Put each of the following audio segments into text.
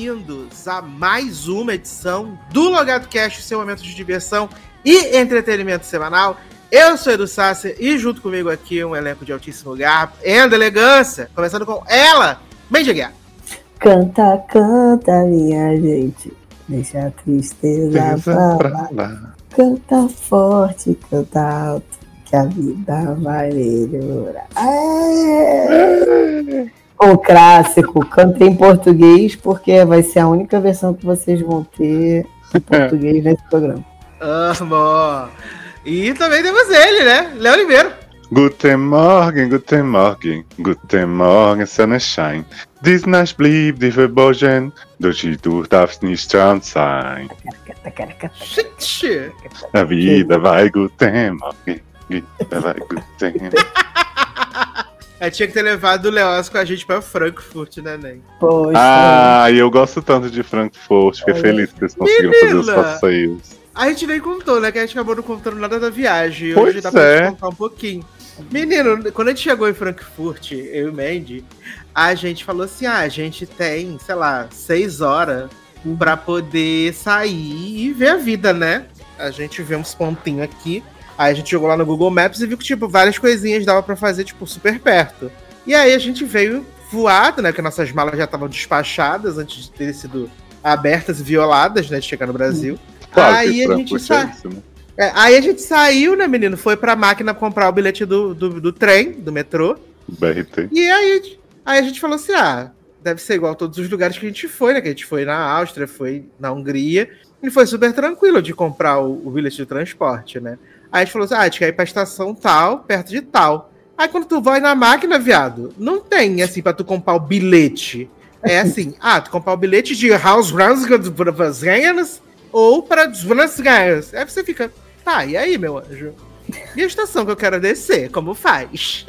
bem-vindos a mais uma edição do Logado Cast, seu momento de diversão e entretenimento semanal. Eu sou Edu Sasser e junto comigo aqui um elenco de altíssimo garbo e elegância, começando com ela, Mandy Guiar. Canta, canta, minha gente, deixa a tristeza pra lá. Canta forte, canta alto, que a vida vai melhorar. O clássico, canta em português, porque vai ser a única versão que vocês vão ter em português nesse programa. Amor. E também temos ele, né? Léo Oliveira. Guten Morgen, guten Morgen, guten Morgen, Sonnenschein. Dies Nacht blieb die Verborgen, doch du darfst nicht dran sein. Gente! A vida vai guten Morgen, vida vai guten Morgen. Tinha que ter levado o Leoz com a gente pra Frankfurt, né, Nen? Poxa. Ah, eu gosto tanto de Frankfurt, fiquei feliz que eles conseguiram fazer os passeios. A gente nem contou, né? Que a gente acabou não contando nada da viagem. Pois hoje dá pra gente contar um pouquinho. Menino, quando a gente chegou em Frankfurt, eu e o Mandy, a gente falou assim, a gente tem, sei lá, 6 horas pra poder sair e ver a vida, né? A gente vê uns pontinhos aqui, aí a gente jogou lá no Google Maps e viu que, tipo, várias coisinhas dava pra fazer, tipo, super perto. E aí a gente veio voado, né? Porque nossas malas já estavam despachadas antes de terem sido abertas e violadas, né? De chegar no Brasil. Claro, Aí a gente aí a gente saiu, né, menino? Foi pra máquina comprar o bilhete do trem, do metrô. BRT. E aí a gente falou assim, deve ser igual a todos os lugares que a gente foi, né? Que a gente foi na Áustria, foi na Hungria. E foi super tranquilo de comprar o bilhete de transporte, né? Aí a gente falou assim, a gente quer ir pra estação tal, perto de tal. Aí quando tu vai na máquina, viado, não tem, assim, pra tu comprar o bilhete. É assim, tu comprar o bilhete de Hausbrandskanas ou para Desvanasgaias. Aí você fica, e aí, meu anjo? E a estação que eu quero descer, como faz?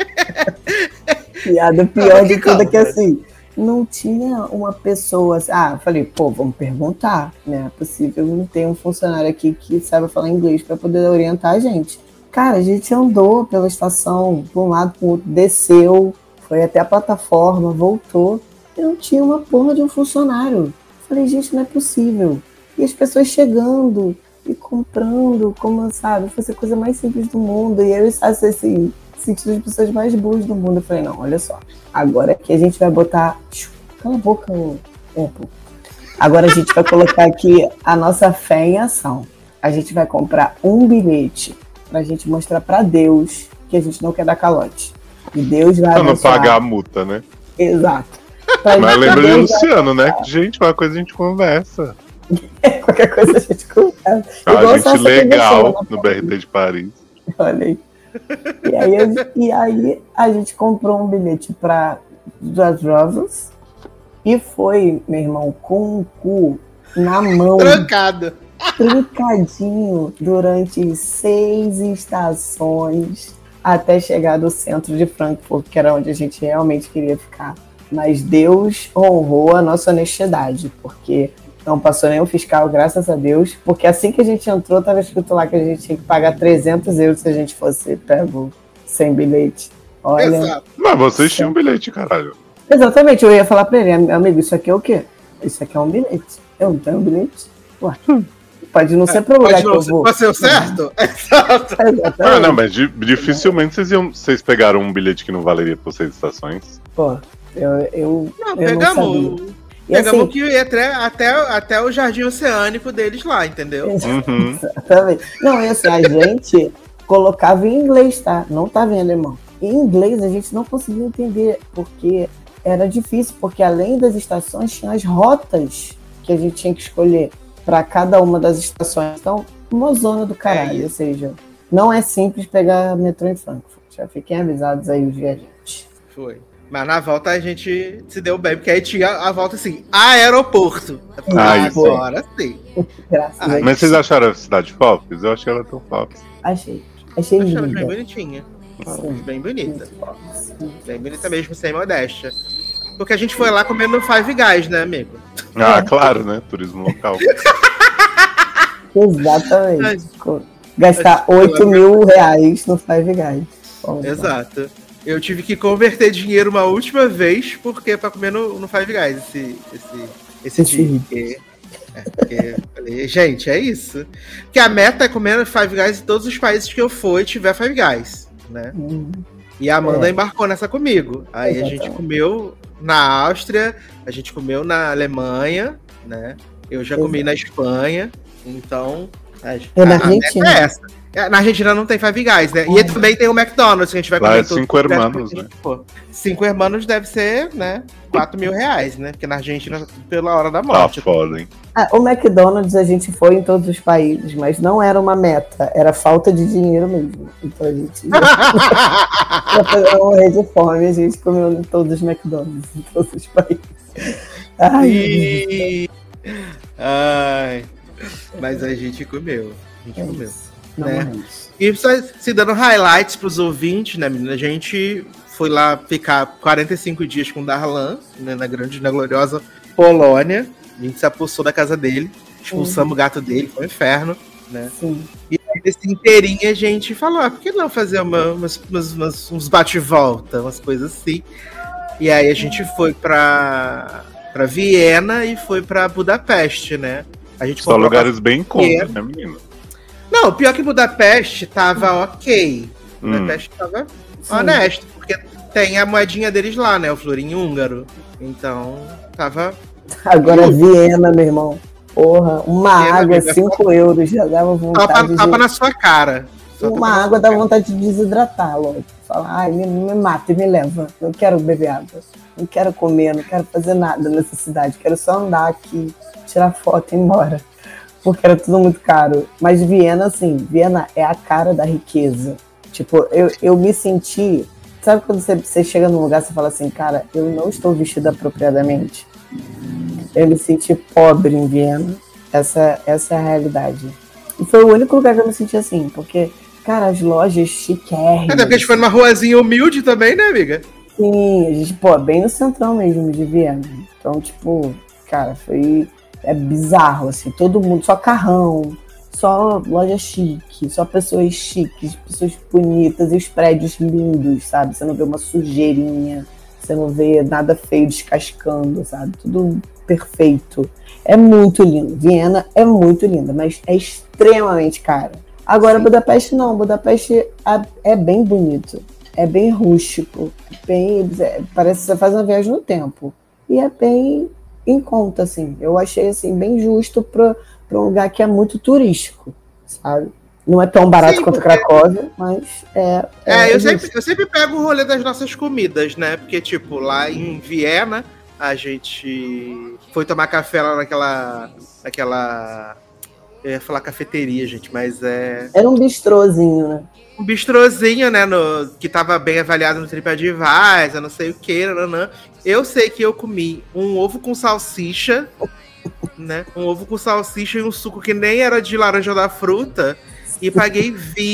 Piada pior de tudo é que assim, não tinha uma pessoa assim, falei, vamos perguntar, né? É possível não ter um funcionário aqui que saiba falar inglês para poder orientar a gente. Cara, a gente andou pela estação, de um lado pro outro, desceu, foi até a plataforma, voltou, e não tinha uma porra de um funcionário. Falei, gente, não é possível. E as pessoas chegando e comprando, como, sabe, fosse a coisa mais simples do mundo. E eu, assim, sentindo as pessoas mais boas do mundo. Eu falei, não, olha só, agora que a gente vai botar... Cala a boca, pô. Agora a gente vai colocar aqui a nossa fé em ação. A gente vai comprar um bilhete pra gente mostrar pra Deus que a gente não quer dar calote. E Deus vai não pagar a multa, né? Exato. Mas lembra de Luciano, né? Gente, uma coisa a gente conversa. Qualquer coisa a gente conversa. A gente legal no BRT de Paris. Olha aí. E aí a gente comprou um bilhete para Duas Rosas e foi, meu irmão, com o cu na mão. Trancadinho durante 6 estações até chegar do centro de Frankfurt, que era onde a gente realmente queria ficar. Mas Deus honrou a nossa honestidade, porque não passou nenhum fiscal, graças a Deus, porque assim que a gente entrou, estava escrito lá que a gente tinha que pagar 300 euros se a gente fosse pego sem bilhete. Olha. Exato. Mas vocês tinham um bilhete, caralho. Exatamente, eu ia falar pra ele, amigo, isso aqui é o quê? Isso aqui é um bilhete. Eu não tenho um bilhete? Ué. Pode não ser pro lugar que eu vou. Pode ser o certo? Exato. Não, mas dificilmente vocês pegaram um bilhete que não valeria por 6 estações. Pô, eu pegamos. Pegamos assim, que ia até o jardim oceânico deles lá, entendeu? Exatamente. Não, e assim, a gente colocava em inglês, tá? Não tava em alemão. Em inglês a gente não conseguia entender, porque era difícil, porque além das estações tinha as rotas que a gente tinha que escolher para cada uma das estações. Então, uma zona do caralho, ou seja, não é simples pegar metrô em Frankfurt. Já fiquem avisados aí os viajantes. Foi. Mas na volta a gente se deu bem, porque aí tinha a volta assim, aeroporto. Agora sim. Graças a Deus. Mas vocês acharam a cidade Fox? Eu achei ela tão Fox. Achei Achamos linda. bem bonitinha. Bem bonita. Bem bonita mesmo, sem modéstia. Porque a gente foi lá comendo Five Guys, né, amigo? Claro, né? Turismo local. Exatamente. Gastar 8 mil reais no Five Guys. Exato. Eu tive que converter dinheiro uma última vez, porque pra comer no Five Guys, esse dia. Porque falei, gente, é isso. Porque a meta é comer Five Guys em todos os países que eu for e tiver Five Guys, né? E a Amanda embarcou nessa comigo. Aí a gente comeu na Áustria, a gente comeu na Alemanha, né? Eu já comi na Espanha. Então, na Argentina. É essa. Na Argentina não tem Five Guys, né? E também tem o McDonald's, que a gente vai comer. Lá é 5 hermanos, né? 5 hermanos deve ser, né? R$4.000, né? Porque na Argentina, pela hora da morte. Tá foda, hein? O McDonald's a gente foi em todos os países, mas não era uma meta, era falta de dinheiro mesmo. Então a gente pra fazer morrer de fome, a gente comeu em todos os McDonald's, em todos os países. Ai. Mas a gente comeu. Comeu. Né? E só se dando highlights pros ouvintes, né, menina? A gente foi lá ficar 45 dias com o Darlan, né, na gloriosa Polônia. A gente se apossou da casa dele, expulsamos o gato dele, foi um inferno, né? Sim. E aí, nesse inteirinho, a gente falou, por que não fazer uns bate-volta, umas coisas assim? E aí a gente foi pra Viena e foi pra Budapeste, né? A gente só lugares bem contra, né, menino? Não, pior que Budapeste tava ok. Budapeste tava honesto, porque tem a moedinha deles lá, né? O florinho húngaro. Então, tava... Agora Viena, meu irmão. Porra, uma Viena, água, 5 euros, já dava vontade tava na sua cara. Uma água dá vontade de desidratar, logo. Falar, ai, me mata e me leva. Não quero beber água. Não quero comer, não quero fazer nada nessa cidade. Quero só andar aqui, tirar foto e ir embora. Porque era tudo muito caro. Mas Viena, assim, Viena é a cara da riqueza. Tipo, eu me senti... Sabe quando você chega num lugar e você fala assim, cara, eu não estou vestida apropriadamente? Eu me senti pobre em Viena. Essa é a realidade. E foi o único lugar que eu me senti assim, porque, cara, as lojas chiquérrimas... Até porque a gente foi numa ruazinha humilde também, né, amiga? Sim, a gente, bem no centrão mesmo de Viena. Então, tipo, cara, foi... É bizarro, assim, todo mundo, só carrão, só loja chique, só pessoas chiques, pessoas bonitas e os prédios lindos, sabe? Você não vê uma sujeirinha, você não vê nada feio descascando, sabe? Tudo perfeito. É muito lindo. Viena é muito linda, mas é extremamente cara. Agora, Budapeste não. Budapeste é bem bonito, é bem rústico, parece que você faz uma viagem no tempo. E é bem... em conta, assim. Eu achei, assim, bem justo para um lugar que é muito turístico, sabe? Não é tão barato quanto Cracóvia, mas eu sempre pego o rolê das nossas comidas, né? Porque, tipo, lá em Viena, a gente foi tomar café lá naquela... Eu ia falar cafeteria, gente, mas era um bistrozinho, né? Um bistrozinho, né, que tava bem avaliado no TripAdvisor, não sei o que, nananã. Eu sei que eu comi um ovo com salsicha, né, um ovo com salsicha e um suco que nem era de laranja da fruta, e paguei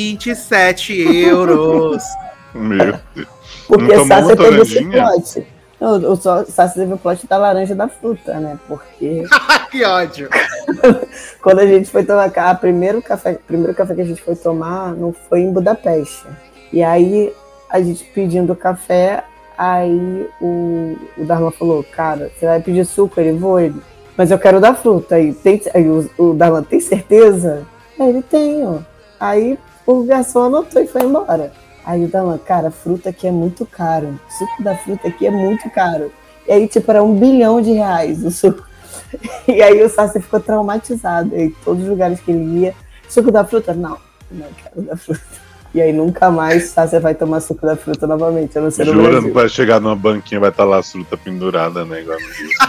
27 euros. Meu Deus. Porque o Sácia teve esse plot. O Sácia teve o plot da laranja da fruta, né, porque... Que ódio! Quando a gente foi tomar o primeiro café que a gente foi tomar não foi em Budapeste. E aí, a gente pedindo café, aí o Darlan falou, cara, você vai pedir suco? Ele, vou, mas eu quero da fruta. Aí o Darlan, tem certeza? Aí ele, tenho. Aí o garçom anotou e foi embora. Aí o Darlan, cara, a fruta aqui é muito caro. O suco da fruta aqui é muito caro. E aí, tipo, era R$1 bilhão o suco. E aí o Sácia ficou traumatizado. E todos os lugares que ele ia, suco da fruta? Não quero da fruta. E aí nunca mais Sácia vai tomar suco da fruta novamente. A não ser no Jura, Brasil. não vai chegar numa banquinha, vai estar lá a fruta pendurada, né? Igual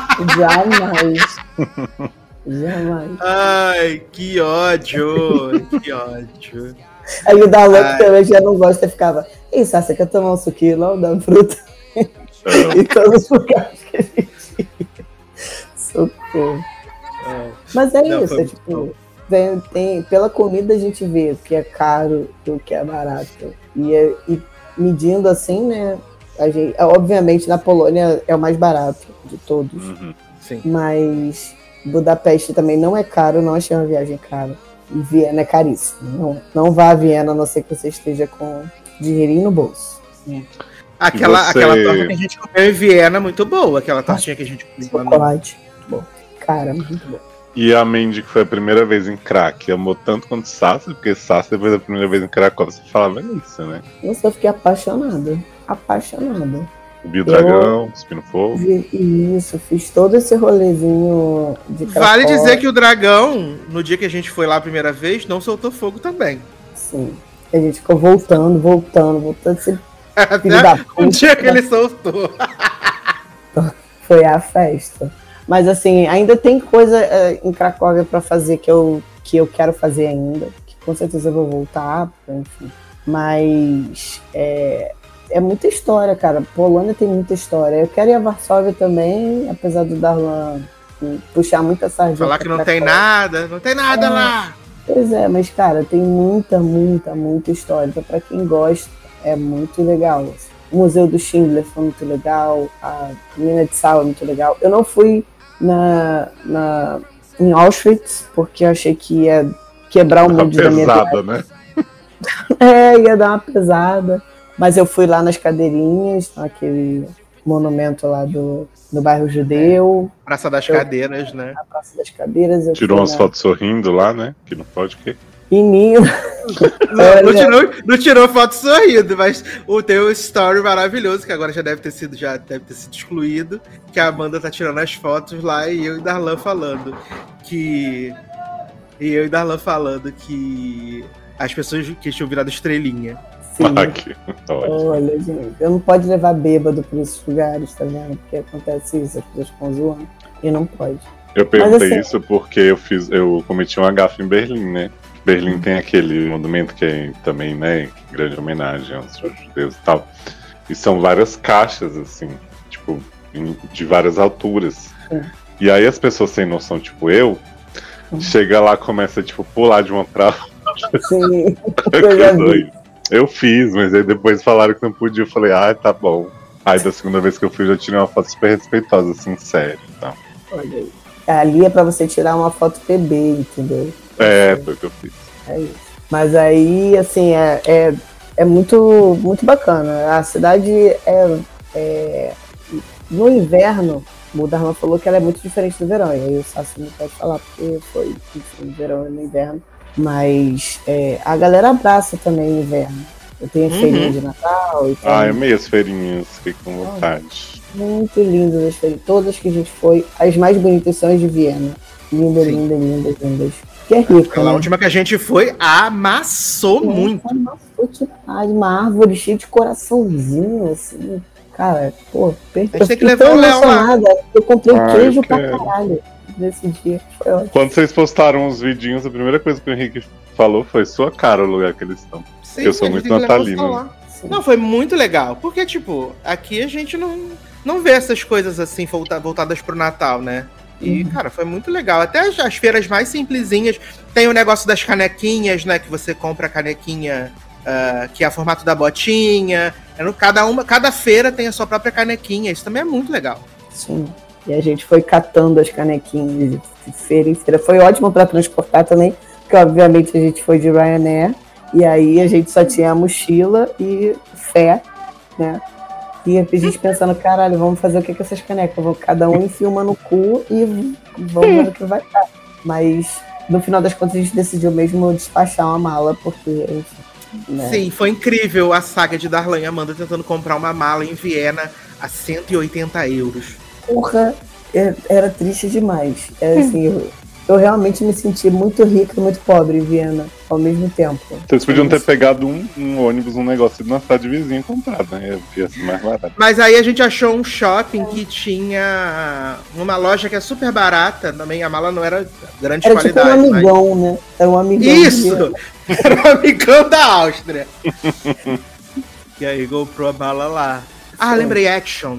Jamais. Ai, que ódio. Que ódio. Aí o Darlan, que também já não gosta, ficava, ei, Sácia, quer tomar um suquinho lá da fruta? E todos os lugares que a gente ia. Socorro. Mas é não, isso, tipo, pela comida a gente vê o que é caro e o que é barato. E medindo assim, né? Obviamente na Polônia é o mais barato de todos. Sim. Mas Budapeste também não é caro, não achei uma viagem cara. E Viena é caríssimo. Não vá a Viena, a não ser que você esteja com dinheirinho no bolso. Aquela torta que a gente comeu em Viena, muito boa. Aquela tortinha que a gente comeu. Chocolate. Bom. Cara, muito bom. E a Mandy, que foi a primeira vez em crack, amou tanto quanto Sasha, porque Sasha, depois da primeira vez em Cracóvia, você falava nisso, né? Nossa, eu fiquei apaixonada. Viu o dragão, cuspindo fogo. Isso, fiz todo esse rolezinho de Cracóvia. Vale dizer que o dragão, no dia que a gente foi lá a primeira vez, não soltou fogo também. Sim. A gente ficou voltando. Esse filho da puta. Um dia que ele soltou. Foi a festa. Mas assim, ainda tem coisa em Cracóvia pra fazer que eu quero fazer ainda. Que com certeza eu vou voltar, enfim. Mas é muita história, cara. Polônia tem muita história. Eu quero ir a Varsóvia também, apesar do Darlan puxar muita sardinha. Falar que não tem nada lá. Pois é, mas cara, tem muita história. Então, pra quem gosta, é muito legal. O Museu do Schindler foi muito legal, a Mina de Sal é muito legal. Eu não fui em Auschwitz, porque eu achei que ia quebrar o mundo da minha pesada, né? Ia dar uma pesada. Mas eu fui lá nas cadeirinhas, naquele monumento lá do bairro Judeu. Praça das Cadeiras, né? A Praça das Cadeiras. Tirou umas fotos sorrindo lá, né? Que não pode que. Menino. Não tirou foto sorrindo, mas tem um story maravilhoso, que agora já deve ter sido excluído, que a Amanda tá tirando as fotos lá e eu e Darlan falando que as pessoas que tinham virado estrelinha. Sim. Olha, gente, eu não pode levar bêbado por esses lugares, tá vendo? Porque acontece isso, as pessoas ficam zoando. E não pode. Eu perguntei isso porque eu cometi um gafe em Berlim, né? Berlim tem aquele monumento que é também, né, grande homenagem aos judeus e tal. E são várias caixas, assim, tipo, de várias alturas. E aí as pessoas sem noção, tipo eu, chega lá, começa, tipo, pular de uma pra outra. Sim, eu fiz, mas aí depois falaram que não podia. Eu falei, tá bom. Aí da segunda vez que eu fui, já tirei uma foto super respeitosa, assim, sério. Tá? Olha aí. Ali é pra você tirar uma foto PB, entendeu? Foi o que eu fiz. É isso. Mas aí, assim, é muito, muito bacana. A cidade no inverno, o Darlan falou que ela é muito diferente do verão. E aí o Sassi não pode falar, porque foi no verão e no inverno. Mas a galera abraça também o inverno. Eu tenho a feirinha de Natal. E eu amei as feirinhas, fiquei com vontade. Muito lindas as feirinhas. Todas que a gente foi, as mais bonitas são as de Viena. Lindas. Que é rica, A né? última que a gente foi amassou muito. Amassou demais. Uma árvore cheia de coraçãozinho, assim. Cara, pô, perfeito. A gente tem que levar o Léo lá. Eu comprei queijo pra caralho nesse dia. Foi ótimo. Quando vocês postaram os vidinhos, a primeira coisa que o Henrique falou foi sua cara o lugar que eles estão. Sim, eu sou muito natalino. Não, foi muito legal. Porque, tipo, aqui a gente não vê essas coisas assim voltadas pro Natal, né? E, cara, foi muito legal. Até as feiras mais simplesinhas. Tem o negócio das canequinhas, né? Que você compra a canequinha que é a formato da botinha. Cada feira tem a sua própria canequinha. Isso também é muito legal. Sim. E a gente foi catando as canequinhas de feira em feira. Foi ótimo para transportar também, porque obviamente a gente foi de Ryanair. E aí a gente só tinha a mochila e fé, né? E a gente pensando, caralho, vamos fazer o que com essas canecas? Cada um enfia uma no cu e vamos ver o que vai dar. Mas no final das contas a gente decidiu mesmo despachar uma mala, porque... Né? Sim, foi incrível a saga de Darlan e Amanda tentando comprar uma mala em Viena a 180 euros. Porra, era triste demais. Assim, eu realmente me senti muito rica e muito pobre em Viena ao mesmo tempo. Vocês podiam ter pegado um ônibus, um negócio na cidade vizinha e comprado, né? Ia ser mais barato. Mas aí a gente achou um shopping que tinha uma loja que é super barata. Também a mala não era grande qualidade. Era tipo um amigão, né? Era um amigão. Isso! Era um amigão da Áustria. E aí comprou a mala lá. Lembrei Action.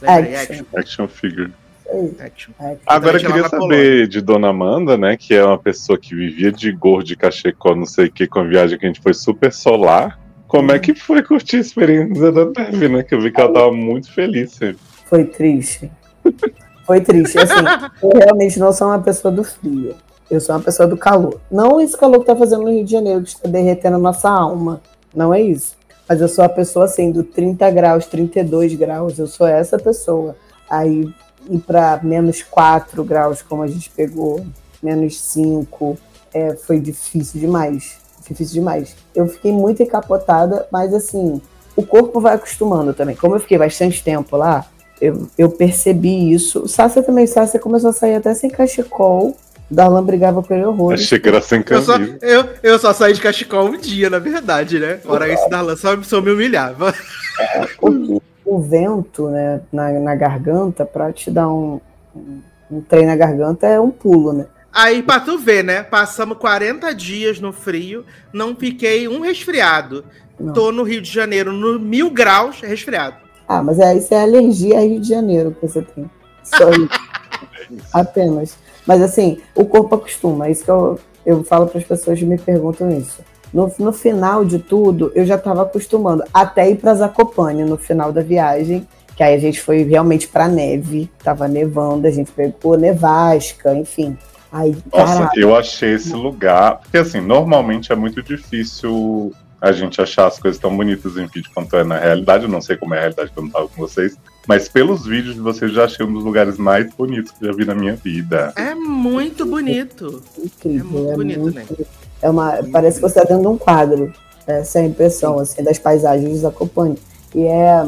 Action figure. Action. Agora eu queria saber de Dona Amanda, né? Que é uma pessoa que vivia de gordo, de cachecol, não sei o que, com a viagem que a gente foi super solar. Como é que foi curtir a experiência da neve, né? Que eu vi que ela tava muito feliz. Foi triste. Foi triste. Assim, eu realmente não sou uma pessoa do frio. Eu sou uma pessoa do calor. Não esse calor que tá fazendo no Rio de Janeiro, que está derretendo a nossa alma. Não é isso. Mas eu sou a pessoa assim, do 30 graus, 32 graus. Eu sou essa pessoa. Aí ir para -4 graus, como a gente pegou, -5, foi difícil demais. Difícil demais. Eu fiquei muito encapotada, mas assim, o corpo vai acostumando também. Como eu fiquei bastante tempo lá, eu percebi isso. O Sácia começou a sair até sem cachecol. O Darlan brigava com ele horrores. Achei que era sem camisa. Eu só saí de cachecol um dia, na verdade, né? Fora isso, Darlan só me humilhava. O vento, né, na garganta, pra te dar um trem na garganta, é um pulo, né? Aí, pra tu ver, né? Passamos 40 dias no frio, não fiquei um resfriado. Não. Tô no Rio de Janeiro, no 1000 graus, resfriado. Ah, mas isso é alergia a Rio de Janeiro que você tem. Só isso. Apenas. Mas assim, o corpo acostuma. É isso que eu falo para as pessoas que me perguntam isso. No final de tudo, eu já estava acostumando. Até ir para Zakopane no final da viagem. Que aí a gente foi realmente pra neve. Tava nevando, a gente pegou nevasca, enfim. Aí, nossa, eu achei esse lugar... Porque assim, normalmente é muito difícil a gente achar as coisas tão bonitas em vídeo quanto é na realidade. Eu não sei como é a realidade quando eu não tava com vocês. Mas pelos vídeos de vocês, já achei um dos lugares mais bonitos que eu já vi na minha vida. É muito bonito. Incrível. É muito bonito, né? Parece que você está dentro de um quadro. Essa é a impressão assim, das paisagens de Zakopane. E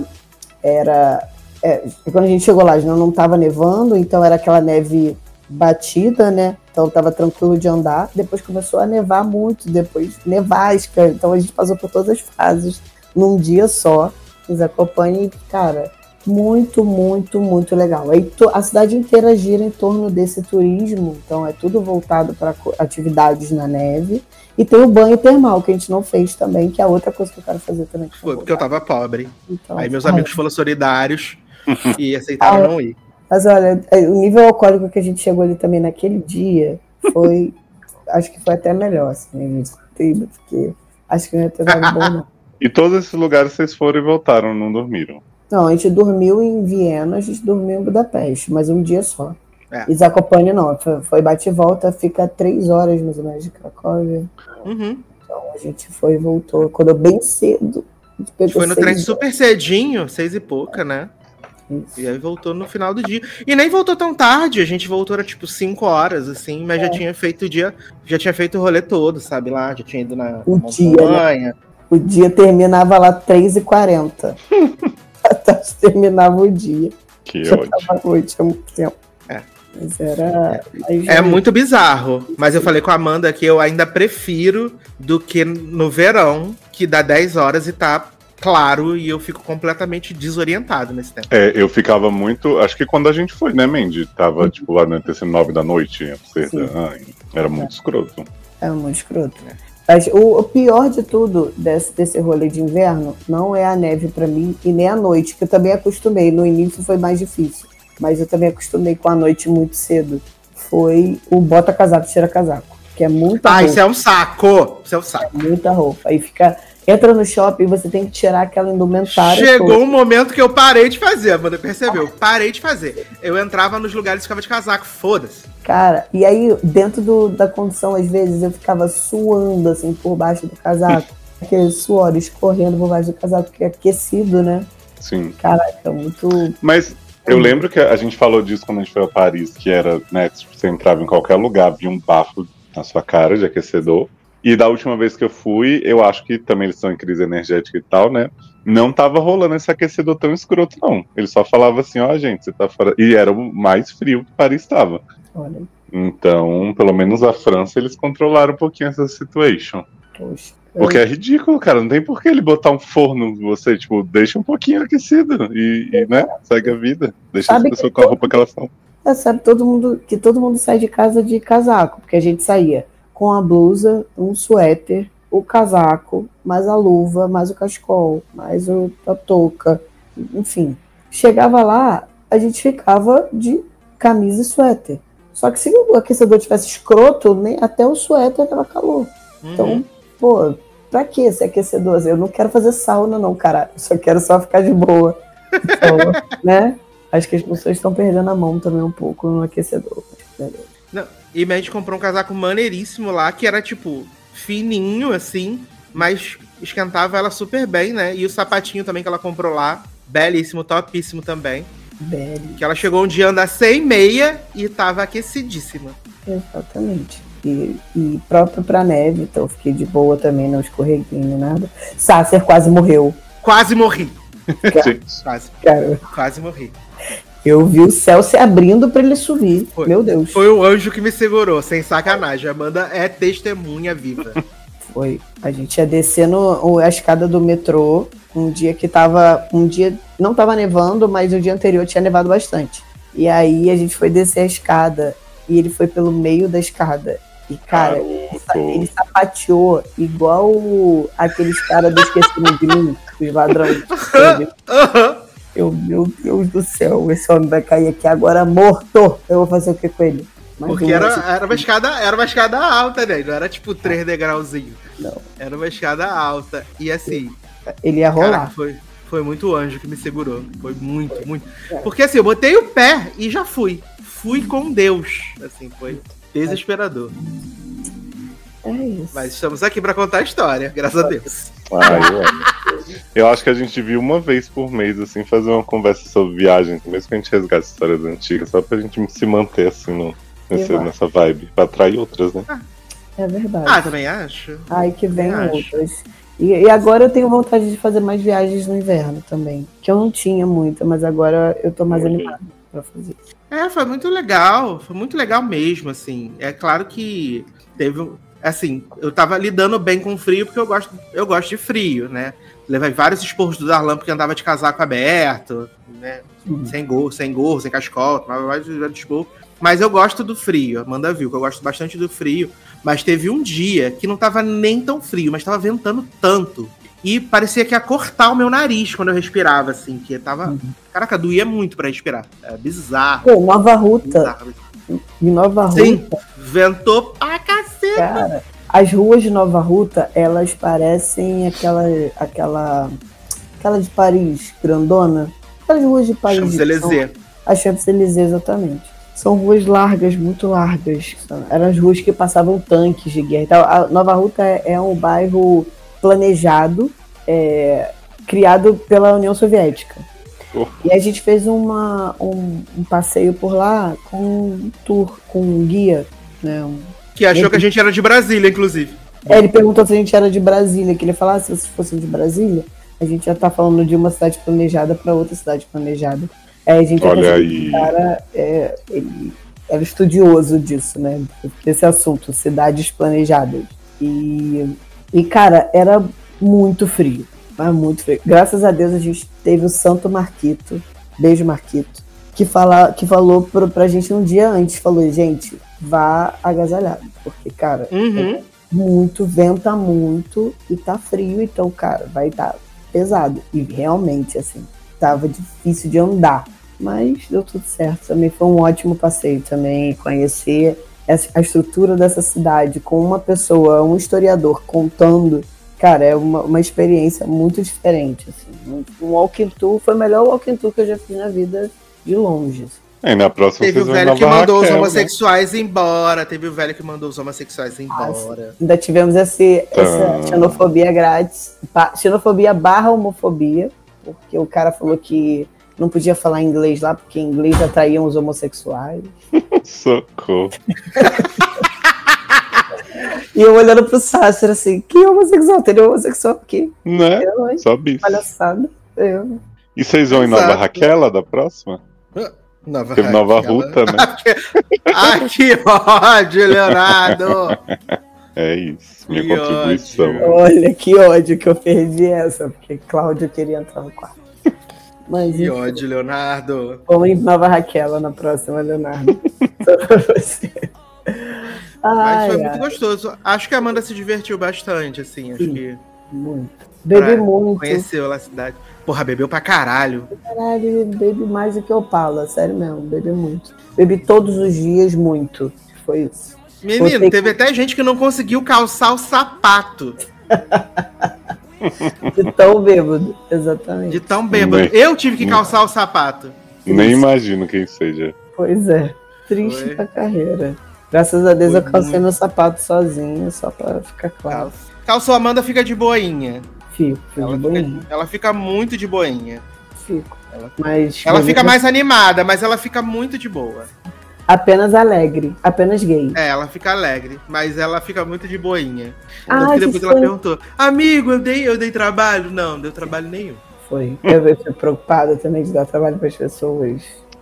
quando a gente chegou lá, não estava nevando, então era aquela neve batida, né? Então estava tranquilo de andar. Depois começou a nevar muito, depois nevasca. Então a gente passou por todas as fases num dia só. Em Zakopane, cara, muito, muito, muito legal. Aí a cidade inteira gira em torno desse turismo, então é tudo voltado para atividades na neve. E tem o banho termal, que a gente não fez também, que é outra coisa que eu quero fazer também. Foi porque eu tava pobre. Então, aí meus amigos foram solidários e aceitaram não ir. Mas olha, o nível alcoólico que a gente chegou ali também naquele dia foi... acho que foi até melhor, assim, porque acho que não ia ter dado bom, não. E todos esses lugares vocês foram e voltaram, não dormiram? Não, a gente dormiu em Viena, a gente dormiu em Budapeste, mas um dia só. É. E Zakopane não, foi bate e volta, fica 3 horas mais ou menos de Cracóvia. Uhum. Então a gente foi e voltou, acordou bem cedo. A gente pegou foi no trem 6 super cedinho, 6 e pouca, né? Isso. E aí voltou no final do dia. E nem voltou tão tarde, a gente voltou, era tipo 5 horas, assim, mas já tinha feito o dia, já tinha feito o rolê todo, sabe, lá, já tinha ido na montanha. Né? O dia terminava lá 3h40. A tarde terminava o dia. Que já ódio. tava noite há muito tempo. Mas era... É muito bizarro, mas eu falei com a Amanda que eu ainda prefiro do que no verão, que dá 10 horas e tá claro, e eu fico completamente desorientado nesse tempo. Eu ficava muito... Acho que quando a gente foi, né, Mandy? Tava, tipo, lá no terceiro 9 da noite. Era muito escroto. É muito escroto. Mas o pior de tudo desse rolê de inverno não é a neve pra mim e nem a noite, que eu também acostumei. No início foi mais difícil, mas eu também acostumei com a noite muito cedo. Foi o bota casaco, tira casaco, que é muita roupa. Isso é um saco! Isso é um saco. É muita roupa. Aí entra no shopping e você tem que tirar aquela indumentária. Chegou um momento que eu parei de fazer, Amanda, percebeu? Parei de fazer. Eu entrava nos lugares e ficava de casaco, foda-se. Cara, e aí dentro da condição, às vezes, eu ficava suando, assim, por baixo do casaco. Aquele suor escorrendo por baixo do casaco, que é aquecido, né? Sim. Caraca, muito... Mas eu lembro que a gente falou disso quando a gente foi a Paris, que era, né, você entrava em qualquer lugar, via um bafo na sua cara de aquecedor. E da última vez que eu fui, eu acho que também eles estão em crise energética e tal, né? Não tava rolando esse aquecedor tão escroto, não. Ele só falava assim, ó, gente, você tá fora... E era o mais frio que Paris estava. Olha. Então, pelo menos a França, eles controlaram um pouquinho essa situation. Poxa. Porque é ridículo, cara. Não tem por que ele botar um forno em você, tipo, deixa um pouquinho aquecido e né, segue a vida. Deixa as pessoas com a roupa que elas estão. Sabe, todo mundo sai de casa de casaco, porque a gente saía com a blusa, um suéter, o casaco, mais a luva, mais o cachecol, mais a touca, enfim. Chegava lá, a gente ficava de camisa e suéter. Só que se o aquecedor tivesse escroto, nem até o suéter dava calor. Então, pô, pra que esse aquecedor? Eu não quero fazer sauna não, cara. Eu só quero ficar de boa. Então, né? Acho que as pessoas estão perdendo a mão também um pouco no aquecedor. Não, e a gente comprou um casaco maneiríssimo lá, que era, tipo, fininho, assim, mas esquentava ela super bem, né? E o sapatinho também que ela comprou lá, belíssimo, topíssimo também. Belly. Que ela chegou um dia a andar sem meia e tava aquecidíssima. Exatamente. E próprio pra neve, então eu fiquei de boa também, não escorreguei nem nada. Sácer quase morreu. Quase morri. Cara, Quase morri. eu vi o céu se abrindo pra ele subir. Meu Deus. Foi o anjo que me segurou, sem sacanagem. A Amanda é testemunha viva. Foi. A gente ia descendo a escada do metrô, um dia que não tava nevando, mas o dia anterior tinha nevado bastante. E aí a gente foi descer a escada, e ele foi pelo meio da escada. E, cara, ele sapateou igual aqueles caras do Esquecendo de Mim, os ladrões. Meu Deus do céu, esse homem vai cair aqui agora morto. Eu vou fazer o que com ele? Mas porque era uma escada alta, né? Não era tipo 3 degrauzinhos. Não. Era uma escada alta. E assim... Ele ia rolar. Cara, foi muito anjo que me segurou. Foi muito. Porque assim, eu botei o pé e já fui. Fui com Deus. Assim, foi desesperador. É isso. Mas estamos aqui pra contar a história, graças a Deus. Eu acho que a gente viu uma vez por mês, assim, fazer uma conversa sobre viagens, mesmo que a gente resgate histórias antigas, só pra gente se manter, assim, nessa vibe, pra atrair outras, né? É verdade. Também acho. Aí que vem outras. E agora eu tenho vontade de fazer mais viagens no inverno também, que eu não tinha muita, mas agora eu tô mais animada pra fazer. Foi muito legal mesmo, assim. É claro que teve... Assim, eu tava lidando bem com o frio, porque eu gosto de frio, né? Levei vários esporros do Darlan, porque andava de casaco aberto, né? Sem gorro, sem cachecol, tomava vários esporros. Mas eu gosto do frio, Amanda viu que eu gosto bastante do frio. Mas teve um dia que não tava nem tão frio, mas tava ventando tanto. E parecia que ia cortar o meu nariz quando eu respirava, assim. Que tava... Caraca, doía muito pra respirar. É bizarro. Pô, Nova Ruta. Em Nova Ruta. Sim, ventou pra caceta. Cara, as ruas de Nova Ruta, elas parecem aquela de Paris, grandona. Aquelas ruas de Paris. Champs-Élysées. A Champs-Élysées, exatamente. São ruas largas, muito largas. Eram as ruas que passavam tanques de guerra e tal. A Nova Ruta é um bairro planejado, criado pela União Soviética. E a gente fez um passeio por lá com um tour, com um guia, né? Que achou que a gente era de Brasília, inclusive. Ele perguntou se a gente era de Brasília, que ele falou, se vocês fossem de Brasília, a gente já tá falando de uma cidade planejada para outra cidade planejada. A gente olha aí. O cara, ele era estudioso disso, né? Desse assunto, cidades planejadas. E cara, era muito frio. Mas muito frio. Graças a Deus a gente teve o Santo Marquito, beijo Marquito, que falou pra gente um dia antes, falou, gente, vá agasalhado, porque, cara, venta muito e tá frio, então, cara, vai estar pesado. E realmente, assim, tava difícil de andar, mas deu tudo certo. Também foi um ótimo passeio também, conhecer a estrutura dessa cidade com uma pessoa, um historiador contando. Cara, é uma experiência muito diferente, assim. Um walking tour foi o melhor walking tour que eu já fiz na vida, de longe. Assim. Na próxima teve o velho que mandou os homossexuais embora. Ainda tivemos essa xenofobia grátis. Xenofobia / homofobia, porque o cara falou que não podia falar inglês lá, porque em inglês atraíam os homossexuais. Socorro. E eu olhando pro Sácer assim, que homossexual? Tem homossexual aqui? Né? Só bicho. Palhaçada. E vocês vão em Nova Raquela da próxima? Teve Nova Ruta, né? Ai, que ódio, Leonardo! É isso, minha contribuição. Ódio. Olha, que ódio que eu perdi essa, porque Cláudio queria entrar no quarto. Mas, que ódio, Leonardo! Vamos em Nova Raquela na próxima, Leonardo. Só pra você. Mas foi muito gostoso. Acho que a Amanda se divertiu bastante, assim. Acho que. Muito. Bebi muito. Conheceu a cidade. Porra, bebeu pra caralho. Caralho, bebi mais do que eu falo, sério mesmo, bebi muito. Bebi todos os dias muito. Foi isso. Menino, teve até gente que não conseguiu calçar o sapato. De tão bêbado, exatamente. De tão bêbado. Eu tive que calçar o sapato. Nem imagino quem seja. Pois é. Triste pra carreira. Graças a Deus eu calcei meu sapato sozinho, só pra ficar claro. Calçou, Amanda fica de boinha. Fico de boinha. Ela fica muito de boinha. Fico. Ela fica mais animada, mas ela fica muito de boa. Apenas alegre, apenas gay. Ela fica alegre, mas ela fica muito de boinha. Depois ela perguntou, amigo, eu dei trabalho? Não deu trabalho nenhum. Foi. Eu fui preocupada também de dar trabalho para as pessoas.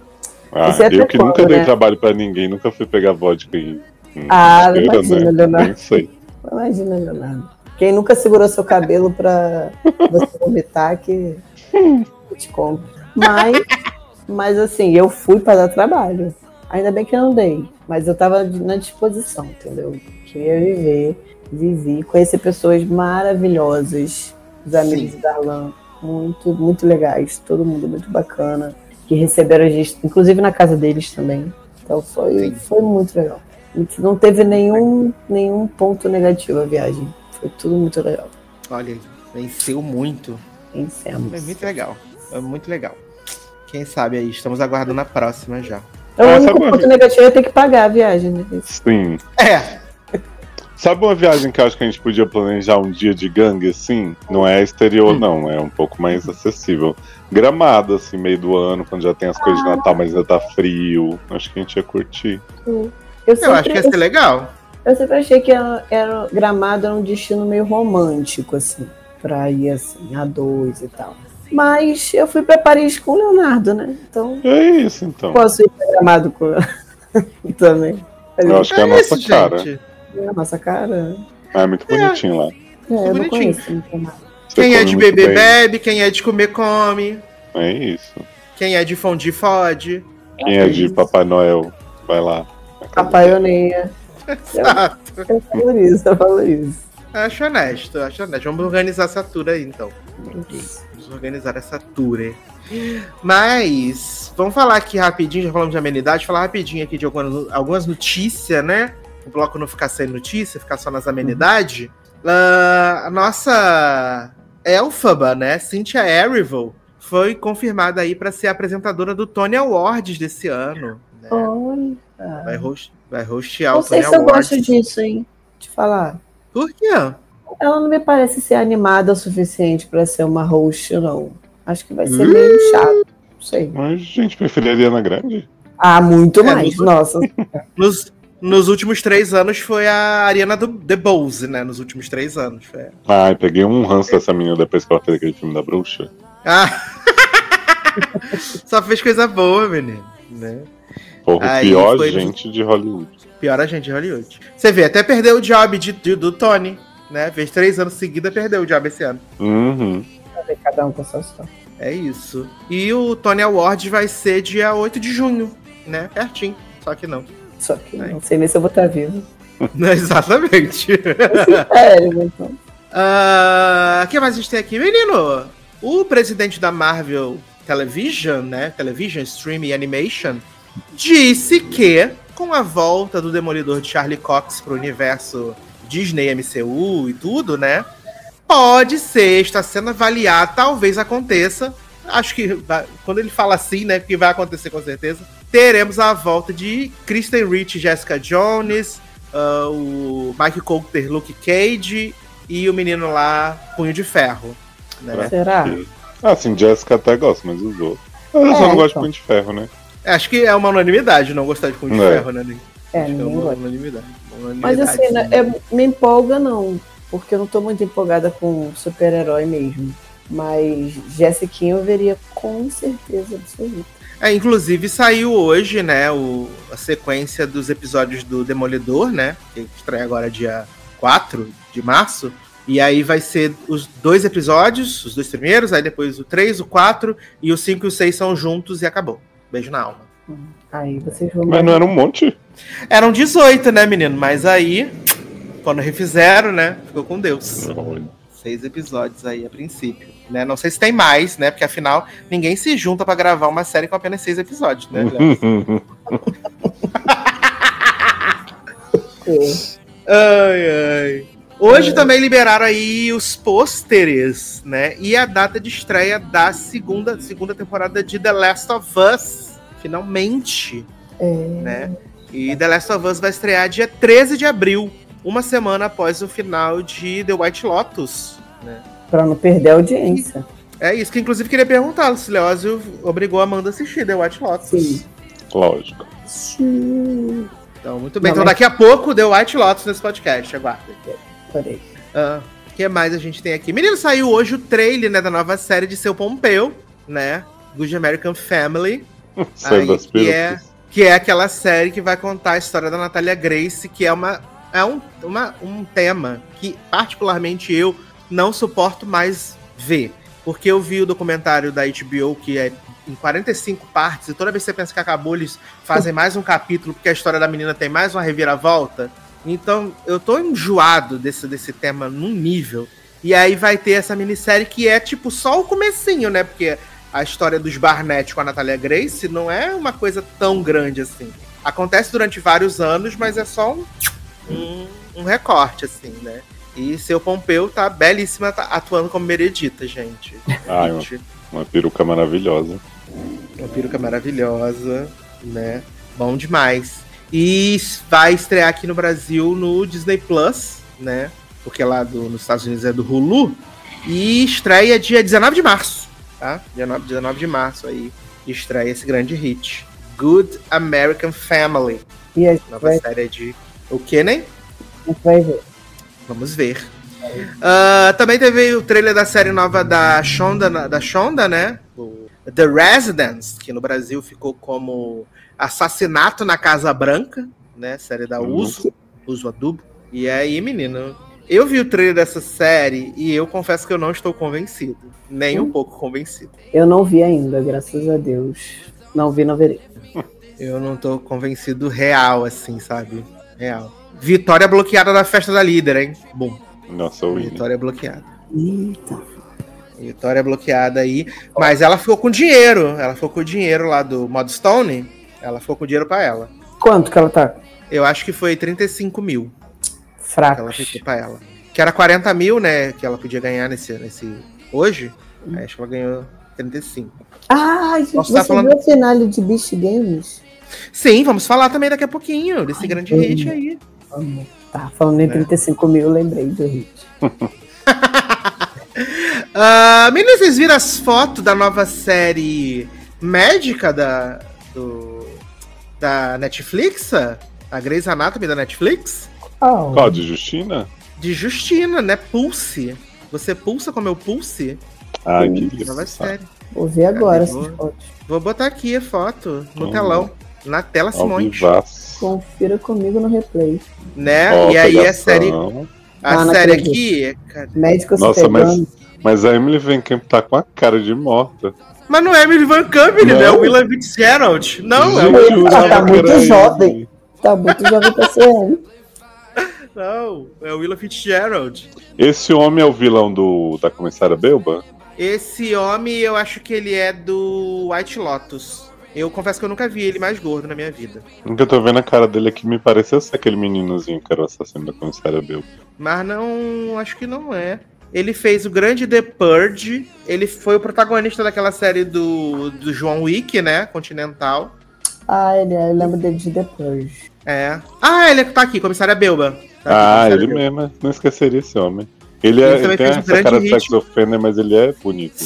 Eu que nunca dei trabalho para ninguém, nunca fui pegar vodka em não imagina, né? Leonardo. Nem sei. Imagina, Leonardo. Quem nunca segurou seu cabelo pra você vomitar, que eu te compro. Mas assim, eu fui para dar trabalho. Ainda bem que eu não dei, mas eu tava na disposição, entendeu? Queria vivi, conheci pessoas maravilhosas, os amigos de Darlan, muito, muito legais, todo mundo muito bacana, que receberam a gente, inclusive na casa deles também. Então foi muito legal. Não teve nenhum ponto negativo a viagem. Foi tudo muito legal. Olha, venceu muito. Vencemos. É muito legal. É muito legal. Quem sabe aí, estamos aguardando a próxima já. O único ponto negativo é ter que pagar a viagem, né? Sim. Sabe uma viagem que eu acho que a gente podia planejar um dia de gangue, assim? Não é exterior, não. É um pouco mais acessível. Gramado, assim, meio do ano, quando já tem as coisas de Natal, mas ainda tá frio. Acho que a gente ia curtir. Eu acho que ia ser legal. Eu sempre achei que Gramado era um destino meio romântico, assim. Pra ir, assim, a dois e tal. Mas eu fui pra Paris com o Leonardo, né? Então. É isso, então. Posso ir pra Gramado com também. Eu acho que é a nossa cara. Gente. É a nossa cara. É muito bonitinho lá. Eu não conheço. Quem é de beber, bebe. Quem é de comer, come. É isso. Quem é de fundir, fode. Quem é de Papai Noel, vai lá. Papaioneia. Exato. Eu falo isso. Acho honesto. Vamos organizar essa tour aí, então. Vamos organizar essa tour. Mas, vamos falar aqui rapidinho, já falamos de amenidade, falar rapidinho aqui de algumas notícias, né? O bloco não ficar sem notícia, ficar só nas amenidades. A nossa Elphaba, né? Cynthia Erivo, foi confirmada aí para ser apresentadora do Tony Awards desse ano. Né? Olha. Vai hostear o Tony Awards. Não sei se eu gosto disso, hein? De falar. Por quê? Ela não me parece ser animada o suficiente para ser uma host, não. Acho que vai ser meio chato. Não sei. Mas, gente, preferiria a Ariana Grande? Muito mais. Nossa. Nos últimos 3 anos foi a Ariana DeBose, né? Nos últimos 3 anos. Foi. Peguei um ranço dessa menina depois que ela fez aquele filme da bruxa. Só fez coisa boa, menino. Né? Porra, pior gente de Hollywood. Pior agente de Hollywood. Você vê, até perdeu o job do Tony, né? Fez 3 anos seguidos, perdeu o job esse ano. Cada um com a sua história. É isso. E o Tony Award vai ser dia 8 de junho, né? Pertinho. Só que não. Não sei nem se eu vou estar vivo. Exatamente. Sério, então. O que mais a gente tem aqui? Menino, o presidente da Marvel Television, né? Television, Stream e Animation, disse que, com a volta do Demolidor de Charlie Cox pro universo Disney, MCU e tudo, né? Pode ser, está sendo avaliado, talvez aconteça. Acho que quando ele fala assim, né? Porque vai acontecer com certeza. Teremos a volta de Kristen Ritt, Jessica Jones, o Mike Colter, Luke Cage e o menino lá, Punho de Ferro. Né? Será? Sim, Jessica até gosta, mas os outros. Eu só não gosto de Punho de Ferro, né? Acho que é uma unanimidade não gostar de Punho de Ferro, né? Ninguém gosta. Unanimidade. Mas assim, me empolga não, porque eu não tô muito empolgada com super-herói mesmo. Mas Jessiquinha eu veria com certeza absoluta. Inclusive saiu hoje, né, a sequência dos episódios do Demolidor, né, que estreia agora dia 4 de março, e aí vai ser os 2 episódios, os 2 primeiros, aí depois o 3, o 4, e o 5 e o 6 são juntos e acabou. Beijo na alma. Aí vocês vão... Mas não era um monte? Eram 18, né, menino, mas aí, quando refizeram, né, ficou com Deus. 6 episódios aí a princípio, né? Não sei se tem mais, né? Porque afinal ninguém se junta pra gravar uma série com apenas 6 episódios, né? Hoje também liberaram aí os pôsteres, né? E a data de estreia da segunda temporada de The Last of Us, finalmente, né? E The Last of Us vai estrear dia 13 de abril. Uma semana após o final de The White Lotus, né? Pra não perder a audiência. É isso, que inclusive queria perguntar se Leózio obrigou a Amanda a assistir The White Lotus. Sim. Lógico. Sim. Então, muito bem. Então, daqui a pouco, The White Lotus nesse podcast, aguardem. Adorei. O que mais a gente tem aqui? Menino, saiu hoje o trailer, né, da nova série de Seu Pompeu, né? Good American Family. Saiu das perucas. Que é aquela série que vai contar a história da Natália Grace, que é um tema que, particularmente, eu não suporto mais ver. Porque eu vi o documentário da HBO, que é em 45 partes, e toda vez que você pensa que acabou, eles fazem mais um capítulo, porque a história da menina tem mais uma reviravolta. Então, eu tô enjoado desse tema num nível. E aí vai ter essa minissérie que é, tipo, só o comecinho, né? Porque a história dos Barnett com a Natália Grace não é uma coisa tão grande assim. Acontece durante vários anos, mas é só um recorte, assim, né? E Seu Pompeu tá belíssima, tá atuando como Meredita, gente. Ai, uma peruca maravilhosa. Uma peruca maravilhosa, né? Bom demais. E vai estrear aqui no Brasil no Disney Plus, né? Porque lá nos Estados Unidos é do Hulu. E estreia dia 19 de março, tá? 19 de março aí estreia esse grande hit. Good American Family. E a nova série de... O que, né? Vai ver. Vamos ver. Também teve o trailer da série nova da Shonda, né? O The Residence, que no Brasil ficou como Assassinato na Casa Branca, né? Série da Uso Adubo. E aí, menino, eu vi o trailer dessa série e eu confesso que eu não estou convencido. Nem um pouco convencido. Eu não vi ainda, graças a Deus. Não vi, não verei. Eu não tô convencido real, assim, sabe? Real. Vitória bloqueada da festa da líder, hein? Bom. Nossa, Vitória bloqueada. Eita. Vitória bloqueada aí. Mas ela ficou com dinheiro. Ela ficou com o dinheiro lá do Modstone. Ela ficou com dinheiro pra ela. Quanto que ela tá? Eu acho que foi 35 mil. Fraco. Que ela ficou pra ela. Que era 40 mil, né? Que ela podia ganhar nesse hoje. Aí acho que ela ganhou 35. Ah, gente, você viu a finale de Beast Games? Sim, vamos falar também daqui a pouquinho desse grande hit aí. Tá, falando em 35 mil, eu lembrei do hit. Meninas, vocês viram as fotos da nova série médica da Netflix? A Grey's Anatomy da Netflix? Qual, de Justina? De Justina, né? Pulse. Você pulsa como eu pulse? Ai, que nova isso. série. Vou ver agora essas fotos. Vou botar aqui a foto no telão. Na tela Simões. Confira comigo no replay. Né? E aí a série. A série aqui. Médico Nossa, mas a Emily Van Camp tá com a cara de morta. Mas não é Emily Van Camp, né? É o William Fitzgerald. Não, gente, é o tá muito jovem. Tá muito jovem pra ser ele. Não, é o William Fitzgerald. Esse homem é o vilão da Comissária Belba? Esse homem, eu acho que ele é do White Lotus. Eu confesso que eu nunca vi ele mais gordo na minha vida. O que eu tô vendo a cara dele aqui me pareceu ser aquele meninozinho que era o assassino da Comissária Belba. Mas não, acho que não é. Ele fez o grande The Purge. Ele foi o protagonista daquela série do John Wick, né? Continental. Eu lembro dele de The Purge. É. Ele tá aqui, Comissária Belba. Ele mesmo. Não esqueceria esse homem. Ele tem essa cara de sex offender, mas ele é bonito.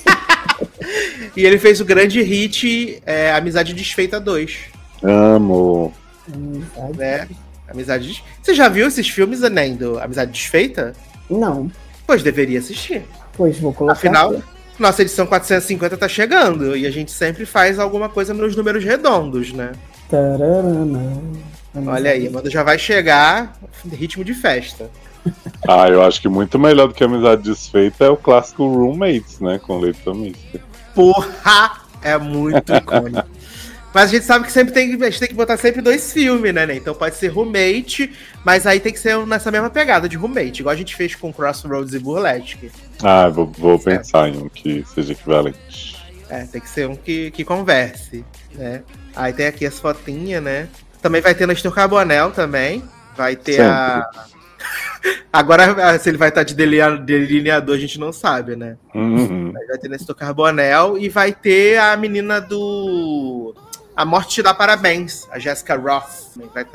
E ele fez o grande hit Amizade Desfeita 2. Amo. Amizade. Você já viu esses filmes, Enem, do Amizade Desfeita? Não. Pois deveria assistir. Pois vou colocar. Afinal, nossa edição 450 tá chegando. E a gente sempre faz alguma coisa nos números redondos, né? Olha aí, a Amanda já vai chegar ritmo de festa. Eu acho que muito melhor do que Amizade Desfeita é o clássico Roommates, né? Com Leighton Mister. Porra! É muito icônico. Mas a gente sabe que a gente tem que botar sempre 2 filmes, né? Então pode ser Roommate, mas aí tem que ser nessa mesma pegada de Roommate, igual a gente fez com Crossroads e Burlesque. Vou pensar em um que seja equivalente. Tem que ser um que converse, né? Aí tem aqui as fotinhas, né? Também vai ter Nestor Carbonell também. Vai ter sempre. Agora, se ele vai estar de delineador, a gente não sabe, né? Vai ter Nestor Carbonell e vai ter a menina do A Morte Te Dá Parabéns, a Jessica Roth, vai estar.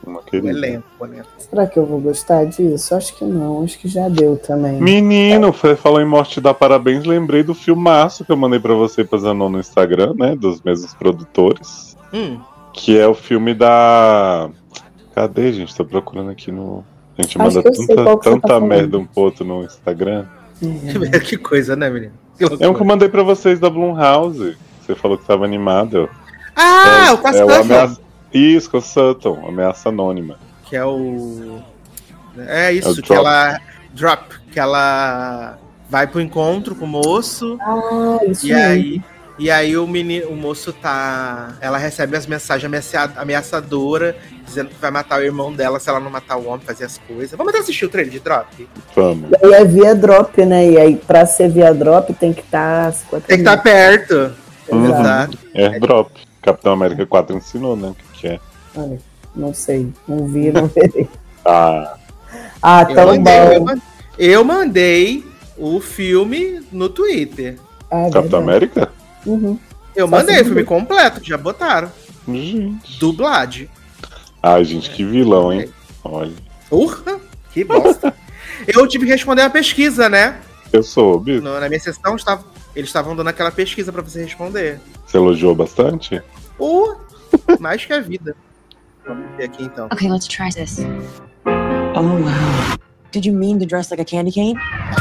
Uma O querida. elenco, né? Será que eu vou gostar disso? Acho que não, acho que já deu também. Menino, você falou em Morte da Parabéns, lembrei do filmaço que eu mandei pra você e pra Zanon no Instagram, né? Dos mesmos produtores. Que é o filme da. Cadê, gente? Tô procurando aqui no. A gente Acho manda que eu sei qual que você tá tanta falando. merda um pro outro no Instagram. Que coisa, né, menino? Que É um que loucura. eu mandei pra vocês da Blumhouse. Você falou que tava animado. Ah, o com a É o Sutton, Ameaça. Isso, com o Sutton, Ameaça Anônima. que é o... É isso, É o que Drop. ela... Drop, que ela vai pro encontro com o moço, Ah, isso e mesmo. aí o moço tá... Ela recebe as mensagens ameaçadoras, dizendo que vai matar o irmão dela se ela não matar o homem, fazer as coisas. Vamos até assistir o trailer de Drop? Vamos. E aí é via drop, né? E aí, pra ser via drop, tem que estar 50 Tem que estar perto. Exato. Exato. Airdrop. Capitão América 4 ensinou, né? O que é. Olha, não sei, não vi, não verei. Ah, Tão bom. Eu mandei o filme no Twitter. Capitão América? Uhum. Eu Só mandei se o filme completo, já botaram. Gente. Dublagem. Ai, gente, que vilão, hein? Olha. Urra, que bosta. Eu tive que responder uma pesquisa, né? Eu soube. Na minha sessão, eles estavam dando aquela pesquisa pra você responder. Você elogiou bastante? Mais que a vida. Vamos ver aqui, então. Okay, let's try this. Oh, wow. Did you mean to dress like a candy cane?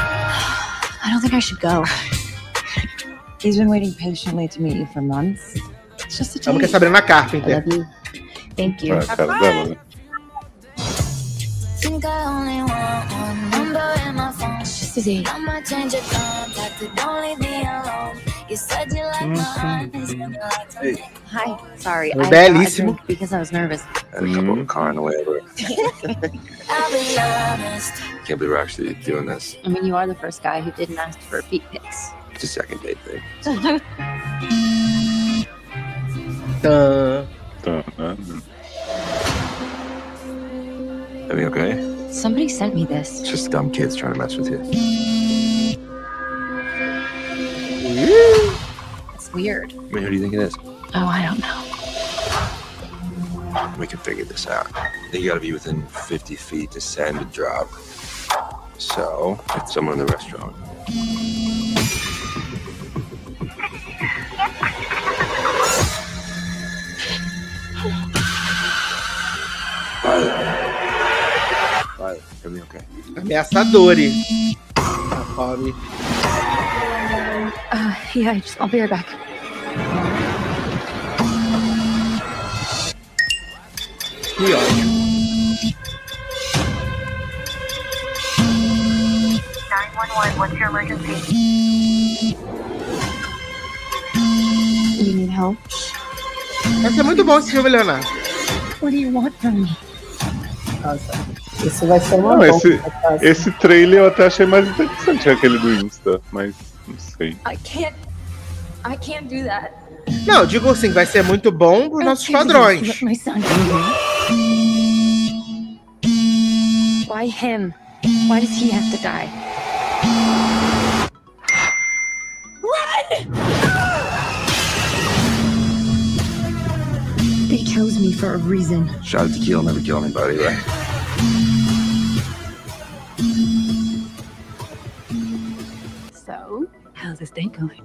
I don't think I should go. He's been waiting patiently to meet you for months. It's just a Vamos que é date. Sabrina I Carpenter. love you. Thank you. É a cara dela, né? Think I only want one number in my phone. It's just a date. I might change your contact, but don't leave me alone. You said you like my eyes, and you like to make. Hi. Sorry. Oh, I belíssimo. got a drink because I was nervous. And a couple of car on the way over. I'll be honest. Can't believe we're actually doing this. I mean, you are the first guy who didn't ask for feet pics. It's a second date thing. Tã. Everything okay? Somebody sent me this. It's just dumb kids trying to mess with you. It's weird. I mean, who do you think it is? Oh, I don't know. We can figure this out. You gotta be within 50 feet to send a drop. So, it's someone in the restaurant. Violet, everything okay? Ameaçadores. A fome. Yeah, I'll be right back. Que ódio. 911, what's your emergency? You need help? Vai ser muito bom esse filme, Leonardo. What do you want from me? Nossa, isso vai ser uma Não, bomba. esse trailer eu até achei mais interessante que aquele do Insta, mas não sei. I can't do that. Não, digo assim, vai ser muito bom pros nossos padrões. My son. Why him? Why does he have to die? Run! They chose me for a reason. Shot of tequila never kill anybody, right? So, how's this date going?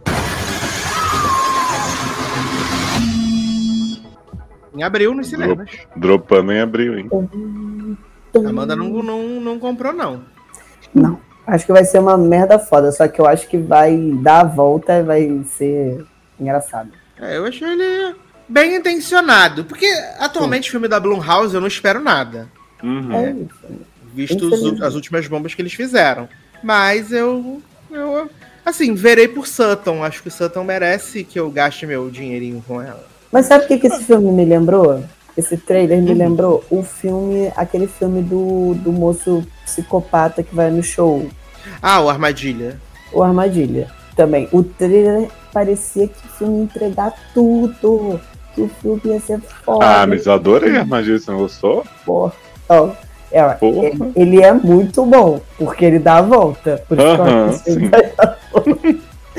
Em abril nos cinemas. Dropando em abril, hein? A Amanda não comprou, não. Não, acho que vai ser uma merda foda, só que eu acho que vai dar a volta e vai ser engraçado. Eu achei ele bem intencionado. Porque atualmente o filme da Blumhouse eu não espero nada. É isso. Visto Infelizmente. as últimas bombas que eles fizeram. Mas eu assim, verei por Sutton. Acho que o Sutton merece que eu gaste meu dinheirinho com ela. Mas sabe o que esse filme me lembrou? Esse trailer me lembrou o filme, aquele filme do moço psicopata que vai no show, Ah, o Armadilha. o Armadilha. Também, o trailer parecia que o filme ia entregar tudo, que o filme ia ser foda. Ah, mas eu adorei a Armadilha, você não gostou? Porra. Ó, Porra. ele é muito bom, porque ele dá a volta. Por isso que eu Aham, acho que ele sim. vai dar a volta. Eu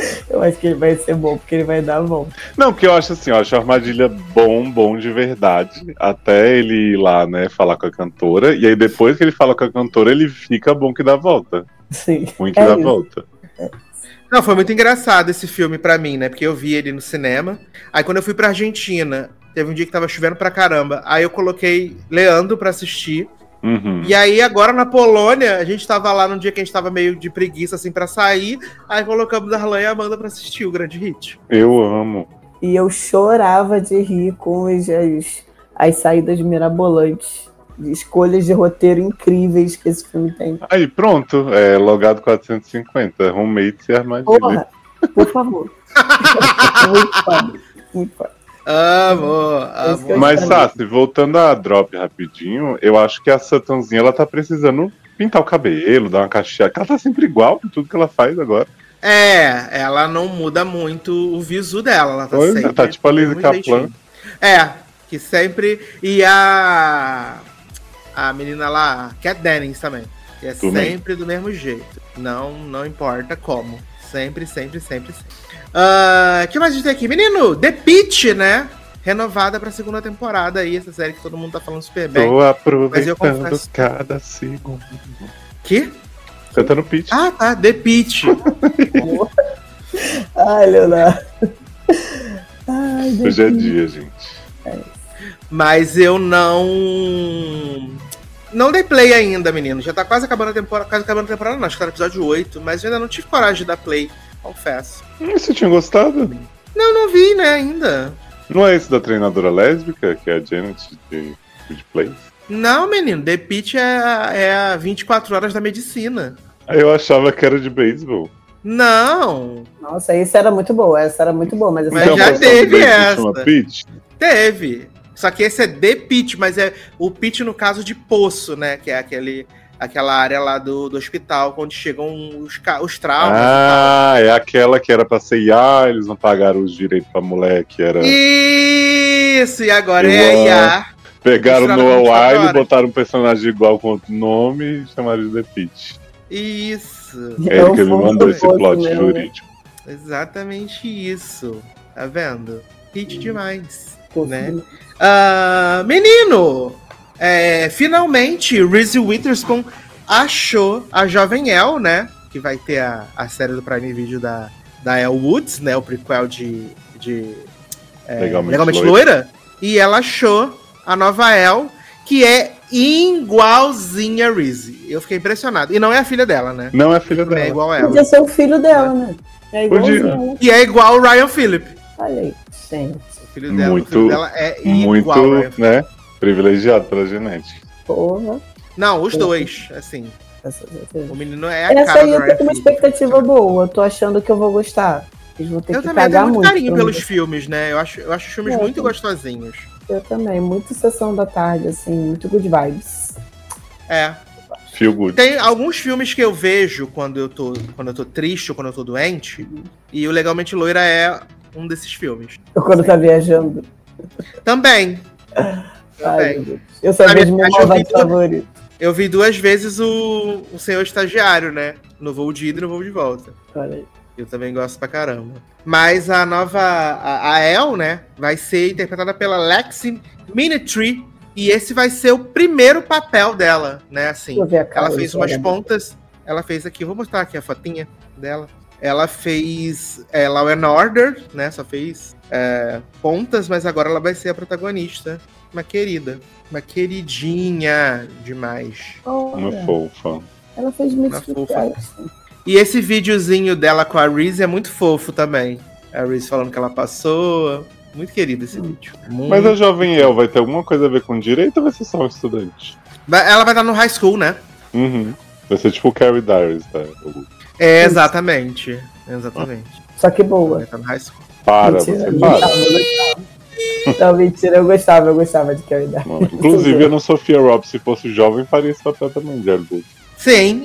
acho que ele vai ser bom, porque ele vai dar bom. Não, porque eu acho assim, eu acho a Armadilha bom de verdade. Até ele ir lá, né, falar com a cantora. E aí depois que ele fala com a cantora, ele fica bom que dá a volta. Sim. Ruim que dá a isso. volta. Não, foi muito engraçado esse filme pra mim, né? Porque eu vi ele no cinema. Aí quando eu fui pra Argentina, teve um dia que tava chovendo pra caramba. Aí eu coloquei Leandro pra assistir. Uhum. E aí agora na Polônia, a gente tava lá num dia que a gente tava meio de preguiça, assim, pra sair. Aí colocamos Darlan e Amanda pra assistir o grande hit. Eu amo. E eu chorava de rir com as saídas mirabolantes, de escolhas de roteiro incríveis que esse filme tem. Aí, pronto. Logado 450. Roommates e Armadilha. Porra, por favor. Muito foda. Muito foda. Amor. Mas, Sassi, voltando a Drop rapidinho, eu acho que a Suttonzinha, ela tá precisando pintar o cabelo, dar uma cacheada. Ela tá sempre igual com tudo que ela faz agora. Ela não muda muito o visu dela. Ela tá Pois é, sempre... tá tipo a Lizzy do mesmo Kaplan. jeitinho. Que sempre... E a menina lá, Kat Dennings também. Que é Também. sempre do mesmo jeito. Não importa como. Sempre. O que mais a gente tem aqui? Menino, The Pitt, né? Renovada pra segunda temporada aí. Essa série que todo mundo tá falando super bem. Tô Mas eu aproveitando confesso- cada segundo. Que? Você tá no pitch. Ah, tá. The Pitt. Ai, Leonardo. Ai, Hoje é dia, gente. Mas eu não dei play ainda, menino. Já tá quase acabando a temporada. Quase acabando a temporada, não. Acho que tá no episódio 8. Mas eu ainda não tive coragem de dar play. Confesso. Você tinha gostado? Não vi, né, ainda. Não é esse da treinadora lésbica, que é a Janet de Good Place? Não, menino. The Pitt é a 24 horas da medicina. Aí eu achava que era de beisebol. Não. Nossa, essa era muito boa, mas essa Mas Então, já a versão teve do beisebol essa. chama Pitch? Teve. Só que esse é The Pitt, mas é o Pitt no caso de poço, né? Que é aquela área lá do hospital, onde chegam os traumas. É aquela que era pra ser IA, eles não pagaram os direitos pra mulher, que era... Isso, e agora é a IA. Pegaram Misturada no com 24 Wilde, horas. botaram um personagem igual com outro nome e chamaram de The Pitch. Isso. É ele que me mandou esse plot jurídico. Exatamente isso. Tá vendo? Hit demais. Fofo Né? demais. Menino! Finalmente, Reese Witherspoon achou a Jovem Elle, né? Que vai ter a série do Prime Video da Elle Woods, né? O prequel de Legalmente Loira. E ela achou a nova Elle, que é igualzinha a Reese. Eu fiquei impressionado. E não é a filha dela, né? Não é filha É dela. igual a ela. Podia ser o filho dela, né? É igualzinho. Podia. Né? E é igual o Ryan Phillip. Olha aí, gente. O filho dela, Muito- o filho dela é Muito, igual ao Ryan Phillip. né? Privilegiado pela genética. Porra. Não, os dois, assim. Essa O menino é a Essa cara aí do eu tô Ryan com uma Phillip. expectativa boa. Eu tô achando que eu vou gostar. Eles vão ter Eu que também pagar tenho muito muito. carinho pra pelos mim. filmes, né? Eu acho os filmes É, muito eu- gostosinhos. Eu também. Muito sessão da tarde, assim. Muito good vibes. É. Feel good. Tem alguns filmes que eu vejo quando eu tô triste ou quando eu tô doente. E o Legalmente Loira é um desses filmes. Eu quando tá viajando. Também. Ai, meu Deus. Eu só Na vejo meu verdade, eu vi malvado tudo. favorito. Eu vi 2 vezes o Senhor Estagiário, né? No voo de ida e no voo de volta. Olha aí. Eu também gosto pra caramba. Mas a nova... A Elle, né? Vai ser interpretada pela Lexi Minetry. E esse vai ser o primeiro papel dela, né? Assim, Deixa eu ver a cara ela fez dela. umas pontas. Ela fez aqui, vou mostrar aqui a fotinha dela. Ela fez Law and Order, né? Só fez pontas, mas agora ela vai ser a protagonista. Uma querida. Uma queridinha demais. Uma Olha, fofa. ela fez muito Uma fofa. sucesso. E esse videozinho dela com a Reese é muito fofo também. A Reese falando que ela passou. Muito querido esse vídeo. Muito. Mas a Jovem El vai ter alguma coisa a ver com direito ou vai ser só um estudante? Ela vai estar no high school, né? Uhum. Vai ser tipo o Carrie Diaries, tá? Exatamente. Exatamente. Só que Vai boa. estar no high school. Para, Mentira, você eu para. gostava, eu gostava. Não, mentira, eu gostava de Carrie Diaries. Não, inclusive, a Ana Sofia Robb, se fosse jovem, faria esse papel também de Elwood. Sim,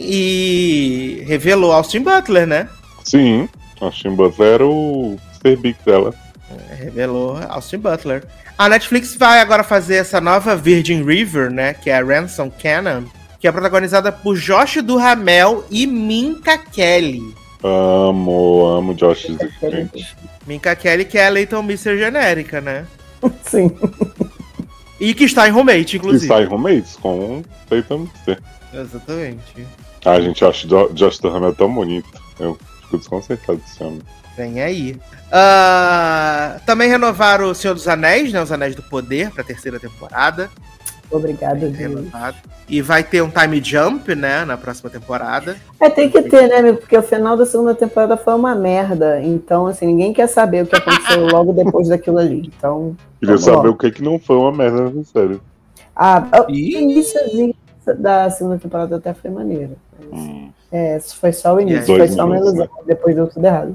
e revelou Austin Butler, né? Sim, a Tim Butler era o Mr. Big dela. Revelou Austin Butler. A Netflix vai agora fazer essa nova Virgin River, né? Que é a Ransom Cannon, que é protagonizada por Josh Duhamel e Minka Kelly. Amo Josh Trent. Minka Kelly, que é a Leighton Mister genérica, né? Sim. E que está em Roommate, Que inclusive. sai Roommates com Leighton Mister. Exatamente. Ah, gente, eu acho Josh Duhamel tão bonito. Eu fico desconcertado desse homem. Vem aí. Também renovaram o Senhor dos Anéis, né? Os Anéis do Poder, pra terceira temporada. Obrigada, Deus. Renovado. E vai ter um time jump, né? Na próxima temporada. Tem que ter, né, amigo? Porque o final da segunda temporada foi uma merda. Então, assim, ninguém quer saber o que aconteceu logo depois daquilo ali. Então. Queria saber o que não foi uma merda nessa série. O iníciozinho da segunda temporada até foi maneiro. Isso foi só o início, foi só uma ilusão. Depois deu tudo errado.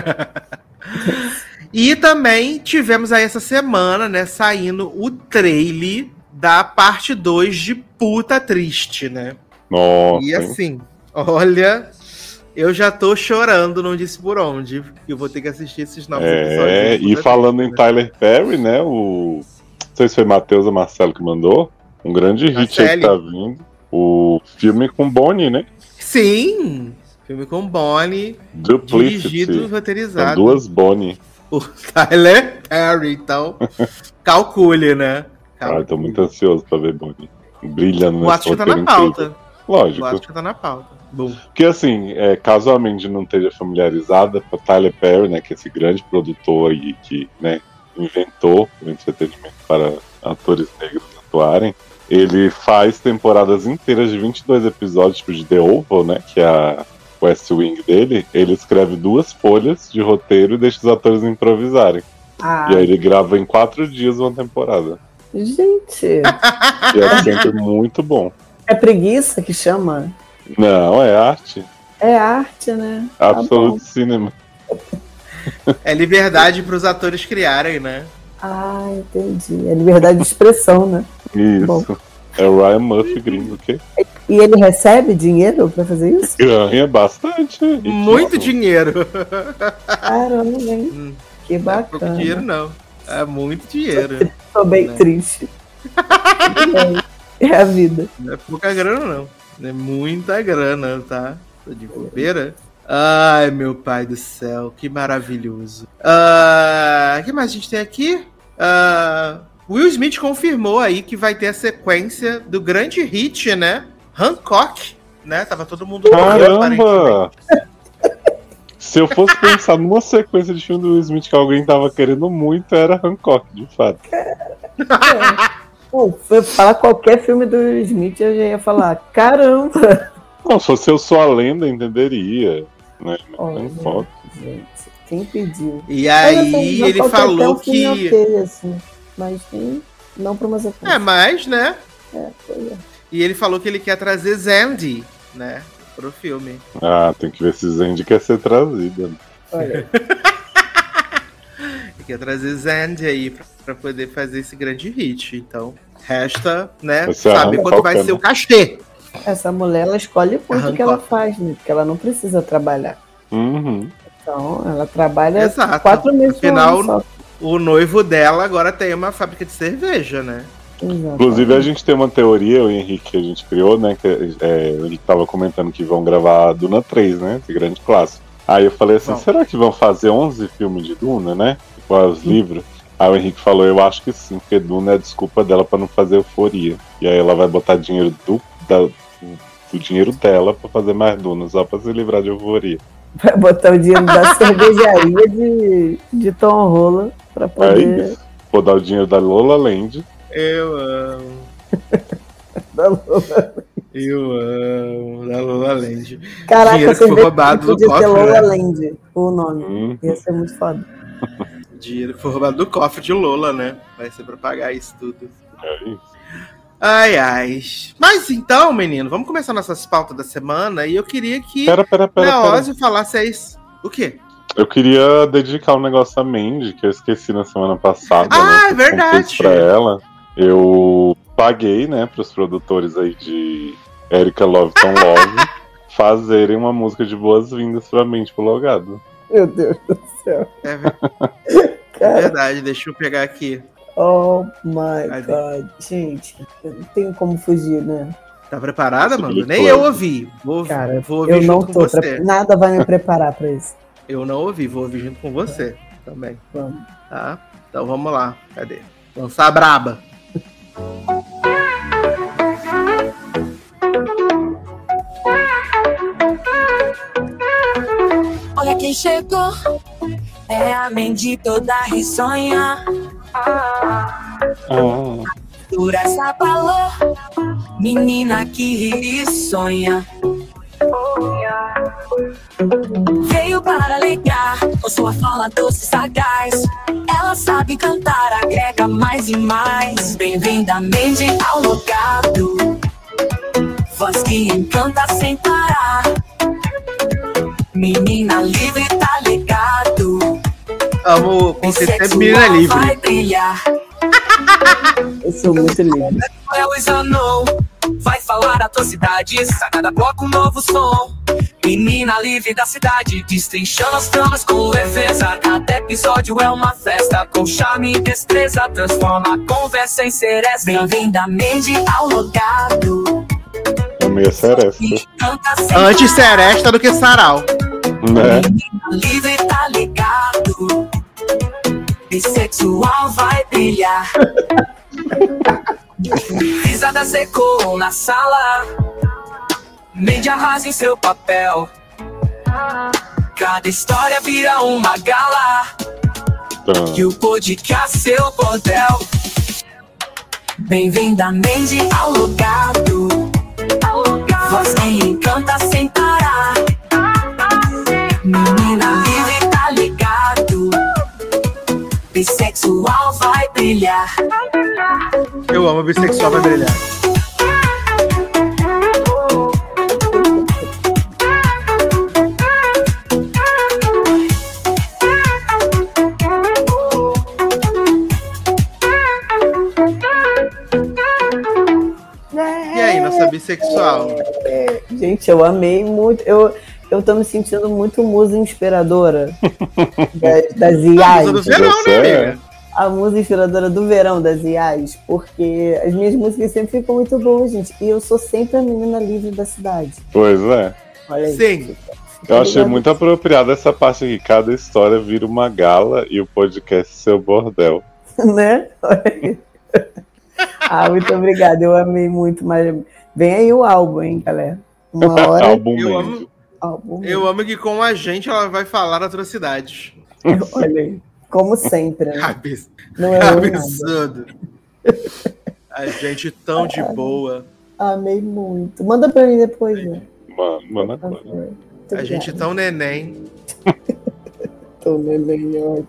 E também tivemos aí essa semana, né, saindo o trailer da parte 2 de Puta Triste, né? Nossa. E assim, olha, eu já tô chorando, não disse por onde, porque eu vou ter que assistir esses novos episódios. E falando em Tyler Perry, né, não sei se foi Matheus ou Marcelo que mandou, um grande hit aí que tá vindo, o filme com Bonnie, né? Sim! Filme com Bonnie, Duplicity. dirigido e roteirizado. São duas Bonnie. O Tyler Perry, então, calcule, né? Eu tô muito ansioso pra ver Bonnie brilhando nesse O ato já tá na roteiro pauta. incrível. Lógico. O ato já tá na pauta. Bom. Porque assim, caso a Mandy não esteja familiarizada com o Tyler Perry, né, que é esse grande produtor aí que, né, inventou o entretenimento para atores negros atuarem, ele faz temporadas inteiras de 22 episódios, tipo de The Oval, né, que é a West Wing dele. Ele escreve 2 folhas de roteiro e deixa os atores improvisarem. E aí ele grava em 4 dias uma temporada. Gente! E é sempre muito bom. É preguiça que chama? Não, é arte. É arte, né? Absolute Cinema. É liberdade pros atores criarem, né? Entendi. É liberdade de expressão, né? Isso. Bom. É o Ryan Murphy gringo, ok? E ele recebe dinheiro pra fazer isso? Ganha bastante. Muito dinheiro. Caramba, hein? Que Não é pouco bacana. dinheiro, não. É muito dinheiro. Tô bem triste. É a vida. Não é pouca grana, não. É muita grana, tá? Tô de bobeira. Ai, meu pai do céu, que maravilhoso. O que mais a gente tem aqui? Will Smith confirmou aí que vai ter a sequência do grande hit, né? Hancock, né? Tava todo mundo... Caramba! Se eu fosse pensar numa sequência de filme do Will Smith que alguém tava querendo muito, era Hancock, de fato. Se eu falar qualquer filme do Will Smith, eu já ia falar, caramba! Não, se fosse Eu Sou a Lenda, entenderia. Né? Hancock. Gente, quem pediu? E aí ele falou que... Okay, assim, mas não pra uma sequência. Mas, né? Pois é. E ele falou que ele quer trazer Zandy, né? Pro filme. Tem que ver se Zandy quer ser trazida. Olha. Ele quer trazer Zandy aí pra poder fazer esse grande hit. Então, resta, né? Saber quanto vai ser o cachê. Essa mulher, ela escolhe muito o que ela faz, né? Porque ela não precisa trabalhar. Uhum. Então, ela trabalha Exato. 4 meses Afinal, só. O noivo dela agora tem uma fábrica de cerveja, né? Exatamente. Inclusive, a gente tem uma teoria, eu e o Henrique, que a gente criou, né? Que ele tava comentando que vão gravar a Duna 3, né? Esse grande clássico. Aí eu falei assim, será que vão fazer 11 filmes de Duna, né? Igual os livros? Aí o Henrique falou, eu acho que sim, porque Duna é a desculpa dela pra não fazer Euforia. E aí ela vai botar dinheiro do dinheiro dela pra fazer mais Duna, só pra se livrar de Euforia. Vai botar o dinheiro da cervejaria de Tom Holland pra poder... Vou dar o dinheiro da Lola Land. Eu amo. Da Lola. Eu amo. Da Lola Land. Caraca, dinheiro que foi roubado do cofre, Lola né? Land, o nome. Ia ser muito foda. Dinheiro que foi roubado do cofre de Lola, né? Vai ser pra pagar isso tudo. É isso. Ai. Mas então, menino, vamos começar nossas pautas da semana. E eu queria que Pera. Leózio falasse aí. O quê? Eu queria dedicar um negócio a Mandy, que eu esqueci na semana passada. Ah, né, é verdade. Pra ela. Eu paguei, né, pros produtores aí de Erika Loveton Love fazerem uma música de boas-vindas pra Mandy pro Logado. Meu Deus do céu. É verdade, deixa eu pegar aqui. Oh my God. Gente, eu não tenho como fugir, né? Tá preparada, mano? Public Nem Club. eu ouvi. Cara, vou ouvir eu não junto com tô. você. Nada vai me preparar pra isso. Eu não ouvi, vou ouvir junto com você também. Vamos. Tá? Então vamos lá. Cadê? Lançar a braba. Olha quem chegou, é a Mandy toda risonha. Por essa balou, menina que ri e sonha. Veio para ligar, com sua fala doce e sagaz. Ela sabe cantar, agrega mais e mais. Bem-vinda, Mandy, ao logado. Voz que encanta sem parar. Menina livre, tá ligado? Amo o conceito de menina Bissexual livre. vai brilhar. Eu sou muito lindo. Lewis Anou vai falar atrocidades, a cada bloco um novo som. Menina livre da cidade, destrinchando as tramas com leveza. Cada episódio é uma festa, com charme e destreza. Transforma a conversa em cereza. Bem-vinda, Mandy, ao logado. É meio seresta, Antes seresta do que sarau. né? Menina livre, tá ligado? Bissexual vai brilhar. Risada secou na sala. Mandy arrasa em seu papel. Cada história vira uma gala. Então, E o podcast seu bordel. Bem-vinda, Mandy, ao logado. Voz que encanta sem parar. Menina livre, tá ligado? Bissexual vai brilhar. Eu amo bissexual, vai brilhar. E aí, nossa bissexual? Gente, eu amei muito. Eu tô me sentindo muito musa inspiradora das IAs. Musa do verão, né, amiga? A musa inspiradora do verão das IAs, porque as minhas músicas sempre ficam muito boas, gente. E eu sou sempre a menina livre da cidade. pois é. Olha aí. Sim. Eu achei muito apropriada essa parte aqui. Cada história vira uma gala e o podcast seu bordel. Né? Olha aí. Ah, muito obrigada. Eu amei muito, mas vem aí o álbum, hein, galera? Uma hora. Álbum Eu Mandy. amo, Álbum. eu amo que com a gente ela vai falar atrocidades. Olha aí. Como sempre, né? Abs- Não é nada. Absurdo. A gente tão de boa. Amei muito. Manda pra mim depois, né? Mano, Por favor. Muito A gente obrigada. tão neném. Tô neném ótimo.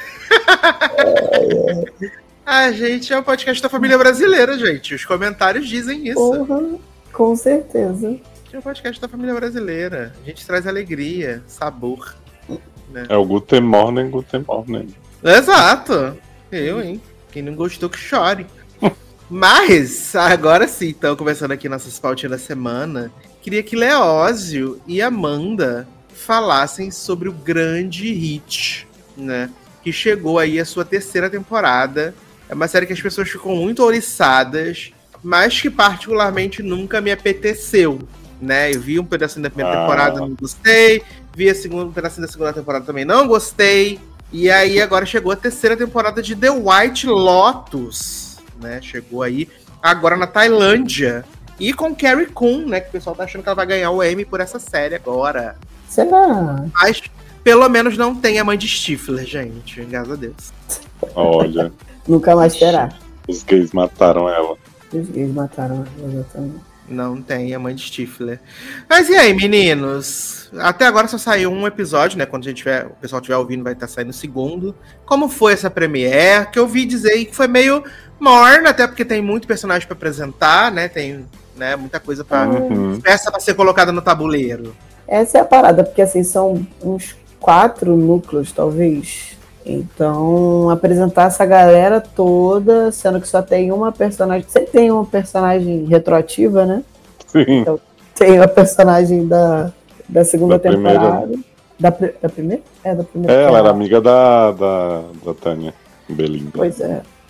A gente é o podcast da família brasileira, gente. Os comentários dizem isso. Porra, com certeza. A gente é o podcast da família brasileira. A gente traz alegria, sabor. Né? é o Guten Morning, Guten Morning. Exato. Eu, hein? Quem não gostou que chore. Mas, agora sim, então, começando aqui nossas pautinhas da semana, queria que Leózio e Amanda falassem sobre o grande hit, né? Que chegou aí a sua terceira temporada. É uma série que as pessoas ficam muito ouriçadas, mas que particularmente nunca me apeteceu, né? Eu vi um pedacinho da primeira temporada, não gostei. Vi um pedacinho da segunda temporada também, não gostei. E aí agora chegou a terceira temporada de The White Lotus, né? Chegou aí agora na Tailândia. E com Carrie Coon, né? Que o pessoal tá achando que ela vai ganhar o Emmy por essa série agora. Será? Mas pelo menos não tem a mãe de Stifler, gente. Graças a Deus. Olha, Nunca mais terá. os gays mataram ela. Os gays mataram ela, exatamente. Não tem a mãe de Stifler. Mas e aí, meninos? Até agora só saiu um episódio, né? Quando o pessoal estiver ouvindo, vai estar saindo o segundo. Como foi essa premiere? Que eu vi dizer que foi meio morna, até porque tem muito personagem pra apresentar, né? Tem, né, muita coisa pra. Peça pra ser colocada no tabuleiro. Essa é a parada, porque assim, são uns 4 núcleos, talvez. Então, apresentar essa galera toda, sendo que só tem uma personagem. Sempre tem uma personagem retroativa, né? Sim. Então, tem a personagem da segunda Da temporada. Da primeira? É, da primeira. Ela era amiga da Tânia Belinda. Pois é.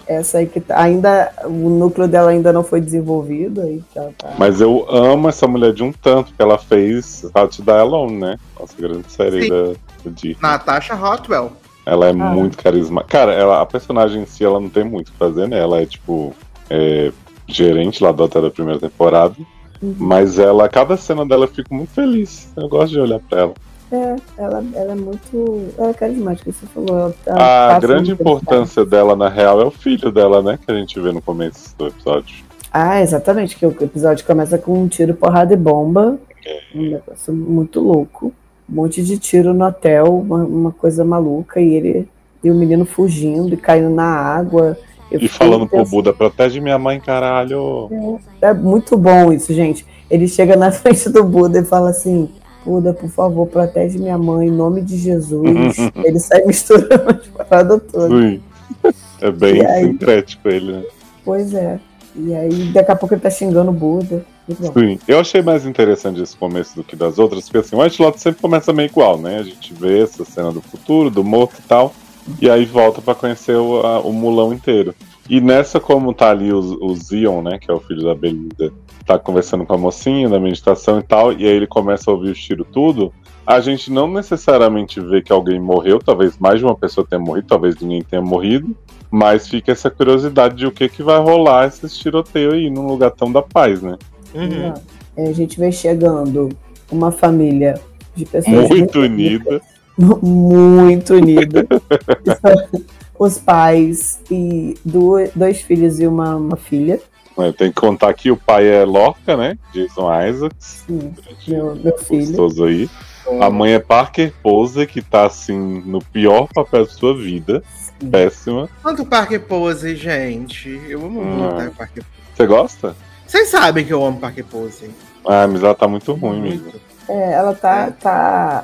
Essa aí que ainda o núcleo dela ainda não foi desenvolvido. Aí que ela tá... Mas eu amo essa mulher de um tanto, que ela fez How to Die Alone, né? Nossa grande série da Disney. Natasha Rothwell. Ela é muito carismática. Cara, a personagem em si, ela não tem muito o que fazer, né? Ela é, tipo, gerente lá do hotel da primeira temporada. Mas cada cena dela eu fico muito feliz. Eu gosto de olhar pra ela. Ela é muito... Ela é carismática, você falou. A grande importância dela, na real, é o filho dela, né? Que a gente vê no começo do episódio. Ah, exatamente. Que o episódio começa com um tiro, porrada e bomba. Um negócio muito louco. Um monte de tiro no hotel, uma coisa maluca. E o menino fugindo e caindo na água. E falando pro Buda, protege minha mãe, caralho. É muito bom isso, gente. Ele chega na frente do Buda e fala assim: Buda, por favor, protege minha mãe, em nome de Jesus. Ele sai misturando as paradas todas. Sim. É bem sincrético ele, né? Pois é. E aí, daqui a pouco ele tá xingando o Buda. Sim. Eu achei mais interessante esse começo do que das outras, porque assim, o White Lotus sempre começa meio igual, né? A gente vê essa cena do futuro, do morto e tal, e aí volta pra conhecer o mulão inteiro. E nessa, como tá ali o Zion, né, que é o filho da Belinda, tá conversando com a mocinha da meditação e tal, e aí ele começa a ouvir os tiros tudo, a gente não necessariamente vê que alguém morreu, talvez mais de uma pessoa tenha morrido, talvez ninguém tenha morrido, mas fica essa curiosidade de o que vai rolar esses tiroteios aí num lugar tão da paz, né? A gente vê chegando uma família de pessoas muito unida. Muito unida. Os pais e dois filhos e uma filha. Tem que contar que o pai é Lorca, né? Jason Isaacs. Sim, meu filho. Gostoso aí. A mãe é Parker Posey, que tá assim no pior papel de sua vida. Sim. Péssima. Quanto Parker Posey, gente. Eu amo muito Parker Posey. Você gosta? Vocês sabem que eu amo Parker Posey. Mas ela tá muito ruim mesmo. Ela tá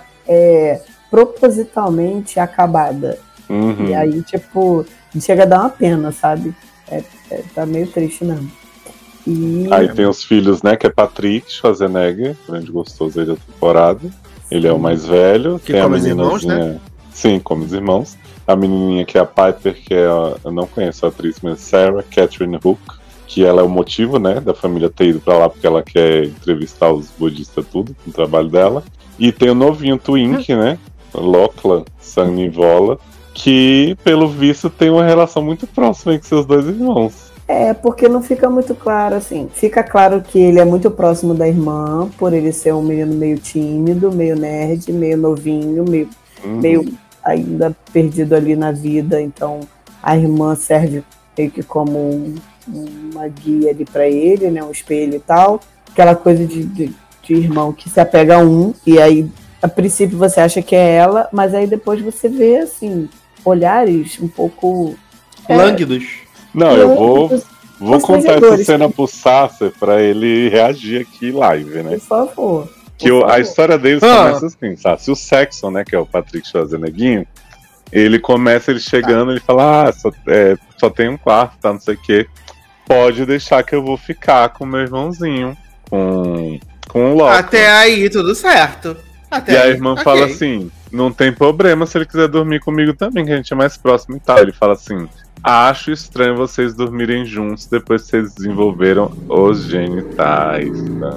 propositalmente acabada. Uhum. E aí, tipo, chega a dar uma pena, sabe? Tá meio triste mesmo. E... Aí tem os filhos, né? Que é Patrick Schwarzenegger, grande gostoso aí da temporada. Ele é o mais velho. Que tem a come os irmãos, meninazinha. né? Sim, como os irmãos. A menininha que é a Piper, que é eu não conheço a atriz, mas Sarah Catherine Hook, que ela é o motivo, né, da família ter ido pra lá, porque ela quer entrevistar os budistas tudo, no trabalho dela. E tem o novinho Twink, né, Lachlan Sangnivola, que, pelo visto, tem uma relação muito próxima entre seus dois irmãos. Porque não fica muito claro, assim. Fica claro que ele é muito próximo da irmã, por ele ser um menino meio tímido, meio nerd, meio novinho, meio ainda perdido ali na vida. Então, a irmã serve meio que como uma guia ali pra ele, né? Um espelho e tal. Aquela coisa de irmão que se apega a um, e aí, a princípio, você acha que é ela, mas aí depois você vê, assim, olhares um pouco... lânguidos. Não, eu vou contar essa cena pro Sasser pra ele reagir aqui live, né? Por favor. A história deles começa assim, Sasser. O Saxon, né, que é o Patrick Schwarzenegger, ele chegando, ele fala, só tem um quarto, tá, não sei o quê. Pode deixar que eu vou ficar com meu irmãozinho, com o Locke. Até aí, tudo certo. E a irmã fala assim, não tem problema se ele quiser dormir comigo também, que a gente é mais próximo e tal. Ele fala assim, acho estranho vocês dormirem juntos depois que vocês desenvolveram os genitais. Tá?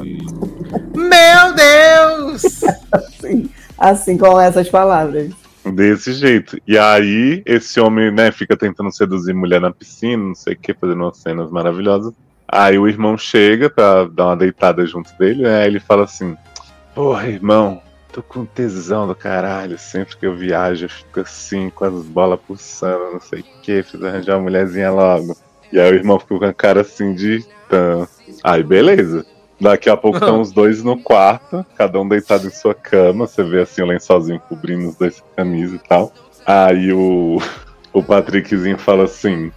Meu Deus! assim com essas palavras. Desse jeito. E aí, esse homem, né, fica tentando seduzir mulher na piscina, não sei o que, fazendo umas cenas maravilhosas. Aí o irmão chega pra dar uma deitada junto dele, né, aí ele fala assim, porra, irmão, tô com tesão do caralho, sempre que eu viajo eu fico assim, com as bolas pulsando, não sei o que, preciso arranjar uma mulherzinha logo. E aí o irmão ficou com a cara assim de... Aí beleza. Daqui a pouco estão os dois no quarto, cada um deitado em sua cama, você vê assim o lençolzinho cobrindo os dois com camisa e tal. Aí o Patrickzinho fala assim,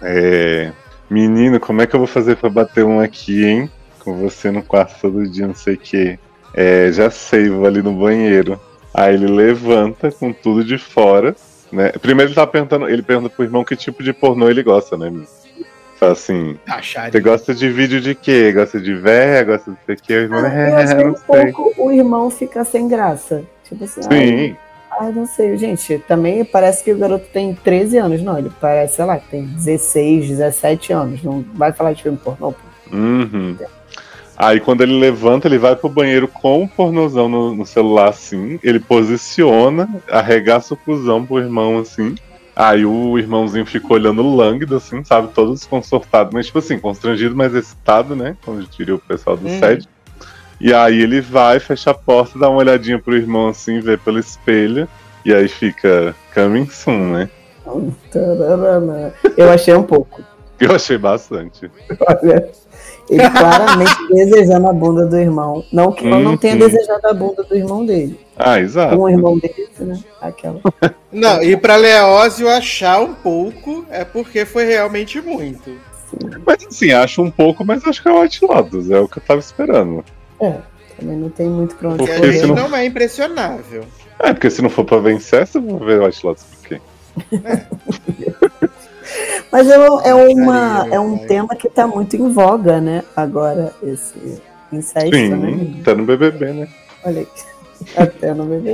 menino, como é que eu vou fazer pra bater um aqui, hein? Com você no quarto todo dia, não sei o que. Já sei, vou ali no banheiro. Aí ele levanta com tudo de fora, né? Primeiro ele pergunta pro irmão que tipo de pornô ele gosta, né? Fala assim, você gosta de vídeo de quê? Gosta de véia? Gosta de sei o quê? Eu acho que pouco o irmão fica sem graça. Tipo assim, sim. Ai, não sei, gente. Também parece que o garoto tem 13 anos, não. Ele parece, sei lá, que tem 16, 17 anos. Não vai falar de filme pornô. Uhum. Aí quando ele levanta, ele vai pro banheiro com o pornozão no celular, assim. Ele posiciona, arregaça o cuzão pro irmão, assim. Aí o irmãozinho fica olhando lânguido, assim, sabe? Todo desconcertado. Mas, tipo assim, constrangido, mas excitado, né? Como diria o pessoal do set. E aí ele vai, fecha a porta, dá uma olhadinha pro irmão, assim, vê pelo espelho. E aí fica coming soon, né? Eu achei um pouco. Eu achei bastante. Olha, ele claramente desejando a bunda do irmão. Não que eu não tenha desejado a bunda do irmão dele. Ah, exato. Um irmão dele, né? Aquela. Não, e pra Leózio achar um pouco é porque foi realmente muito. Mas assim, acho um pouco, mas acho que é White Lotus, é o que eu tava esperando. Também não tem muito pra onde Porque Porque ele se não- não é impressionável. Porque se não for pra vencer, você vai ver White Lotus por quê? Mas é Meu um pai. tema que tá muito em voga, né? Agora, esse incesto, Sim, né? tá no BBB, né? Olha aqui. Até no bebê.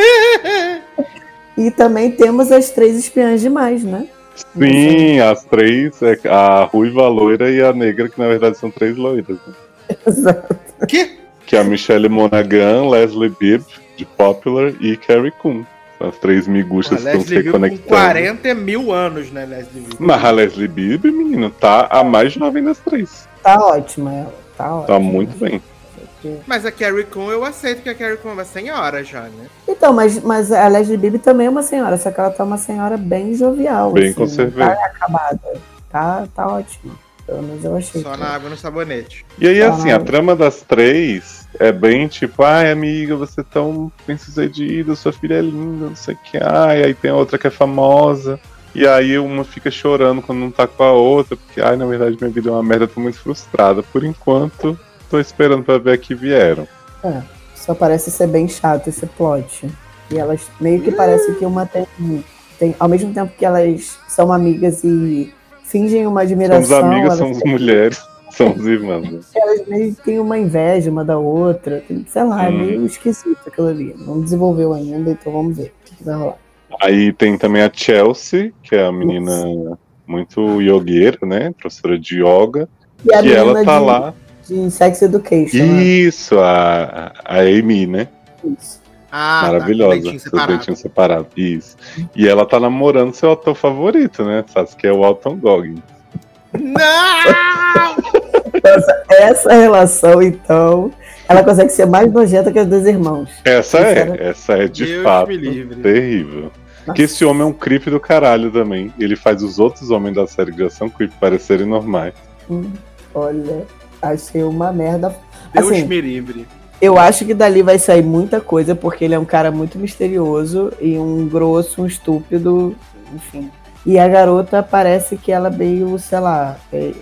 E também temos as 3 espiãs demais, né? Sim, as três, a ruiva, a loira e a negra, que na verdade são 3 loiras. Né? Exato. Que? Que é a Michelle Monaghan, Leslie Bibb, de Popular, e Carrie Coon. São as 3 miguchas que estão Leslie se Bibb com conectando. 40 mil anos, né, Leslie Bibb? Mas a Leslie Bibb, menino, tá a mais jovem das 3. Tá ótima ela. Tá ótima. Tá muito bem. Mas a Carrie Coon, eu aceito que a Carrie Coon é uma senhora já, né? Então, mas a Leslie Bibb também é uma senhora, só que ela tá uma senhora bem jovial. Bem assim, conservada. não tá acabada. Tá ótima. Pelo menos eu achei. Só na água e no sabonete. E aí, Tá. assim, a trama das 3 é bem tipo, ai, amiga, você é tão bem sucedida, sua filha é linda, não sei o que. Ai, aí tem a outra que é famosa. E aí uma fica chorando quando não tá com a outra, porque, ai, na verdade minha vida é uma merda, tô muito frustrada. Por enquanto, tô esperando pra ver a que vieram. Só parece ser bem chato esse plot. E elas meio que parece que uma tem. Ao mesmo tempo que elas são amigas e fingem uma admiração. Somos amigas, elas somos têm- mulheres, somos irmãs. Né? Elas meio que têm uma inveja uma da outra. Sei lá, é meio esquisito aquilo ali. Não desenvolveu ainda, então vamos ver o que vai rolar. Aí tem também a Chelsea, que é a menina muito yogueira, né? Professora de yoga. E a Que ela menina tá lá. de Sex Education. Né? Isso, a Amy, né? Isso. Ah, Maravilhosa. Tá, com leitinho Seu separado. leitinho separado. Isso. E ela tá namorando seu ator favorito, né? Sabe que é o Alton Goggins. Não! Essa relação, então, ela consegue ser mais nojenta que as dos irmãos. Essa é de Deus fato me livre. terrível. Porque esse homem é um creep do caralho também. Ele faz os outros homens da série que já são creep parecerem normais. Olha, achei uma merda. Deus Assim, me livre. eu acho que dali vai sair muita coisa, porque ele é um cara muito misterioso e um grosso, um estúpido, enfim. E a garota parece que ela meio, sei lá,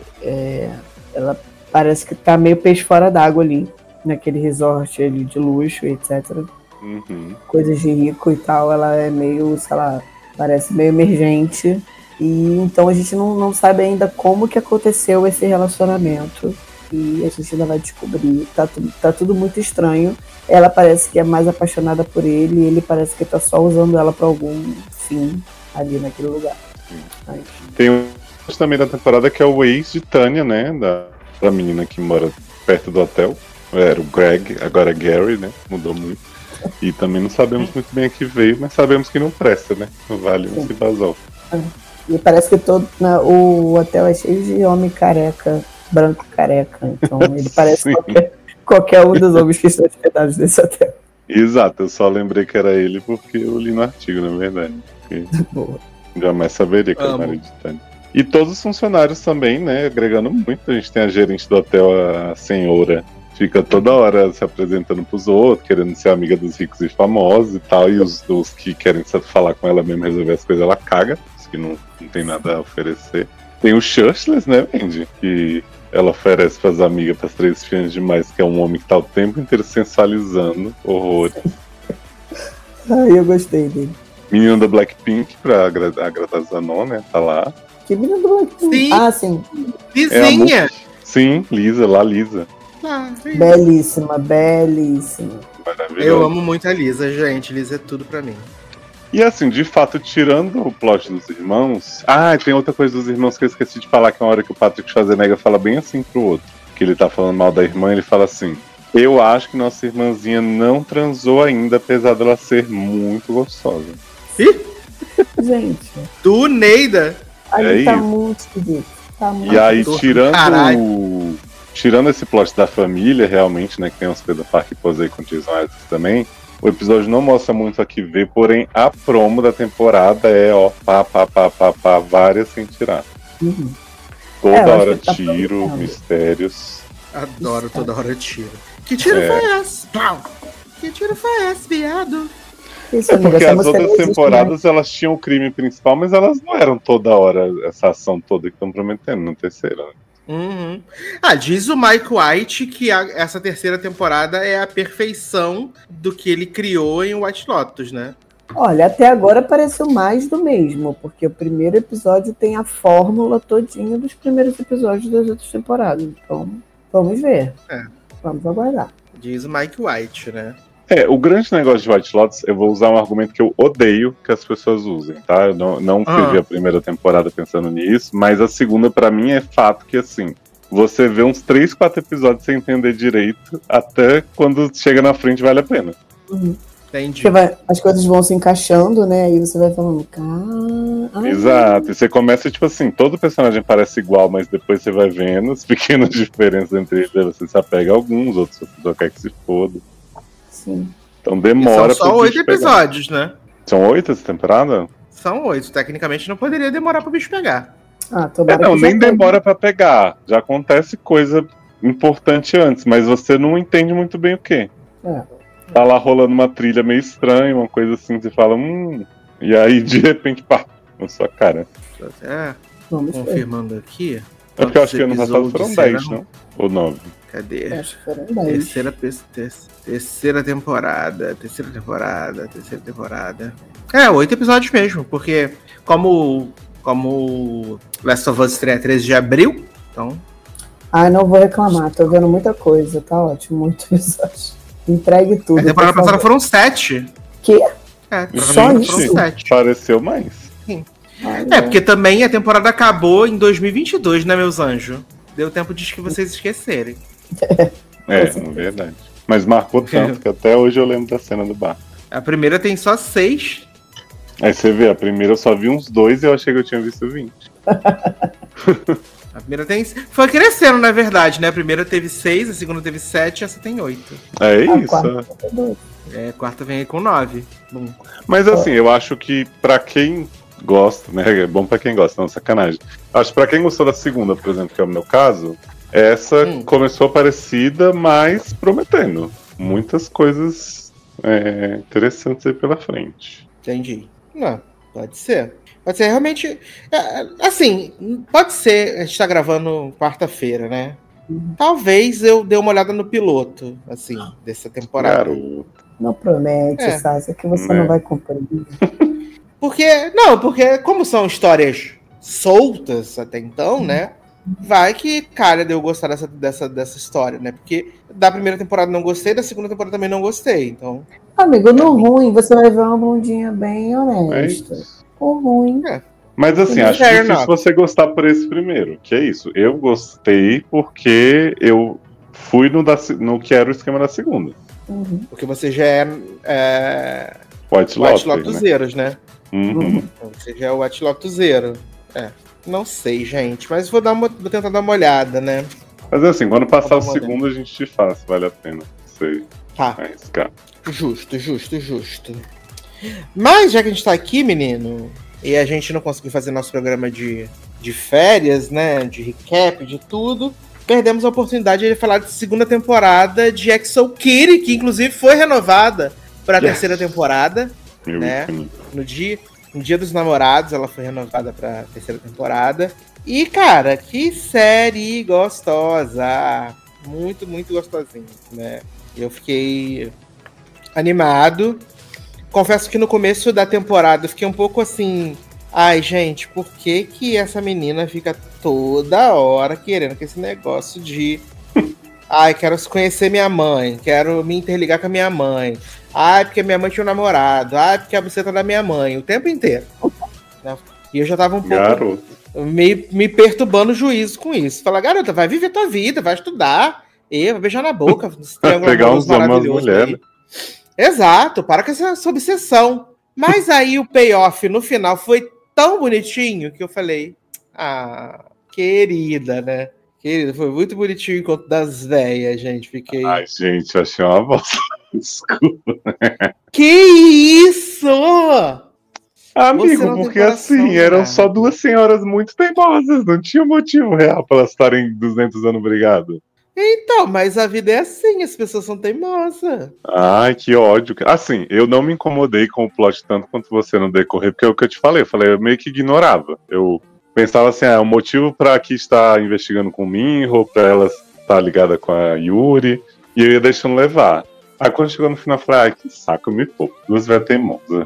ela parece que tá meio peixe fora d'água ali, naquele resort ali de luxo, etc. Uhum. Coisas de rico e tal, ela é meio, sei lá, parece meio emergente. E então a gente não sabe ainda como que aconteceu esse relacionamento. E a gente ainda vai descobrir. Tá tudo muito estranho. Ela parece que é mais apaixonada por ele, e ele parece que tá só usando ela pra algum fim ali naquele lugar. Mas, Tem um também da temporada que é o ex de Tânia, né? Da menina que mora perto do hotel. Era o Greg, agora é Gary, né? Mudou muito. E também não sabemos muito bem a que veio, mas sabemos que não presta, né? Não vale um cibazol. e parece que o hotel é cheio de homem careca, branco careca. Então ele parece Sim. qualquer um dos homens que estão hospedados nesse hotel. Exato, eu só lembrei que era ele porque eu li no artigo, na verdade. Porque Boa. jamais saberia que era o Amo. marido de Tânia. E todos os funcionários também, né? Agregando muito. A gente tem a gerente do hotel, a senhora. Fica toda hora se apresentando pros outros, querendo ser amiga dos ricos e famosos e tal. E os que querem falar com ela mesmo, resolver as coisas, ela caga. Que não tem nada a oferecer. Tem o Shirtless, né, Wendy? Que ela oferece pras amigas, pras 3 espiãs demais, que é um homem que tá o tempo inteiro sensualizando horrores. Ai, eu gostei dele. Menino da Blackpink, pra agradar Zanon, né? Tá lá. Que menina do Blackpink? Sim. Ah, sim. Vizinha! É Sim, Lisa, lá Lisa. Ah, sim. Belíssima, belíssima. Maravilhosa. Eu amo muito a Lisa, gente. Lisa é tudo pra mim. E assim, de fato, tirando o plot dos irmãos. Ah, tem outra coisa dos irmãos que eu esqueci de falar, que é uma hora que o Patrick Schwarzenegger fala bem assim pro outro. Que ele tá falando mal da irmã, ele fala assim: eu acho que nossa irmãzinha não transou ainda, apesar dela ser muito gostosa. Ih, Gente, do Neida. ali tá isso. muito esquisito. Tá muito E aí, Caralho. tirando esse plot da família, realmente, né, que tem os Pedro Park e posei com Jason Isaacs também, o episódio não mostra muito aqui ver, porém a promo da temporada é, ó, pá, várias sem tirar. Uhum. Toda eu acho hora que tá tiro, prometendo. mistérios. Adoro toda hora tiro. Que tiro foi esse? Plau. Que tiro foi esse, viado? Isso, É amiga, porque essa as música outras não existe temporadas elas tinham o crime principal, mas elas não eram toda hora essa ação toda que estão prometendo na terceira. Né? Uhum. Ah, diz o Mike White que essa terceira temporada é a perfeição do que ele criou em White Lotus, né? Olha, até agora pareceu mais do mesmo, porque o primeiro episódio tem a fórmula todinha dos primeiros episódios das outras temporadas. Então, vamos ver. É. Vamos aguardar. Diz o Mike White, né? O grande negócio de White Lotus, eu vou usar um argumento que eu odeio que as pessoas usem, tá? Eu não vi a primeira temporada pensando nisso, mas a segunda, pra mim, é fato que, assim, você vê uns 3, 4 episódios sem entender direito, até quando chega na frente vale a pena. Uhum. Entendi. As coisas vão se encaixando, né? E você vai falando, Exato, e você começa, tipo assim, todo personagem parece igual, mas depois você vai vendo as pequenas diferenças entre eles, você se apega a alguns, outros você só quer que se foda. Sim. Então demora. E são só 8 episódios, né? São 8 essa temporada? São 8. Tecnicamente não poderia demorar pro bicho pegar. Não, nem demora pra pegar. Já acontece coisa importante antes, mas você não entende muito bem o quê. Tá lá rolando uma trilha meio estranha, uma coisa assim, você fala, e aí de repente, pá, na sua cara. Confirmando aqui. É porque eu acho que ano passado foram 10, não? Ou 9? Cadê? Acho que foram 10. Terceira temporada. 8 episódios mesmo, porque como Last of Us estreia 13 de abril, então... Ai, não vou reclamar, tô vendo muita coisa, tá ótimo, muito episódio. Entregue tudo. A temporada passada foram 7. Que? Só isso? Foram 7. Pareceu mais. Sim. Porque também a temporada acabou em 2022, né, meus anjos? Deu tempo de que vocês esquecerem. É verdade. Mas marcou tanto que até hoje eu lembro da cena do bar. A primeira tem só 6. Aí você vê, a primeira eu só vi uns 2 e eu achei que eu tinha visto 20. A primeira tem... Foi crescendo, na verdade, né? A primeira teve 6, a segunda teve 7, essa tem 8. É isso. A quarta vem aí com 9. Mas assim, eu acho que pra quem gosta, né? É bom pra quem gosta, não, sacanagem. Acho que pra quem gostou da segunda, por exemplo, que é o meu caso, essa começou parecida, mas prometendo. Muitas coisas interessantes aí pela frente. Entendi. Não, pode ser. Pode ser realmente. Assim, pode ser. A gente tá gravando quarta-feira, né? Talvez eu dê uma olhada no piloto, assim, dessa temporada. Garoto. Não promete, Sasha, que você não vai cumprir. Porque como são histórias soltas até então, né? Vai que calha de eu gostar dessa história, né? Porque da primeira temporada não gostei, da segunda temporada também não gostei, então... Amigo, no ruim você vai ver uma bundinha bem honesta. O ruim... Mas assim, acho difícil você gostar por esse primeiro, que é isso. Eu gostei porque eu fui no que era o esquema da segunda. Porque você já é White Lotuseiros, né? Uhum. Então você já é o White Lotuseiro. Não sei, gente, mas vou tentar dar uma olhada, né? Mas assim, quando passar o segundo a gente te faz, vale a pena você arriscar. Justo. Mas já que a gente tá aqui, menino, e a gente não conseguiu fazer nosso programa de férias, né? De recap, de tudo, perdemos a oportunidade de falar de segunda temporada de Exo Kitty, que inclusive foi renovada para a terceira temporada, né? No dia dos namorados, ela foi renovada pra terceira temporada. E, cara, que série gostosa! Muito, muito gostosinha, né? Eu fiquei animado. Confesso que no começo da temporada eu fiquei um pouco assim... Ai, gente, por que essa menina fica toda hora querendo que esse negócio de Ai, quero conhecer minha mãe, quero me interligar com a minha mãe. Ai, porque minha mãe tinha um namorado. Ai, porque a buceta da minha mãe, o tempo inteiro. E eu já tava um pouco me perturbando o juízo com isso. Falar, garota, vai viver tua vida, vai estudar, vai beijar na boca. Pegar uns homens mulheres. Exato, para com essa obsessão. Mas aí o payoff no final foi tão bonitinho que eu falei, querida, né? Querida, foi muito bonitinho o encontro das velhas, gente. Fiquei. Ai, gente, achei uma bosta. Desculpa. Que isso! Amigo, porque assim, eram só duas senhoras muito teimosas, não tinha motivo real para elas estarem 200 anos brigadas. Então, mas a vida é assim, as pessoas são teimosas. Ai, que ódio. Assim, eu não me incomodei com o plot tanto quanto você no decorrer, porque é o que eu te falei, eu meio que ignorava. Eu pensava assim, o motivo pra aqui estar investigando com o Minho, pra ela estar ligada com a Yuri, e eu ia deixando levar. Aí quando chegou no final, eu falei, que saco, me pouco, duas velhas teimosas.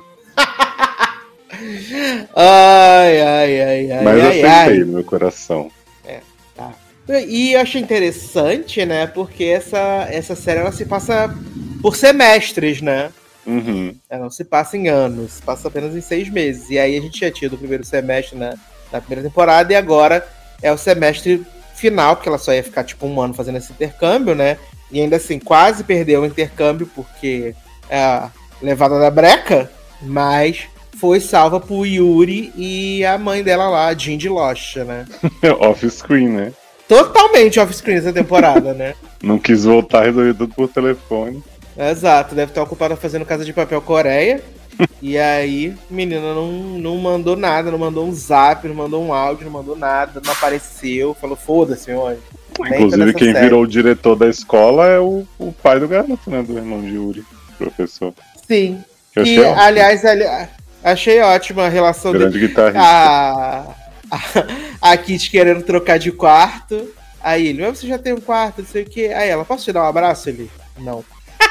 Ai. Mas eu aceitei no meu coração. Tá. E eu achei interessante, né? Porque essa série ela se passa por semestres, né? Uhum. Ela não se passa em anos, se passa apenas em 6 meses. E aí a gente já tinha o primeiro semestre na primeira temporada, e agora é o semestre final, porque ela só ia ficar tipo 1 ano fazendo esse intercâmbio, né? E ainda assim, quase perdeu o intercâmbio, porque é a levada da breca, mas foi salva por Yuri e a mãe dela lá, a Jindy Lost, né? Off-screen, né? Totalmente off-screen essa temporada, né? Não quis voltar, resolver tudo por telefone. Exato, deve estar ocupada fazendo Casa de Papel Coreia. E aí, menina, não mandou nada, não mandou um zap, não mandou um áudio, não mandou nada, não apareceu, falou, foda-se, meu anjo. Inclusive, quem virou o diretor da escola é o pai do garoto, né? Do irmão de Yuri, professor. Sim. Que aliás, achei ótima a relação grande guitarrista. A Kitty querendo trocar de quarto. Aí ele, mas você já tem um quarto, não sei o quê. Aí ela, posso te dar um abraço? Ele, não.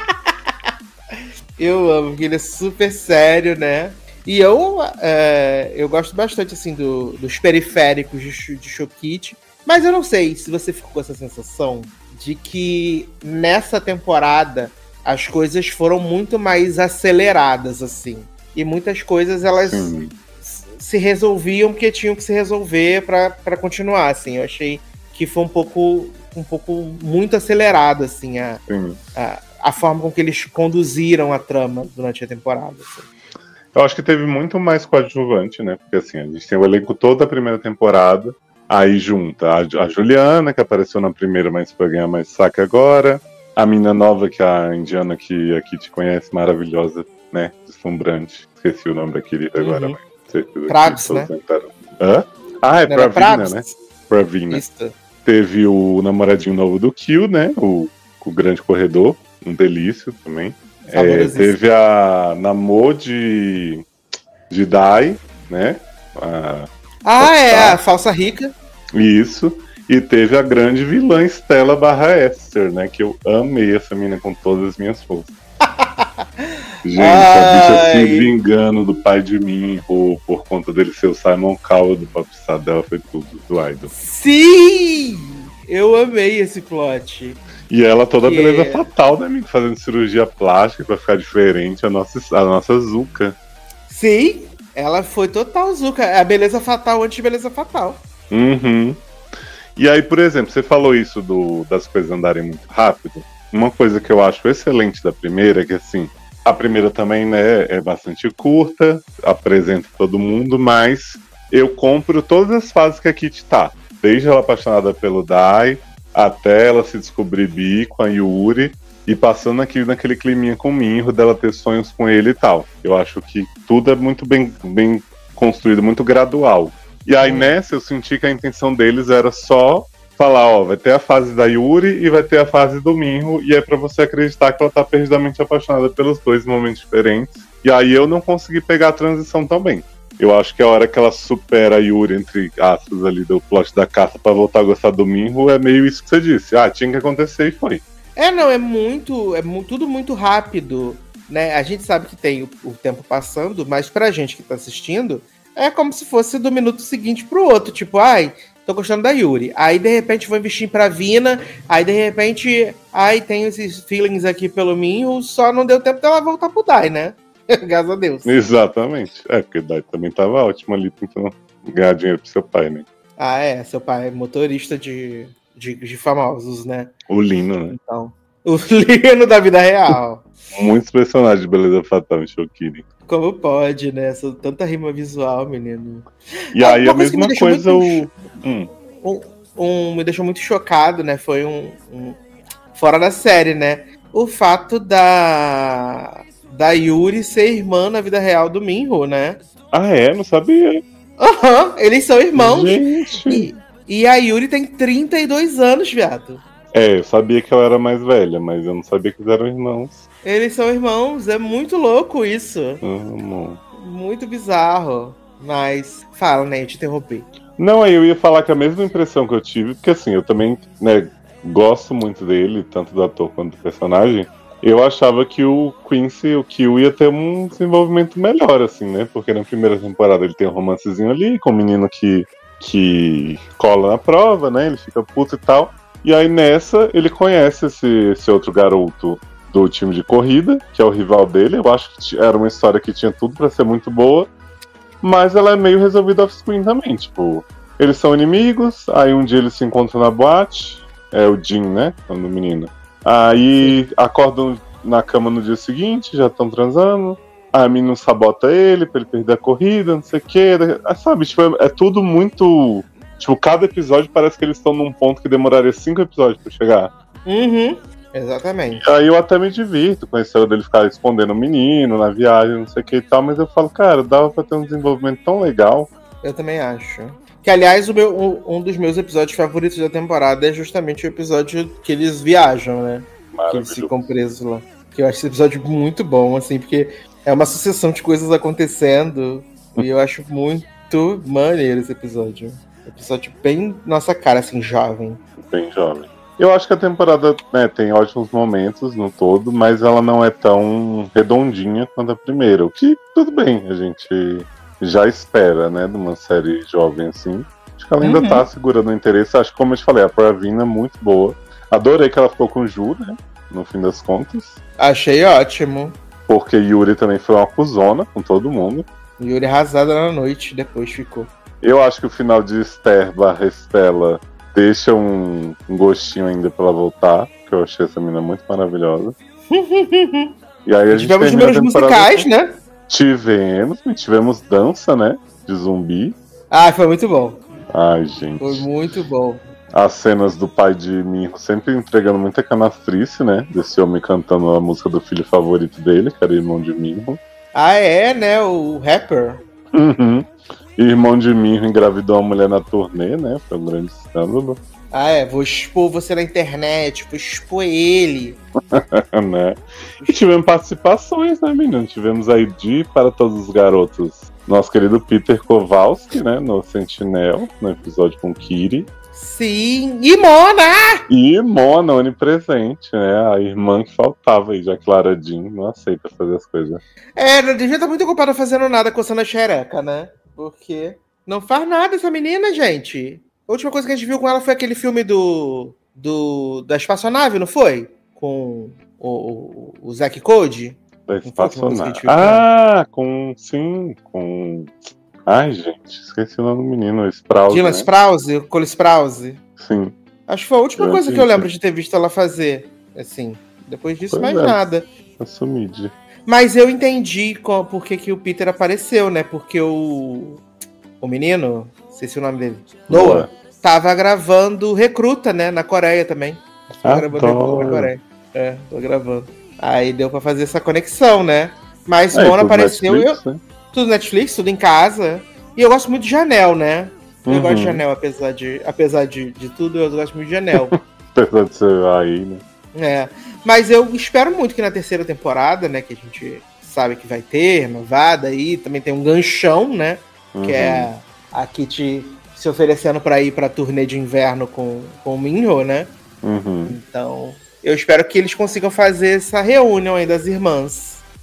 Eu amo, porque ele é super sério, né? E eu gosto bastante, assim, dos periféricos de Chokit. Mas eu não sei se você ficou com essa sensação de que nessa temporada as coisas foram muito mais aceleradas, assim. E muitas coisas, elas se resolviam porque tinham que se resolver pra continuar, assim. Eu achei que foi um pouco muito acelerado, assim, a forma com que eles conduziram a trama durante a temporada. Assim. Eu acho que teve muito mais coadjuvante, né? Porque assim, a gente tem o elenco todo da primeira temporada, aí junta a Juliana, que apareceu na primeira, mas foi ganhar mais saque agora, a mina nova, que é a indiana que aqui te conhece, maravilhosa, né? Deslumbrante. Esqueci o nome da querida agora, mas certeza Travis, né? Hã? Ah, é Pravina, né? Pravina. Isso. Teve o namoradinho novo do Kill, né? O grande corredor, um delício também. Teve a Namor de Dai, né? A falsa rica. Isso. E teve a grande vilã Stella /Esther, né? Que eu amei essa menina com todas as minhas forças. Gente, a bicha se vingando do pai de mim por conta dele ser o Simon Cowell do Pop Star dela, foi tudo do Idol. Sim! Eu amei esse plot. E ela toda beleza fatal, né, amigo? Fazendo cirurgia plástica pra ficar diferente, a nossa Zuka. Sim, ela foi total Zuka. É a beleza fatal antes de beleza fatal. Uhum. E aí, por exemplo, você falou isso das coisas andarem muito rápido. Uma coisa que eu acho excelente da primeira é que, assim, a primeira também, né, é bastante curta, apresenta todo mundo, mas eu compro todas as fases que a Kitty tá. Desde ela apaixonada pelo Dai, até ela se descobrir bi com a Yuri, e passando naquele climinha com o Minho, dela ter sonhos com ele e tal. Eu acho que tudo é muito bem construído, muito gradual. E aí nessa eu senti que a intenção deles era só falar, vai ter a fase da Yuri e vai ter a fase do Minho, e é pra você acreditar que ela tá perdidamente apaixonada pelos dois em momentos diferentes. E aí eu não consegui pegar a transição tão bem. Eu acho que a hora que ela supera a Yuri, entre aspas, ali do plot da caça pra voltar a gostar do Minho, é meio isso que você disse. Tinha que acontecer e foi. Tudo muito rápido, né? A gente sabe que tem o tempo passando, mas pra gente que tá assistindo, é como se fosse do minuto seguinte pro outro. Tipo, tô gostando da Yuri. Aí, de repente, vou investir pra Vina. Aí, de repente, tenho esses feelings aqui pelo Minho. Só não deu tempo dela voltar pro Dai, né? Graças a Deus. Exatamente. Porque o Dai também tava ótimo ali tentando ganhar dinheiro pro seu pai, né? Seu pai é motorista de famosos, né? O Lino, né? Então, o Lino da vida real. Muitos personagens de Beleza Fatal em Shokiri. Como pode, né? Tanta rima visual, menino. E aí a mesma coisa me deixou muito chocado, né? Foi um fora da série, né? O fato da Yuri ser irmã na vida real do Minho, né? Não sabia. Eles são irmãos. Gente. E a Yuri tem 32 anos, viado. Eu sabia que ela era mais velha, mas eu não sabia que eles eram irmãos. Eles são irmãos, é muito louco isso. Amor. Muito bizarro. Mas, fala, né, eu te interrompi. Não, aí eu ia falar que a mesma impressão que eu tive, porque assim, eu também, né, gosto muito dele, tanto do ator quanto do personagem. Eu achava que o Quincy, o Kyo, ia ter um desenvolvimento melhor, assim, né? Porque na primeira temporada ele tem um romancezinho ali com um menino que cola na prova, né? Ele fica puto e tal. E aí nessa, ele conhece esse outro garoto do time de corrida, que é o rival dele. Eu acho que era uma história que tinha tudo pra ser muito boa. Mas ela é meio resolvida off-screen também, tipo... Eles são inimigos, aí um dia eles se encontram na boate. É o Jin, né? O nome do menino. Aí acordam na cama no dia seguinte, já estão transando. A menina sabota ele pra ele perder a corrida, não sei o quê. Sabe, tipo, é tudo muito... Tipo, cada episódio parece que eles estão num ponto que demoraria 5 episódios pra chegar. Exatamente. E aí eu até me divirto com a história dele ficar escondendo o menino na viagem, não sei o que e tal. Mas eu falo, cara, dava pra ter um desenvolvimento tão legal. Eu também acho. Que, aliás, um dos meus episódios favoritos da temporada é justamente o episódio que eles viajam, né? Que eles ficam presos lá. Que eu acho esse episódio muito bom, assim, porque é uma sucessão de coisas acontecendo. E eu acho muito maneiro esse episódio. Episódio bem nossa cara, assim, jovem. Bem jovem. Eu acho que a temporada, né, tem ótimos momentos no todo, mas ela não é tão redondinha quanto a primeira. O que, tudo bem, a gente... já espera, né, de uma série jovem assim. Acho que ela ainda tá segurando o interesse. Acho que, como eu te falei, a Pravina é muito boa. Adorei que ela ficou com o Ju, né, no fim das contas. Achei ótimo. Porque Yuri também foi uma cuzona com todo mundo. Yuri arrasada na noite, depois ficou. Eu acho que o final de Esther/Estela deixa um gostinho ainda pra ela voltar, porque eu achei essa menina muito maravilhosa. E aí a gente tivemos números musicais, né? Tivemos dança, né? De zumbi. Foi muito bom. Ai, gente. Foi muito bom. As cenas do pai de Minho sempre entregando muita canastrice, né? Desse homem cantando a música do filho favorito dele, que era irmão de Minho. Né? O rapper. Irmão de Minho engravidou uma mulher na turnê, né? Foi um grande escândalo. Vou expor você na internet, vou expor ele. Né? E tivemos participações, né, menino? Tivemos aí para todos os garotos. Nosso querido Peter Kowalski, né? No Sentinel, no episódio com Kiri. Sim, e Mona! E Mona, onipresente, né? A irmã que faltava aí, já que Clara Jean não aceita fazer as coisas. Não devia estar muito ocupada fazendo nada, coçando a xereca, né? Porque não faz nada essa menina, gente. A última coisa que a gente viu com ela foi aquele filme da espaçonave, não foi? Com o Zack Code? Da espaçonave. Com... Ai, gente, esqueci o nome do menino, Sprouse. Dylan, né? Sprouse, Cole Sprouse. Sim. Acho que foi a última coisa que eu lembro de ter visto ela fazer. Assim, depois disso, mais nada. Assumide. Mas eu entendi por que o Peter apareceu, né? Porque o menino, não sei se é o nome dele, Noah, tava gravando Recruta, né? Na Coreia também. Gravando Recruta na Coreia. Tô gravando. Aí deu pra fazer essa conexão, né? Mas Mona apareceu. Netflix, né? Tudo Netflix, tudo em casa. E eu gosto muito de Janelle, né? Eu gosto de Janelle, apesar de tudo, eu gosto muito de Janelle. Apesar de ser aí, né? Mas eu espero muito que na terceira temporada, né, que a gente sabe que vai ter, renovada aí, também tem um ganchão, né? Que é a Kitty se oferecendo pra ir pra turnê de inverno com o Minho, né? Então, eu espero que eles consigam fazer essa reunião aí das irmãs,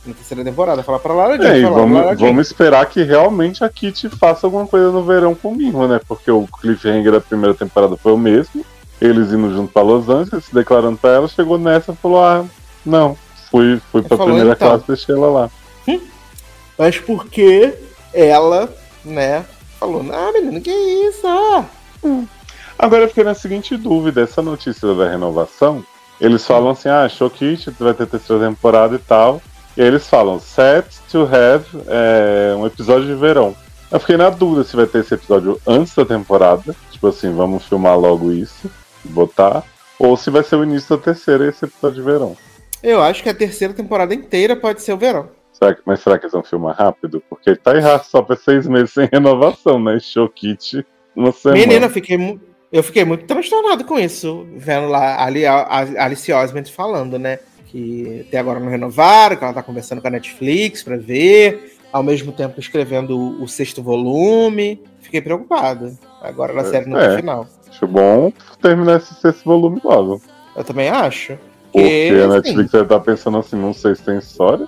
na terceira temporada. Falar pra Lara Jean. E falar pra Lara Jean. vamos esperar que realmente a Kitty faça alguma coisa no verão comigo, né? Porque o cliffhanger da primeira temporada foi o mesmo. Eles indo junto pra Los Angeles, se declarando pra ela, chegou nessa e falou: não, fui pra primeira classe, deixei ela lá. Mas porque ela, né, falou: menino, que isso? Agora eu fiquei na seguinte dúvida: essa notícia da renovação, eles falam assim: Show Kitty vai ter terceira temporada e tal. E aí eles falam: set to have um episódio de verão. Eu fiquei na dúvida se vai ter esse episódio antes da temporada, tipo assim, vamos filmar logo isso, botar, ou se vai ser o início da terceira e esse episódio de verão. Eu acho que a terceira temporada inteira pode ser o verão. Mas será que eles vão filmar rápido? Porque tá errado só pra 6 meses sem renovação, né? Show Kitty, uma semana. Menina, eu fiquei muito transtornado com isso, vendo lá a Alice Osment falando, né? Que até agora não renovaram, que ela tá conversando com a Netflix pra ver, ao mesmo tempo escrevendo o 6º volume. Fiquei preocupado. Agora na série não tem final. Acho bom terminar esse 6º volume logo. Eu também acho. Porque a Netflix deve estar pensando assim, não sei se tem história.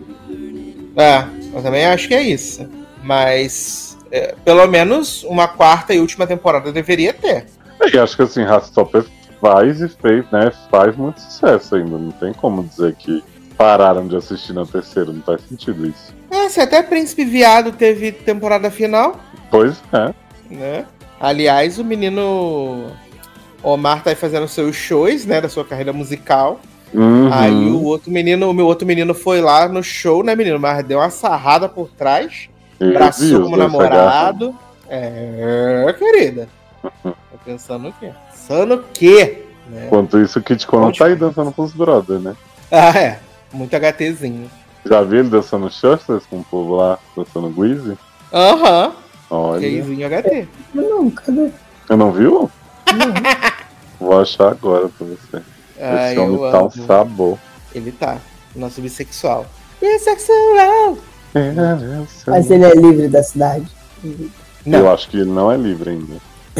Eu também acho que é isso. Mas pelo menos uma 4ª e última temporada deveria ter. E acho que assim, Heartstopper faz e fez, né? Faz muito sucesso ainda. Não tem como dizer que pararam de assistir na terceira. Não faz sentido isso. Se até Príncipe Viado teve temporada final. Pois é. Né? Aliás, o menino Omar tá aí fazendo seus shows, né? Da sua carreira musical. Aí o meu outro menino foi lá no show, né, menino? Mas deu uma sarrada por trás. Abraçou como namorado. Querida. Tô pensando o quê? Pensando o quê? Né? Enquanto isso, o Kit Kono tá aí dançando com os brothers, né? Muito HTzinho. Já vi ele dançando Shirtless com o povo lá, dançando Greasy? Olha. Gayzinho HT. Não, cadê? Você não viu? Não. Vou achar agora pra você. Esse homem tá um sabor. Ele tá. Nosso bissexual. Bissexual! Mas ele é livre da cidade? Não. Eu acho que ele não é livre ainda.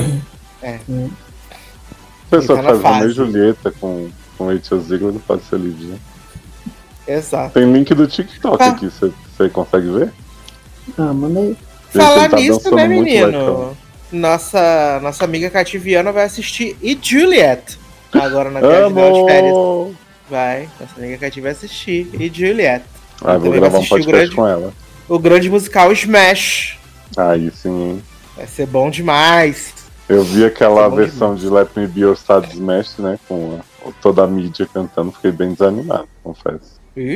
A pessoa tá faz Romeo e Julieta com Rachel Ziegler, não pode ser livre, né? Exato. Tem link do TikTok aqui, você consegue ver? Manda aí. Falar nisso, né, menino? Nossa amiga Cativiana vai assistir E Juliet agora na viagem das férias. Vai, nossa amiga Cati vai assistir E Juliet. Vou gravar um podcast com ela. O grande musical Smash. Aí sim. Vai ser bom demais. Eu vi aquela versão de Let Me Be Your Star Smash, né? Com toda a mídia cantando, fiquei bem desanimado, confesso.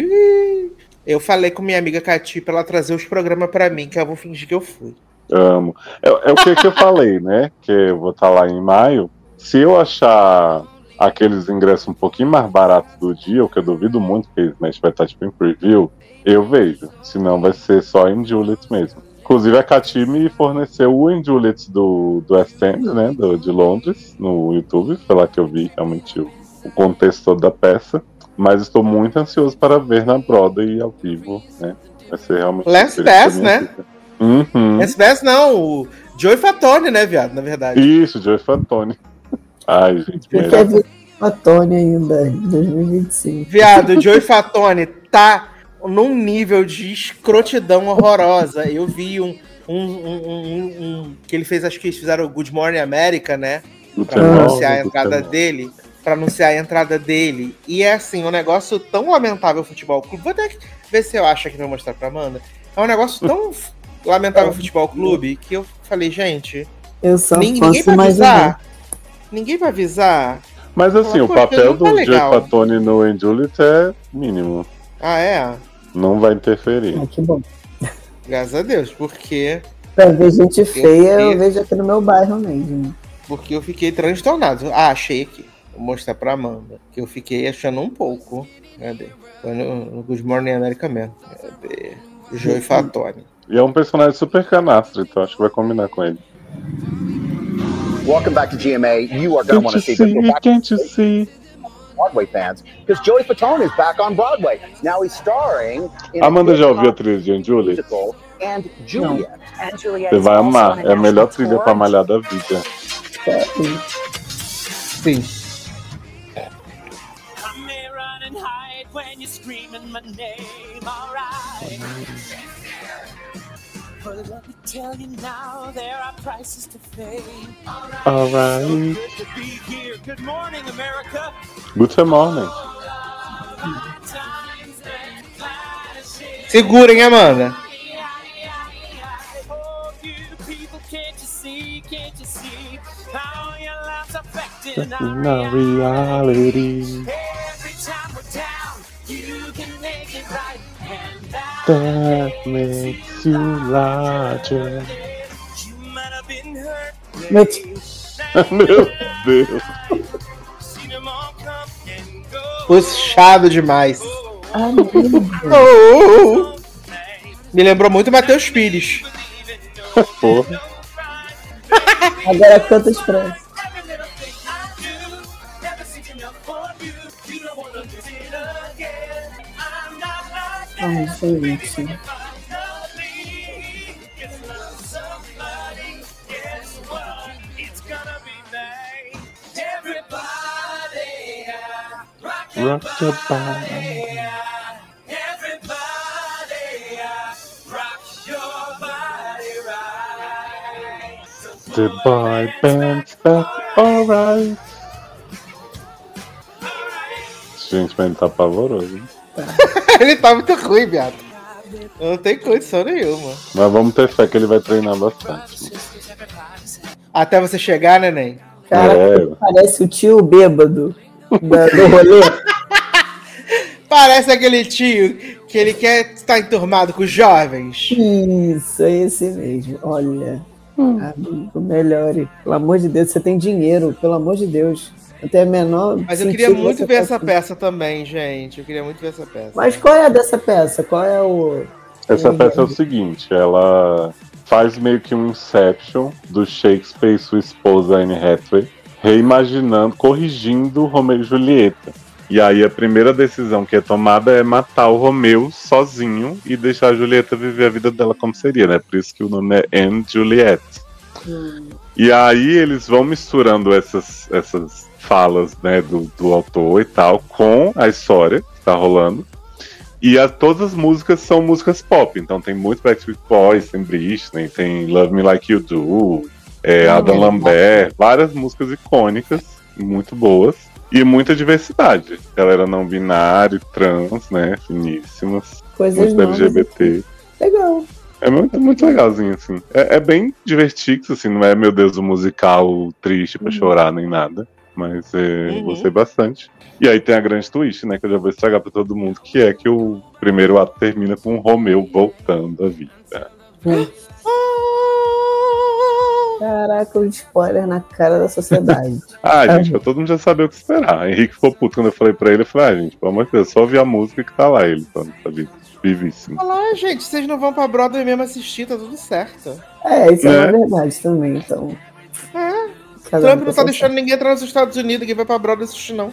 Eu falei com minha amiga Cati pra ela trazer os programas pra mim, que eu vou fingir que eu fui. Amo. É o que eu falei, né? Que eu vou estar lá em maio. Se eu achar aqueles ingressos um pouquinho mais baratos do dia, o que eu duvido muito, que Smash vai estar tipo em preview, eu vejo. Senão vai ser só em Juliet mesmo. Inclusive a Cati me forneceu o em Juliet do West End, né? De Londres, no YouTube. Foi lá que eu vi realmente o contexto todo da peça. Mas estou muito ansioso para ver na Broadway ao vivo, né? Vai ser realmente... Last Dance, né? Last Dance não, o Joey Fatone, né, viado, na verdade. Isso, Joey Fatone. Ai, gente, eu quero ver Fatone ainda, em 2025. Viado, o Joey Fatone tá num nível de escrotidão horrorosa. Eu vi um que ele fez, acho que eles fizeram o Good Morning America, né? Pra anunciar a entrada dele. E é assim, um negócio tão lamentável o Futebol Clube. Vou até ver se eu acho aqui pra mostrar pra Amanda. É um negócio tão lamentável o Futebol Clube que eu falei, gente, ninguém vai avisar. Ninguém vai avisar. Mas assim, o papel do Joey Fatone no Em Juliet é mínimo. Não vai interferir. Que bom. Graças a Deus, porque... Pra ver gente feia, eu vejo aqui no meu bairro mesmo. Porque eu fiquei transtornado. Achei aqui. Vou mostrar pra Amanda. Que eu fiquei achando um pouco. Cadê? Foi no Good Morning America mesmo. Cadê? Joey Fatone. E é um personagem super canastro, então acho que vai combinar com ele. Welcome back to GMA. You are going to want to see this. Can't you see? Broadway fans, because Joey Fatone is back on Broadway. Now he's starring in Amanda já ouviu a trilha de Juliet? And Juliet. Você vai amar. É a melhor trilha pra malhar da vida. Sim. in my name, alright. But let me tell you now, there are prices to pay. Alright. Good to be here. Good morning, America. Good morning. Segurem, Amanda. Na reality. That makes you larger. Meu Deus. Puxado demais. Me lembrou muito Matheus Pires. Porra. Agora canta expresso. Ai, gente. Rock your body. The boy band's back, alright. Gente, mas ele tá pavoroso, hein? Ele tá muito ruim, viado. Não tem condição nenhuma. Mas vamos ter fé que ele vai treinar bastante. Até você chegar, neném. Cara, parece o tio bêbado do rolê. Parece aquele tio que ele quer estar enturmado com os jovens. Isso, é esse mesmo. Olha, amigo, melhore. Pelo amor de Deus, você tem dinheiro, pelo amor de Deus. Até menor. Mas eu queria muito ver essa peça também, gente. Eu queria muito ver essa peça. Mas qual é dessa peça? Qual é o. Essa peça é o seguinte, ela faz meio que um Inception do Shakespeare e sua esposa Anne Hathaway, reimaginando, corrigindo Romeu e Julieta. E aí a primeira decisão que é tomada é matar o Romeu sozinho e deixar a Julieta viver a vida dela como seria, né? Por isso que o nome é Anne Juliet. E aí eles vão misturando essas falas, né, do autor e tal com a história que tá rolando. E todas as músicas são músicas pop, então tem muito Backstreet Boys, tem Britney, tem Love Me Like You Do, Adam Lambert, várias músicas icônicas, muito boas, e muita diversidade. Galera não binária, trans, né, finíssimas, coisas muito LGBT. Legal. É muito legalzinho, assim. É bem divertido, assim, não é, meu Deus, um musical triste pra chorar nem nada. Mas gostei bastante. E aí tem a grande twist, né? Que eu já vou estragar pra todo mundo, que é que o primeiro ato termina com o Romeu voltando à vida. Caraca, um spoiler na cara da sociedade. Gente, pra todo mundo já saber o que esperar. Henrique ficou puto quando eu falei pra ele. Eu falei, gente, pelo amor de Deus, só ouvir a música que tá lá, ele tá vivíssimo. Fala, gente, vocês não vão pra Broadway mesmo assistir, tá tudo certo. Isso é uma verdade também, então. Trump não tá deixando ninguém entrar nos Estados Unidos, ninguém vai pra Broadway assistir, não.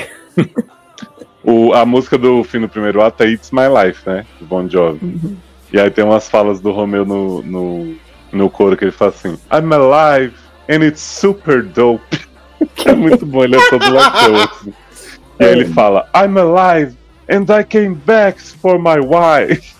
A música do fim do primeiro ato é It's My Life, né? Do Bon Jovi. E aí tem umas falas do Romeu no coro que ele fala assim: I'm alive and it's super dope. Que é muito bom, ele é todo latão, assim. E aí ele fala: I'm alive and I came back for my wife.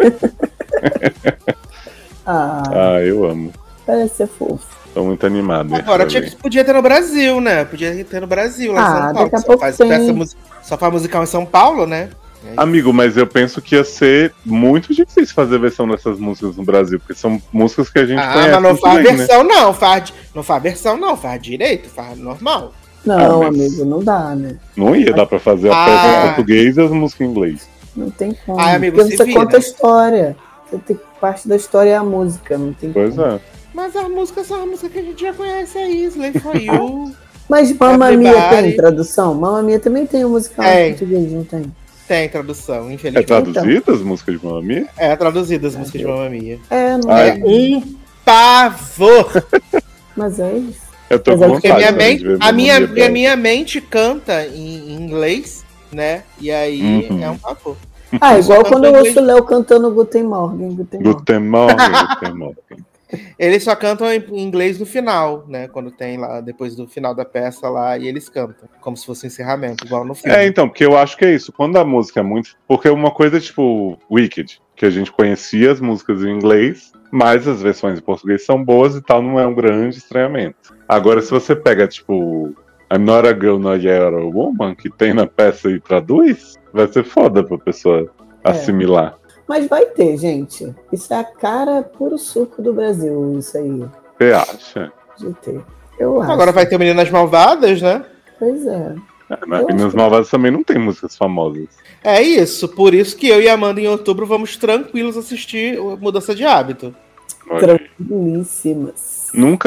Eu amo. Parece ser fofo. Tô muito animado. Agora podia ter no Brasil, né? Podia ter no Brasil, lá em São Paulo. Daqui a pouco só faz musical em São Paulo, né? Amigo, mas eu penso que ia ser muito difícil fazer versão dessas músicas no Brasil, porque são músicas que a gente conhece. Mas não faz bem, versão, né? Não faz versão, não. Faz direito, faz normal. Não, amigo, não dá, né? Não ia dar pra fazer a peça em português e as músicas em inglês. Não tem como. Amigo, porque você conta a história. Você tem parte da história é a música, não tem como. Pois é. Mas as músicas são as músicas que a gente já conhece aí, Slay For You. Mas Mamma Mia tem tradução? Mamma Mia também tem um musical em português, não tem? Tem tradução, infelizmente. É traduzida as músicas de Mamma Mia? É traduzida as músicas de Mamma Mia. Não é um pavor. Mas é isso. Eu tô com vontade, a minha mente canta em inglês, né? E aí é um pavor. Igual quando eu ouço o Léo cantando Guten Morgen. Guten Morgen. Eles só cantam em inglês no final, né? Quando tem lá, depois do final da peça lá, e eles cantam. Como se fosse um encerramento, igual no filme. Então, porque eu acho que é isso. Quando a música é muito... Porque uma coisa é tipo Wicked, que a gente conhecia as músicas em inglês, mas as versões em português são boas e tal, não é um grande estranhamento. Agora, se você pega, tipo, I'm Not a Girl, Not Yet a Woman, que tem na peça e traduz, vai ser foda pra pessoa assimilar. Mas vai ter, gente. Isso é a cara puro suco do Brasil, isso aí. Você acha? De ter. Eu acho. Agora vai ter Meninas Malvadas, né? Pois é. Mas Meninas Malvadas também não tem músicas famosas. É isso. Por isso que eu e a Amanda, em outubro, vamos tranquilos assistir Mudança de Hábito. Tranquilíssimas. Nunca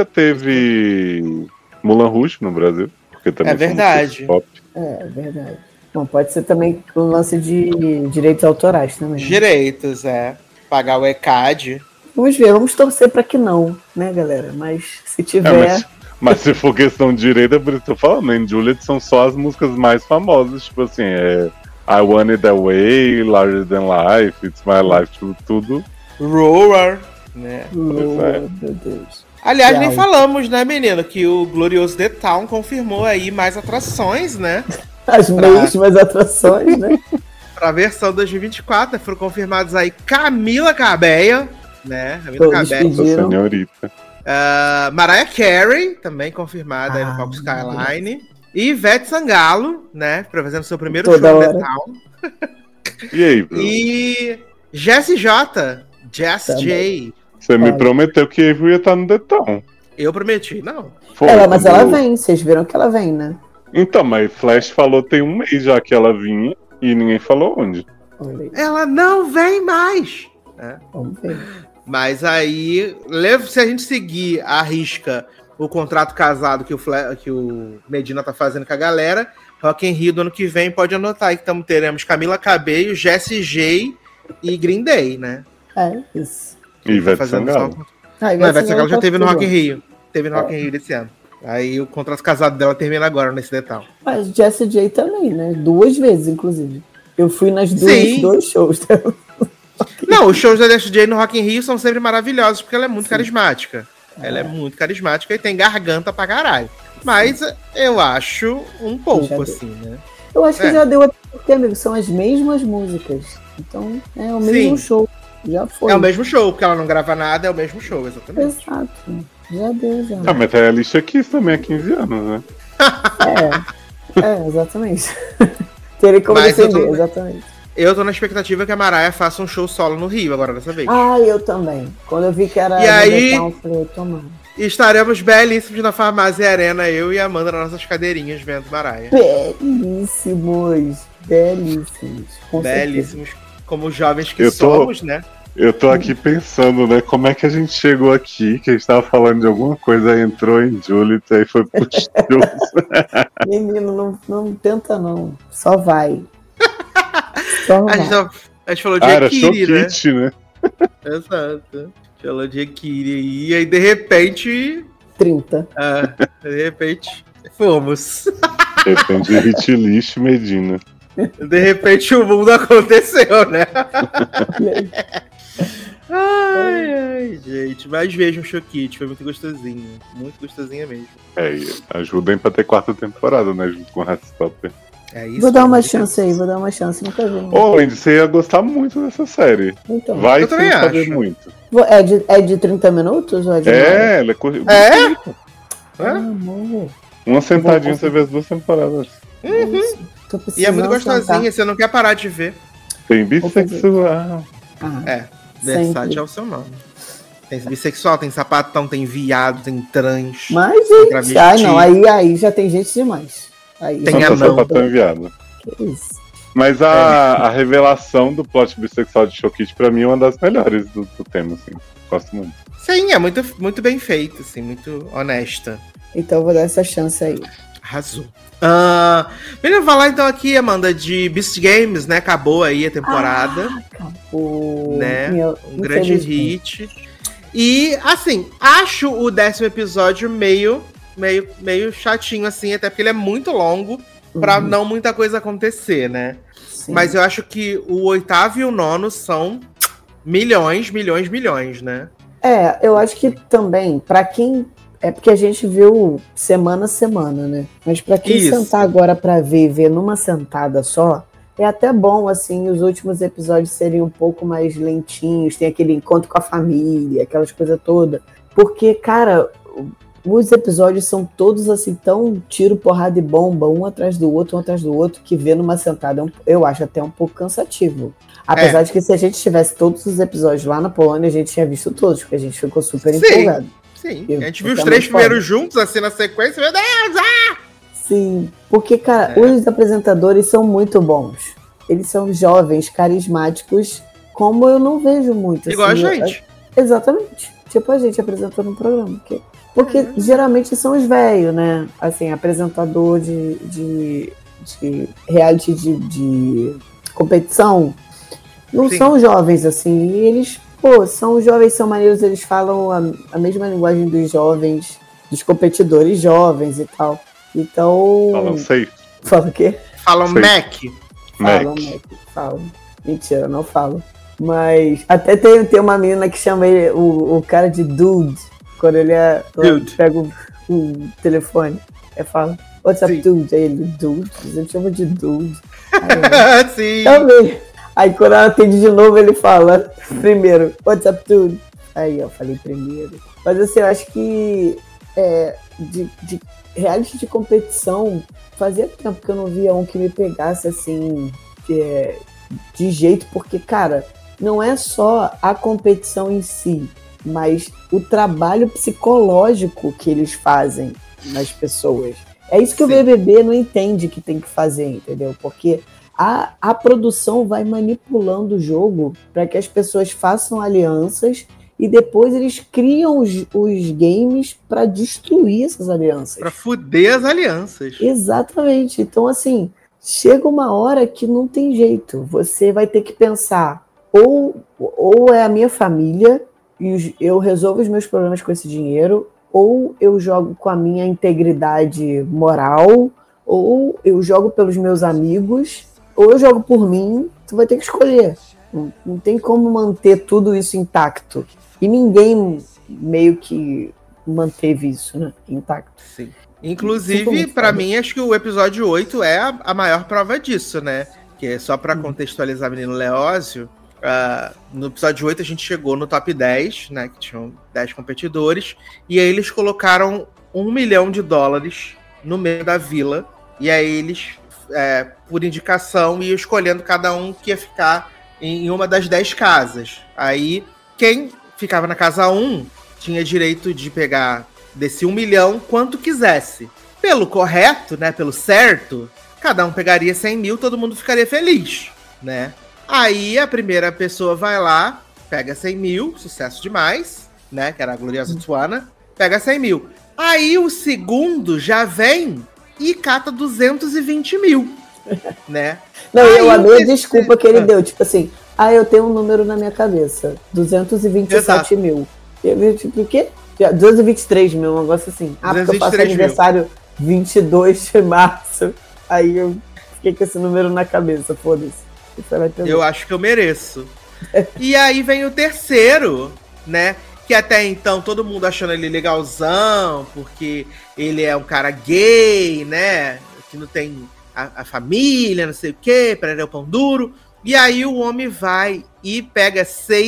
teve Moulin Rouge no Brasil. Porque também É verdade. Pop. É verdade. Bom, pode ser também um lance de direitos autorais também. Direitos, pagar o ECAD. Vamos ver, vamos torcer para que não, né, galera? Mas se tiver... Mas se for questão de direito, é por isso que eu tô falando. Em Juliet são só as músicas mais famosas. Tipo assim, I Want It That Way, Larger Than Life, It's My Life, tudo. Roar, né? Meu Deus. Aliás, nem falamos, né, menino, que o glorioso The Town confirmou aí mais atrações, né? As mesmas atrações, né? Pra versão 2024, foram confirmados aí Camila Cabello, né? Camila Cabello. Senhorita. Mariah Carey, também confirmada aí no palco Skyline. E Ivete Sangalo, né? Fazendo seu primeiro show no The Town. E aí, Bruno? E Jessie J. J. Você me prometeu que Avery ia estar no The Town. Eu prometi, não. Mas ela vem, vocês viram que ela vem, né? Então, mas Flash falou tem um mês já que ela vinha e ninguém falou onde. Ela não vem mais. Vamos ver. Mas aí, se a gente seguir à risca o contrato casado que o Medina tá fazendo com a galera, Rock in Rio do ano que vem pode anotar aí que teremos Camila Cabello, Jessie J e Green Day, né? É, isso. E Ivete Sangalo. Ivete Sangalo já teve no Rock in Rio. Teve no Rock in Rio desse ano. Aí o contrato casado dela termina agora nesse detalhe. Mas Jessie J também, né? 2 vezes, inclusive. Eu fui nas dois shows dela. Não, os shows da Jessie J no Rock in Rio são sempre maravilhosos, porque ela é muito carismática. Ela é muito carismática e tem garganta pra caralho. Mas eu acho um pouco assim, né? Eu acho que já deu porque, amigo, são as mesmas músicas. Então, é o mesmo show. Já foi. É o mesmo show, porque ela não grava nada, é o mesmo show, exatamente. Exato. Já deu, já. Mas tem a Alicia Keys também há 15 anos, né? Exatamente. Teria como defender, exatamente. Eu tô na expectativa que a Mariah faça um show solo no Rio agora dessa vez. Eu também. Quando eu vi que era... E aí, eu falei, tomando. Estaremos belíssimos na Farmácia Arena, eu e a Amanda nas nossas cadeirinhas vendo Mariah. Belíssimos. Belíssimos. Como jovens que somos, né? Eu tô aqui pensando, né, como é que a gente chegou aqui, que a gente tava falando de alguma coisa, aí entrou em Juliet, aí foi pro shows. Menino, não tenta não, só vai. A gente falou de Ekiri, né? Exato. Falou de Ekiri e aí de repente... 30. De repente, fomos. De repente, Hit List Medina. De repente o mundo aconteceu, né? Ai, gente. Mas vejam o Shokit, foi muito gostosinho. Muito gostosinha mesmo. Ajudem pra ter 4ª temporada, né? Junto com o Heartstopper. É isso. Vou dar uma chance aí, nunca vi. Andy, você ia gostar muito dessa série. Então, vai eu também saber acho. Muito. É de 30 minutos? Ou é de ela é amor. uma sentadinha você vê as 2 temporadas. E é muito gostosinha, você não quer parar de ver. Tem bissexual. Versátil é o seu nome. Tem bissexual, tem sapatão, tem viado, tem trans. Mas, gente, aí já tem gente demais. Aí, tem anão. Sapatão e viado. Que isso. Mas a revelação do plot bissexual de Shokit, pra mim, é uma das melhores do tema, assim. Gosto muito. Sim, é muito, muito bem feito, assim, muito honesta. Então eu vou dar essa chance aí. Arrasou. Vamos falar então aqui, Amanda, de Beast Games, né? Acabou aí a temporada. Acabou. Né? Um grande hit. E, assim, acho o 10º episódio meio chatinho, assim, até porque ele é muito longo pra não muita coisa acontecer, né? Sim. Mas eu acho que o 8º e o 9º são milhões, né? Eu acho que também, pra quem... É porque a gente viu semana a semana, né? Mas pra quem sentar agora pra ver numa sentada só, é até bom, assim, os últimos episódios serem um pouco mais lentinhos, tem aquele encontro com a família, aquelas coisas todas. Porque, cara, os episódios são todos, assim, tão tiro, porrada e bomba, um atrás do outro, que ver numa sentada, eu acho até um pouco cansativo. Apesar de que se a gente tivesse todos os episódios lá na Polônia, a gente tinha visto todos, porque a gente ficou super empolgado. Sim, a gente viu os 3 primeiros juntos, assim, na sequência, meu Deus, Sim, porque, cara, os apresentadores são muito bons. Eles são jovens, carismáticos, como eu não vejo muito. Igual assim, a gente. Exatamente. Tipo a gente apresentando um programa. Porque geralmente são os velhos, né? Assim, apresentador de reality de competição. Não são jovens, assim. E eles, são jovens, são maneiros, eles falam a mesma linguagem dos jovens, dos competidores jovens e tal. Então... Falam safe. Fala o quê? Falam Mac. Falam. Mentira, não falo. Mas até tem uma menina que chama ele, o cara de dude, quando ele pega o telefone. Fala, what's up, dude? Aí ele, dude? Eu chamo de dude. Aí, sim. Também. Aí quando ela atende de novo, ele fala primeiro, what's up, dude? Aí eu falei primeiro. Mas assim, eu acho que de reality de competição, fazia tempo que eu não via um que me pegasse assim, de jeito, porque, cara, não é só a competição em si, mas o trabalho psicológico que eles fazem nas pessoas. É isso que o BBB não entende que tem que fazer, entendeu? Porque a produção vai manipulando o jogo para que as pessoas façam alianças e depois eles criam os games para destruir essas alianças. Para fuder as alianças. Exatamente. Então, assim, chega uma hora que não tem jeito. Você vai ter que pensar, ou é a minha família e eu resolvo os meus problemas com esse dinheiro, ou eu jogo com a minha integridade moral, ou eu jogo pelos meus amigos, ou eu jogo por mim. Tu vai ter que escolher. Não tem como manter tudo isso intacto. E ninguém meio que manteve isso, né, intacto. Sim. Inclusive, pra mim, acho que o episódio 8 é a maior prova disso, né? Que é só pra contextualizar o menino Leózio. No episódio 8 a gente chegou no top 10, né? Que tinham 10 competidores. E aí eles colocaram $1 milhão no meio da vila. E aí eles, por indicação, iam escolhendo cada um que ia ficar em uma das 10 casas. Aí, quem ficava na casa 1 tinha direito de pegar desse 1 milhão quanto quisesse. Pelo correto, né? Pelo certo, cada um pegaria 100 mil, todo mundo ficaria feliz, né? Aí a primeira pessoa vai lá, pega 100 mil, sucesso demais, né? Que era a gloriosa Tsuana, pega 100 mil. Aí o segundo já vem e cata 220 mil, né? Não, eu amei a desculpa que ele deu, tipo assim, eu tenho um número na minha cabeça, 227 mil. Eu, tipo, o quê? 223 mil, um negócio assim. Porque eu faço aniversário 22 de março. Aí eu fiquei com esse número na cabeça, foda-se. Eu acho que eu mereço. E aí vem o terceiro, né? Que até então todo mundo achando ele legalzão, porque ele é um cara gay, né? Que não tem a família, não sei o quê, para ele é o pão duro. E aí o homem vai e pega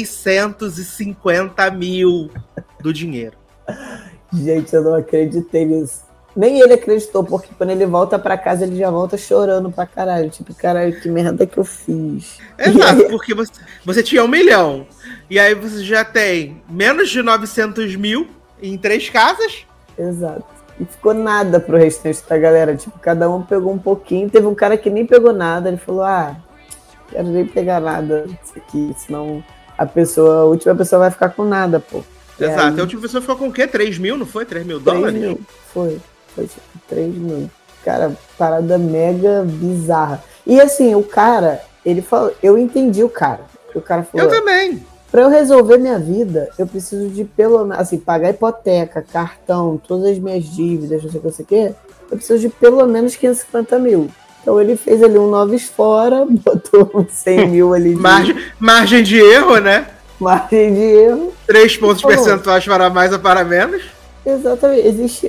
650 mil do dinheiro. Gente, eu não acreditei nisso. Nem ele acreditou, porque quando ele volta pra casa, ele já volta chorando pra caralho. Tipo, caralho, que merda que eu fiz. Exato, porque você tinha 1 milhão. E aí você já tem menos de 900 mil em 3 casas. Exato. E ficou nada pro restante da galera. Tipo, cada um pegou um pouquinho. Teve um cara que nem pegou nada. Ele falou, quero nem pegar nada disso aqui, senão a última pessoa vai ficar com nada, pô. Exato. Aí, a última pessoa ficou com o quê? 3 mil, não foi? 3 mil dólares? 3 mil, foi tipo 3 mil. Cara, parada mega bizarra. E assim, o cara, ele falou, eu entendi o cara. O cara falou, eu também. Pra eu resolver minha vida, eu preciso de pelo menos, assim, pagar hipoteca, cartão, todas as minhas dívidas, não sei o que, eu preciso de pelo menos 550 mil. Então ele fez ali um Noves fora, botou uns 100 mil ali. Margem de erro, né? margem de erro. 3 pontos percentuais para mais ou para menos. Exatamente. Existe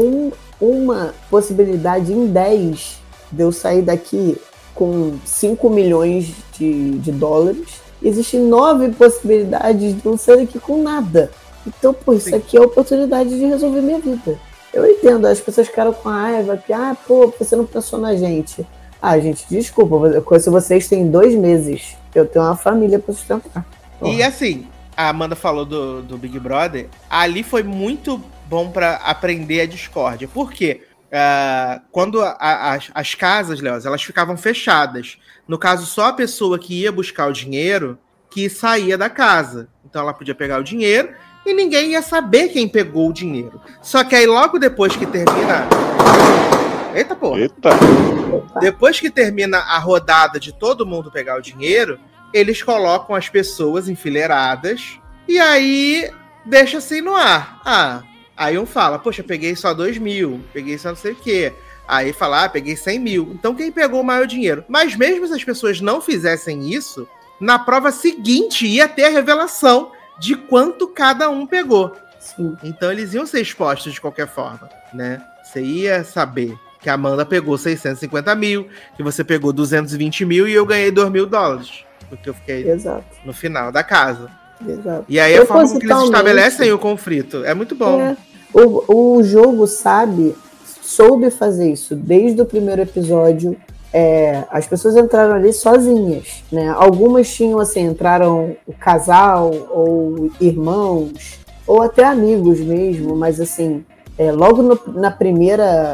uma possibilidade em 10 de eu sair daqui com 5 milhões de dólares. Existem 9 possibilidades de eu sair daqui com nada. Então, pô, isso aqui é a oportunidade de resolver minha vida. Eu entendo, as pessoas ficaram com raiva, que, pô, você não pensou na gente. Gente, desculpa, se vocês têm 2 meses, eu tenho uma família pra sustentar. E assim, a Amanda falou do Big Brother, ali foi muito bom pra aprender a discórdia. Por quê? Quando as casas, Léo, elas ficavam fechadas. No caso, só a pessoa que ia buscar o dinheiro que saía da casa. Então ela podia pegar o dinheiro e ninguém ia saber quem pegou o dinheiro. Só que aí logo depois que termina... Eita, porra! Eita! Depois que termina a rodada de todo mundo pegar o dinheiro, eles colocam as pessoas enfileiradas e aí deixa assim no ar. Aí um fala, poxa, peguei só 2 mil, peguei só não sei o quê. Aí fala, peguei 100 mil. Então quem pegou o maior dinheiro? Mas mesmo se as pessoas não fizessem isso, na prova seguinte ia ter a revelação de quanto cada um pegou. Sim. Então eles iam ser expostos de qualquer forma, né? Você ia saber que a Amanda pegou 650 mil, que você pegou 220 mil e eu ganhei 2 mil dólares. Porque eu fiquei no final da casa. Exato. E aí a forma como eles estabelecem o conflito é muito bom. O jogo soube fazer isso. Desde o primeiro episódio, as pessoas entraram ali sozinhas, né? Algumas tinham, assim, entraram o casal, ou irmãos, ou até amigos mesmo, mas assim, logo na primeira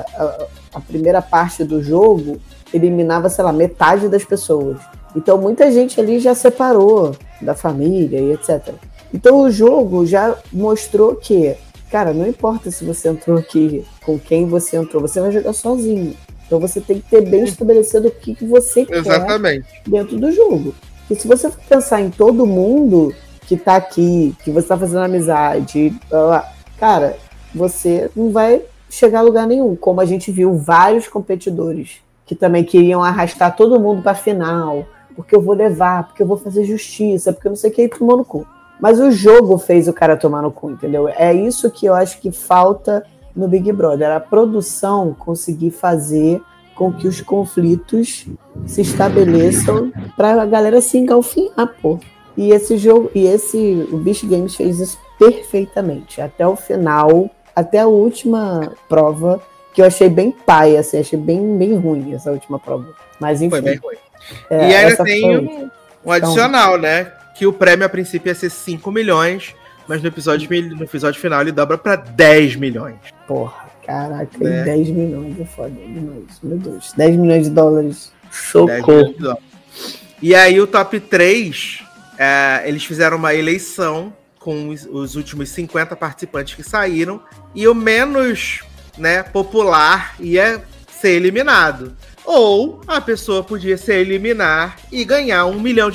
parte do jogo, eliminava, sei lá, metade das pessoas. Então muita gente ali já separou da família e etc. Então o jogo já mostrou que, cara, não importa se você entrou aqui, com quem você entrou, você vai jogar sozinho. Então você tem que ter bem estabelecido o que você quer dentro do jogo. E se você for pensar em todo mundo que tá aqui, que você tá fazendo amizade, cara, você não vai chegar a lugar nenhum. Como a gente viu vários competidores que também queriam arrastar todo mundo pra final, porque eu vou levar, porque eu vou fazer justiça, porque eu não sei o que, e tomou no cu. Mas o jogo fez o cara tomar no cu, entendeu? É isso que eu acho que falta no Big Brother, a produção conseguir fazer com que os conflitos se estabeleçam pra galera se engalfinhar, pô. E esse jogo, o Beast Games fez isso perfeitamente, até o final, até a última prova, que eu achei bem paia, assim, achei bem ruim essa última prova. Mas enfim. Foi bem ruim. E ainda tem um adicional, né? Que o prêmio a princípio ia ser 5 milhões, mas no episódio final ele dobra pra 10 milhões. Porra, caraca, 10 milhões é foda demais, meu Deus. 10 milhões de dólares. Socorro. E aí o top 3, eles fizeram uma eleição com os últimos 50 participantes que saíram, e o menos, né, popular ia ser eliminado. Ou a pessoa podia se eliminar e ganhar $1 milhão,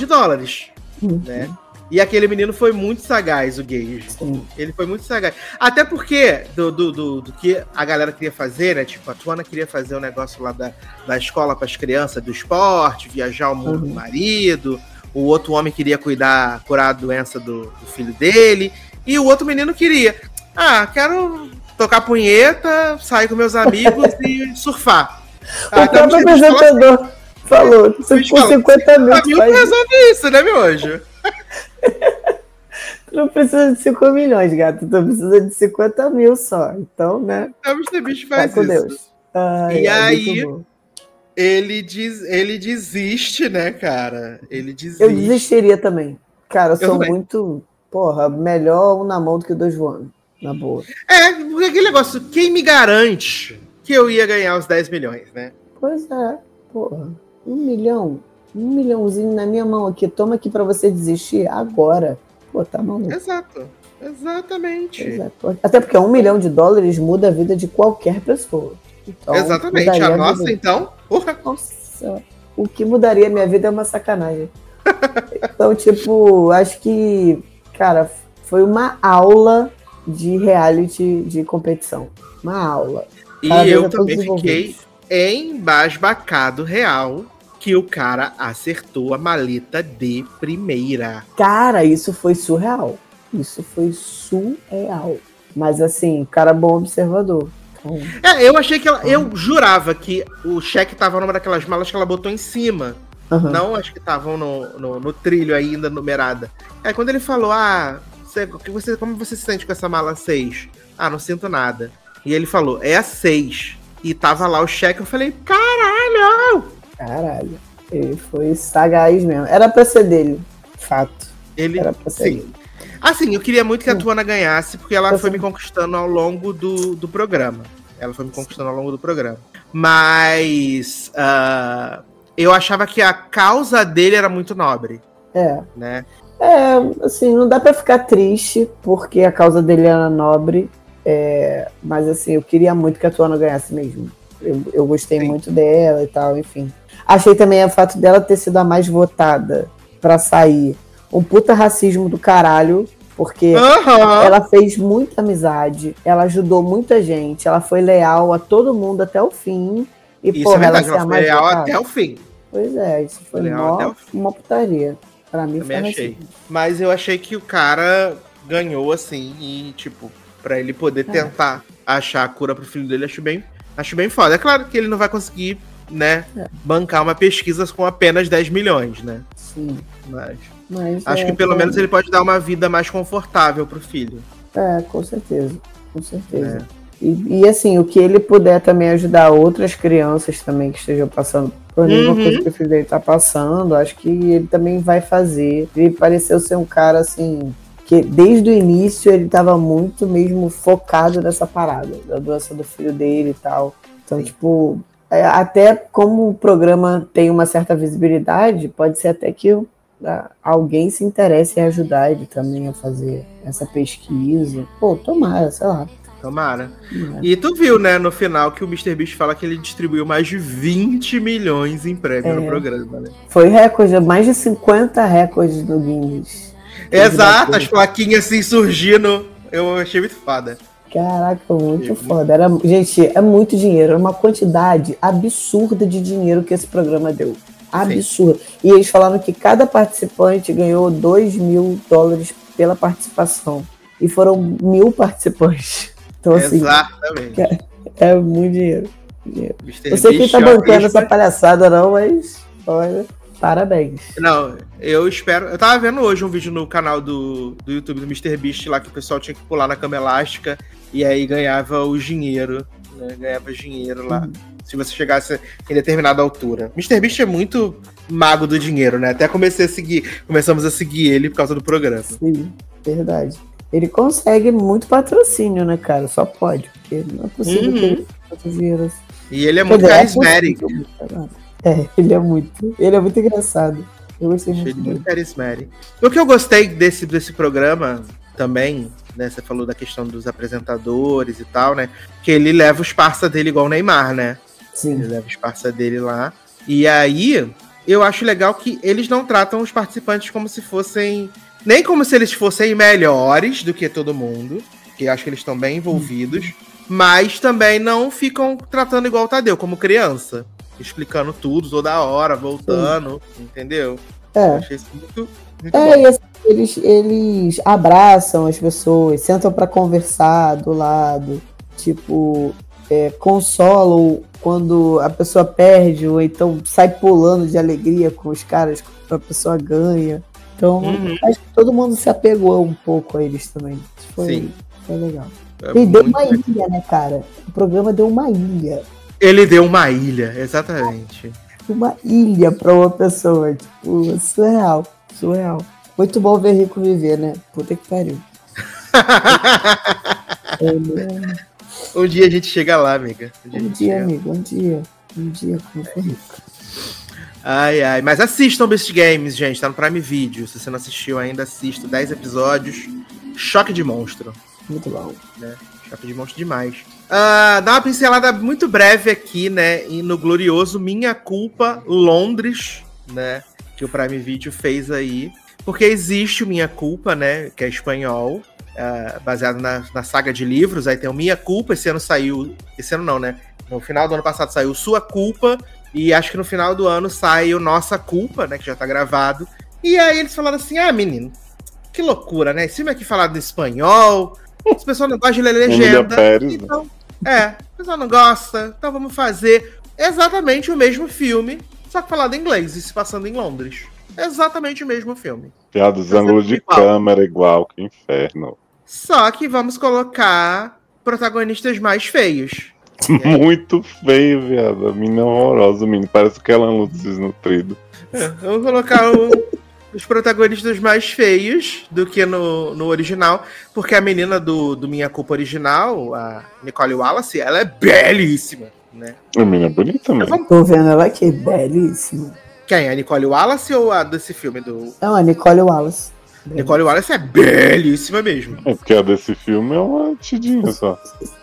né? E aquele menino foi muito sagaz, o Gage. Ele foi muito sagaz. Até porque do que a galera queria fazer, né? Tipo, a Tuana queria fazer um negócio lá da escola para as crianças, do esporte, viajar ao mundo do marido. O outro homem queria curar a doença do filho dele. E o outro menino queria, quero tocar punheta, sair com meus amigos e surfar. O próprio apresentador falou, por 50 mil. Resolve isso, né, meu anjo? Tu não precisa de 5 milhões, gato. Tu precisa de 50 mil só. Então, né? O Mr. Beast faz com isso. Deus. E aí, ele desiste, né, cara? Ele desiste. Eu desistiria também. Cara, eu sou muito... Porra, melhor um na mão do que 2 voando. Na boa. Porque aquele negócio, quem me garante que eu ia ganhar os 10 milhões, né? Pois é, porra. 1 milhão. 1 milhãozinho na minha mão aqui. Toma aqui pra você desistir agora. Pô, tá maluco. Exato. Exatamente. Exato. Até porque $1 milhão muda a vida de qualquer pessoa. Então, exatamente. A nossa, então... Porra. Nossa. O que mudaria a minha vida é uma sacanagem. Então, tipo, acho que, cara, foi uma aula de reality de competição. Uma aula. E eu também fiquei embasbacado real que o cara acertou a maleta de primeira. Cara, isso foi surreal. Isso foi surreal. Mas assim, cara bom observador. Então... eu achei que eu jurava que o cheque tava numa daquelas malas que ela botou em cima. Não, acho que estavam no trilho ainda, numerada. Aí quando ele falou, como você se sente com essa mala 6? Não sinto nada. E ele falou, é a 6. E tava lá o cheque, eu falei, caralho! Caralho, ele foi sagaz mesmo. Era pra ser dele, fato. Era pra ser dele. Assim, eu queria muito que a Tuana ganhasse, porque ela foi me conquistando ao longo do programa. Mas eu achava que a causa dele era muito nobre. Né? Assim, não dá pra ficar triste, porque a causa dele era nobre. Mas assim, eu queria muito que a Tuana ganhasse mesmo. Eu gostei muito dela e tal, enfim. Achei também o fato dela ter sido a mais votada pra sair. Um puta racismo do caralho, porque ela fez muita amizade, ela ajudou muita gente, ela foi leal a todo mundo até o fim. E, isso é verdade, ela foi leal até o fim. Pois é, isso foi uma putaria. Pra mim também achei. Mas eu achei que o cara ganhou, assim, e tipo, pra ele poder tentar achar a cura pro filho dele, acho bem foda. É claro que ele não vai conseguir, né, bancar uma pesquisa com apenas 10 milhões, né? Sim. Mas acho que pelo menos ele pode dar uma vida mais confortável pro filho. Com certeza. Com certeza. E assim, o que ele puder também ajudar outras crianças também que estejam passando por nenhuma coisa que o filho dele tá passando, acho que ele também vai fazer. Ele pareceu ser um cara, assim, que desde o início ele tava muito mesmo focado nessa parada, da doença do filho dele e tal. Então, tipo, até como o programa tem uma certa visibilidade, pode ser até que alguém se interesse em ajudar ele também a fazer essa pesquisa. Pô, tomara, sei lá. Tomara. E tu viu, né, no final, que o MrBeast fala que ele distribuiu mais de 20 milhões em prêmio no programa, né? Foi recorde, mais de 50 recordes no Guinness. Exato, as plaquinhas assim surgindo. Eu achei muito foda. Caraca, muito foda. Gente, é muito dinheiro. É uma quantidade absurda de dinheiro que esse programa deu. Absurdo. E eles falaram que cada participante ganhou $2.000 pela participação. E foram 1.000 participantes. Então, assim, exatamente. É muito dinheiro. Eu sei quem tá bancando essa palhaçada, não, mas olha, parabéns. Não, eu espero. Eu tava vendo hoje um vídeo no canal do YouTube do MrBeast lá que o pessoal tinha que pular na cama elástica e aí ganhava o dinheiro. Né? Ganhava dinheiro lá. Se você chegasse em determinada altura. MrBeast é muito mago do dinheiro, né? Até começamos a seguir ele por causa do programa. Sim, verdade. Ele consegue muito patrocínio, né, cara? Só pode, porque não é possível que ele faça dinheiro assim. E ele é muito carismático. Ele é muito engraçado. Eu gostei muito dele. Muito carismático. O que eu gostei desse programa também, né? Você falou da questão dos apresentadores e tal, né? Que ele leva os parça dele igual o Neymar, né? Sim. Ele leva os parça dele lá. E aí, eu acho legal que eles não tratam os participantes como se fossem... Nem como se eles fossem melhores do que todo mundo, que eu acho que eles estão bem envolvidos, mas também não ficam tratando igual o Tadeu, como criança, explicando tudo toda hora, voltando, entendeu? Eu achei isso muito bom. E assim, eles abraçam as pessoas, sentam pra conversar do lado, tipo, consolam quando a pessoa perde, ou então sai pulando de alegria com os caras quando a pessoa ganha. Então, acho que todo mundo se apegou um pouco a eles também. Foi legal. E deu uma ilha, né, cara? O programa deu uma ilha. Ele deu uma ilha, exatamente. Uma ilha pra uma pessoa. Tipo, surreal. Muito bom ver rico viver, né? Puta que pariu. Um dia a gente chega lá, amiga. Um dia como for rico. Ai, mas assistam Beast Games, gente, tá no Prime Video. Se você não assistiu ainda, assista 10 episódios. Choque de monstro. Muito bom. Né? Choque de monstro demais. Dá uma pincelada muito breve aqui, né, no glorioso Minha Culpa Londres, né, que o Prime Video fez aí. Porque existe o Minha Culpa, né, que é espanhol, baseado na saga de livros. Aí tem o Minha Culpa, esse ano não, né? No final do ano passado saiu Sua Culpa, E acho que no final do ano sai o Nossa Culpa, né? Que já tá gravado. E aí eles falaram assim, menino, que loucura, né? Esse filme aqui falado em espanhol, as pessoas não gostam de ler legenda. Pérez, então, o pessoal não gosta, então vamos fazer exatamente o mesmo filme, só que falado em inglês e se passando em Londres. Exatamente o mesmo filme. Os ângulos de câmera igual, que inferno. Só que vamos colocar protagonistas mais feios. Muito feio, viado. A mina é horrorosa, menino. Parece aquela luz desnutrido. Vamos colocar os protagonistas mais feios do que no original, porque a menina do Minha Culpa original, a Nicole Wallace, ela é belíssima, né? A menina é bonita mesmo. Tô vendo ela aqui, belíssima. Quem? A Nicole Wallace ou a desse filme? Não, a Nicole Wallace. Nicole Wallace é belíssima mesmo. É porque a desse filme é uma tidinha só.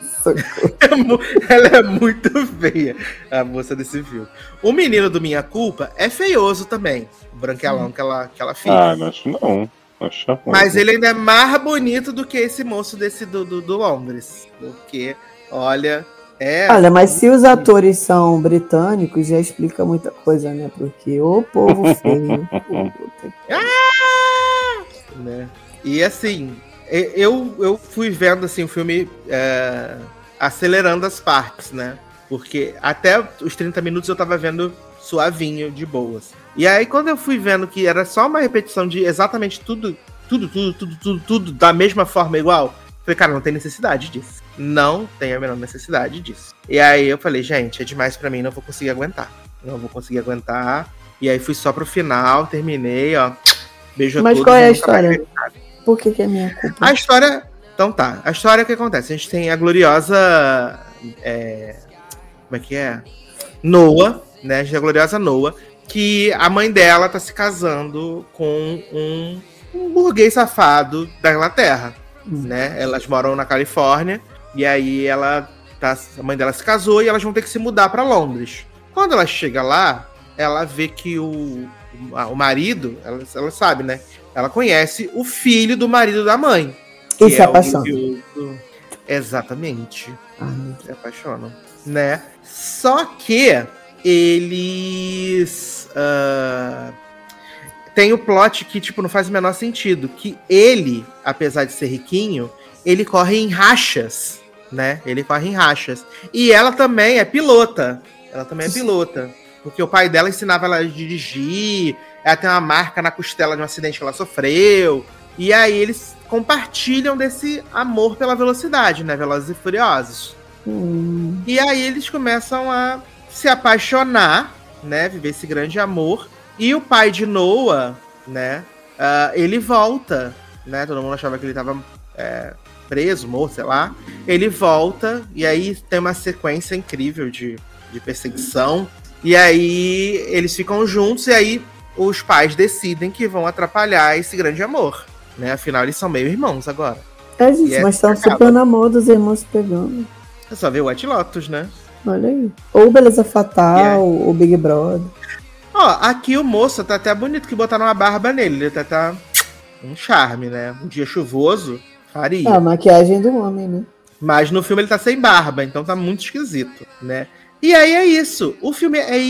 Ela é muito feia, a moça desse filme. O menino do Minha Culpa é feioso também. O branquelão que ela fez. Não acho não. Acho Mas ele ainda é mais bonito do que esse moço desse do Londres. Porque, olha... Olha, mas se os atores são britânicos, já explica muita coisa, né? Porque o povo feio. Né? E assim, eu fui vendo assim, o filme acelerando as partes, né? Porque até os 30 minutos eu tava vendo suavinho, de boas. E aí, quando eu fui vendo que era só uma repetição de exatamente tudo da mesma forma igual, falei, cara, não tem necessidade disso. Não tem a menor necessidade disso. E aí eu falei, gente, é demais pra mim, não vou conseguir aguentar. E aí fui só pro final, terminei, ó. Beijo a todos. Mas qual é a história? Por que é minha culpa? A história... Então tá, a história que acontece? A gente tem a gloriosa... como é que é? Noah, né? A gente tem a gloriosa Noah, que a mãe dela tá se casando com um burguês safado da Inglaterra, né? Elas moram na Califórnia, e aí a mãe dela se casou e elas vão ter que se mudar pra Londres. Quando ela chega lá, ela vê que o marido, ela sabe, né? Ela conhece o filho do marido da mãe. E se apaixona. Exatamente. Se apaixonam, né? Só que eles tem o plot que, tipo, não faz o menor sentido. Que ele, apesar de ser riquinho, ele corre em rachas, né? Ele corre em rachas. E ela também é pilota. Porque o pai dela ensinava ela a dirigir. Ela tem uma marca na costela de um acidente que ela sofreu. E aí eles compartilham desse amor pela velocidade, né? Velozes e Furiosos. E aí eles começam a se apaixonar, né? Viver esse grande amor. E o pai de Noah, né? Ele volta, né? Todo mundo achava que ele tava preso, morto, sei lá. Ele volta, e aí tem uma sequência incrível de perseguição. E aí eles ficam juntos, e aí os pais decidem que vão atrapalhar esse grande amor, né? Afinal, eles são meio irmãos agora. Gente, mas estão super namoro dos irmãos pegando. É só ver o White Lotus, né? Olha aí. Ou Beleza Fatal, ou Big Brother. Ó, aqui o moço tá até bonito que botaram uma barba nele. Ele tá um charme, né? Um dia chuvoso, faria. A maquiagem do homem, né? Mas no filme ele tá sem barba, então tá muito esquisito, né? E aí é isso. O filme é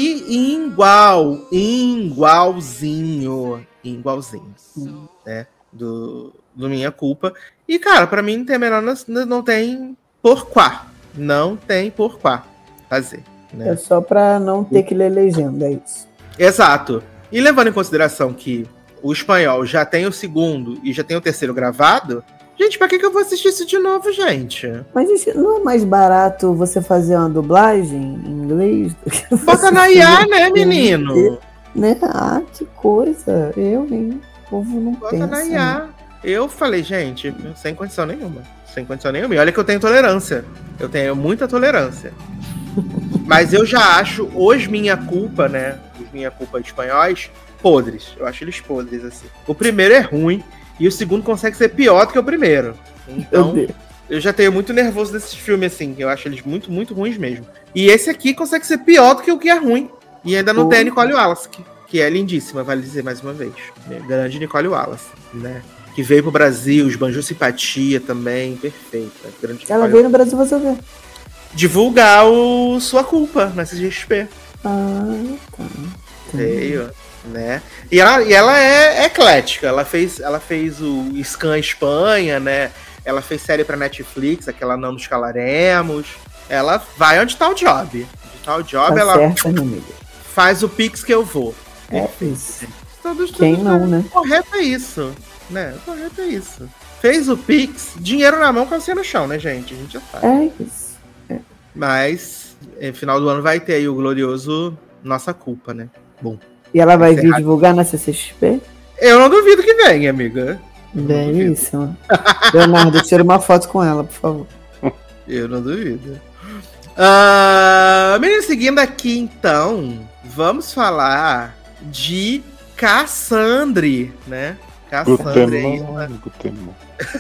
igualzinho, né? Do Minha Culpa. E, cara, pra mim não tem porquê. Não tem porquê fazer. Né? É só pra não ter que ler legenda, é isso. Exato. E levando em consideração que o espanhol já tem o segundo e já tem o terceiro gravado, gente, pra que eu vou assistir isso de novo, gente? Mas gente, não é mais barato você fazer uma dublagem em inglês? Bota na IA, né, menino? Né? Que coisa. O povo não Bota pensa. Na IA. Eu falei, gente, sem condição nenhuma. E olha que eu tenho tolerância. Eu tenho muita tolerância. Mas eu já acho os Minha Culpa, né? Os Minha Culpa espanhóis, podres. Eu acho eles podres, assim. O primeiro é ruim e o segundo consegue ser pior do que o primeiro. Então, eu já tenho muito nervoso desses filmes, assim. Eu acho eles muito, muito ruins mesmo. E esse aqui consegue ser pior do que o que é ruim. E ainda não tem a Nicole Wallace, que é lindíssima, vale dizer mais uma vez. Grande Nicole Wallace, né? Que veio pro Brasil, esbanjou simpatia também, perfeita. Grande Ela veio no Brasil, você vê. Divulgar o Sua Culpa na CGXP. Ah, tá. Veio, né? E ela é eclética. Ela fez o Scan Espanha, né? Ela fez série pra Netflix, aquela Não Nos Calaremos. Ela vai onde tá o job. Onde tá o job, Tá ela certo, minha amiga. faz o Pix que eu vou. É isso. Todos, Quem não, né? Correto é isso, né? Correto é isso. Fez o Pix, dinheiro na mão, calcinha no chão, né, gente? A gente já sabe. É isso. Mas, no final do ano vai ter aí o glorioso Nossa Culpa, né? Bom. E ela vai vir Encerrado. divulgar na CCXP? Eu não duvido que venha, amiga. Belíssima. Leonardo, tira uma foto com ela, por favor. Eu não duvido. Menino, seguindo aqui, então, vamos falar de Cassandre, né? Cassandre. Gutemon.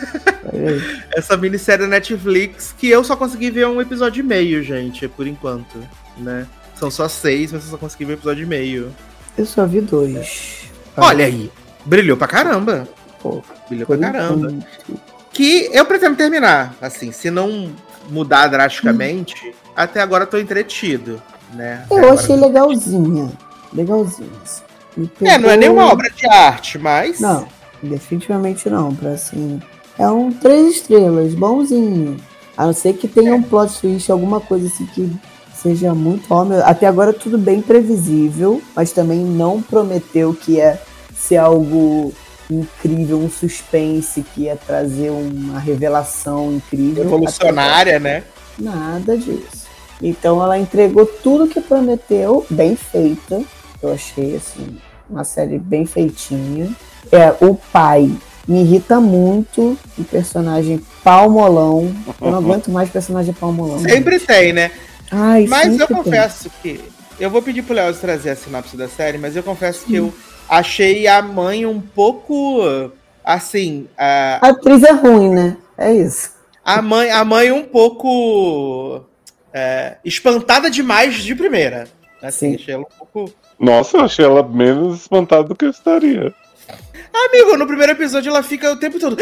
Essa minissérie da Netflix que eu só consegui ver um episódio e meio, gente, por enquanto, né? São só 6, mas eu só consegui ver um episódio e meio. Eu só vi 2. Olha aí, brilhou pra caramba. Pô, Brilhou pra caramba. Que eu pretendo terminar, assim, se não mudar drasticamente, até agora eu tô entretido, né? Até Eu agora achei legalzinha. Legalzinha. Assim. não é nenhuma obra de arte, mas... Não, definitivamente não. Pra assim. É um 3 estrelas, bonzinho. A não ser que tenha um plot twist, alguma coisa assim que seja muito óbvio. Até agora tudo bem previsível, mas também não prometeu que ia ser algo incrível, um suspense que ia trazer uma revelação incrível. Revolucionária, né? Nada disso. Então ela entregou tudo que prometeu, bem feita. Eu achei assim, uma série bem feitinha. O pai me irrita muito, o personagem palmolão. Eu não aguento mais personagem palmolão. Sempre tem, né? Ai, mas eu sempre confesso que... Eu vou pedir pro Léo trazer a sinopse da série, mas eu confesso que eu achei a mãe um pouco... Assim... A atriz é ruim, né? É isso. A mãe um pouco... espantada demais de primeira. Assim, achei ela um pouco... Nossa, eu achei ela menos espantada do que eu estaria. Amigo, no primeiro episódio ela fica o tempo todo...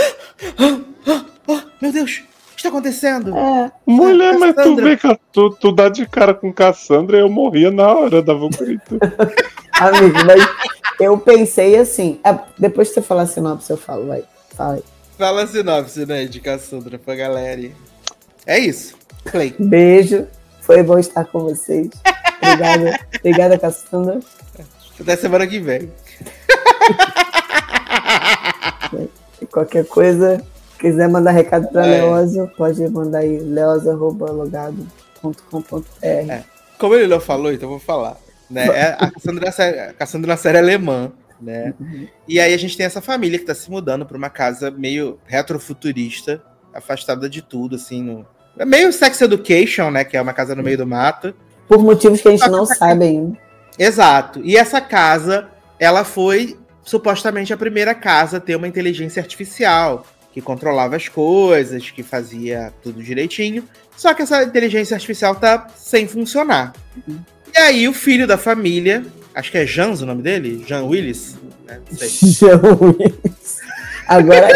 meu Deus, o que está acontecendo? Mulher, mas tu vê que tu dá de cara com Cassandra e eu morria na hora, dava um grito. Amigo, mas eu pensei assim... depois que você falar a sinopse, eu falo, vai. Fala aí. Fala a sinopse, né, de Cassandra pra galera. É isso. Clay. Beijo. Foi bom estar com vocês. Obrigada, Cassandra. Até semana que vem. E qualquer coisa, quiser mandar recado pra Leózio, pode mandar aí, leozio@logado.com.br. Como ele não falou, então eu vou falar. Né? A Cassandra na série alemã. Né? E aí a gente tem essa família que tá se mudando pra uma casa meio retrofuturista, afastada de tudo, assim. É meio Sex Education, né? Que é uma casa no meio do mato. Por motivos que a gente não sabe ainda. Exato. E essa casa, ela foi supostamente a primeira casa a ter uma inteligência artificial, que controlava as coisas, que fazia tudo direitinho. Só que essa inteligência artificial tá sem funcionar. E aí o filho da família, acho que é Jans o nome dele? Jan Willis? Não sei. Jan Willis. Agora...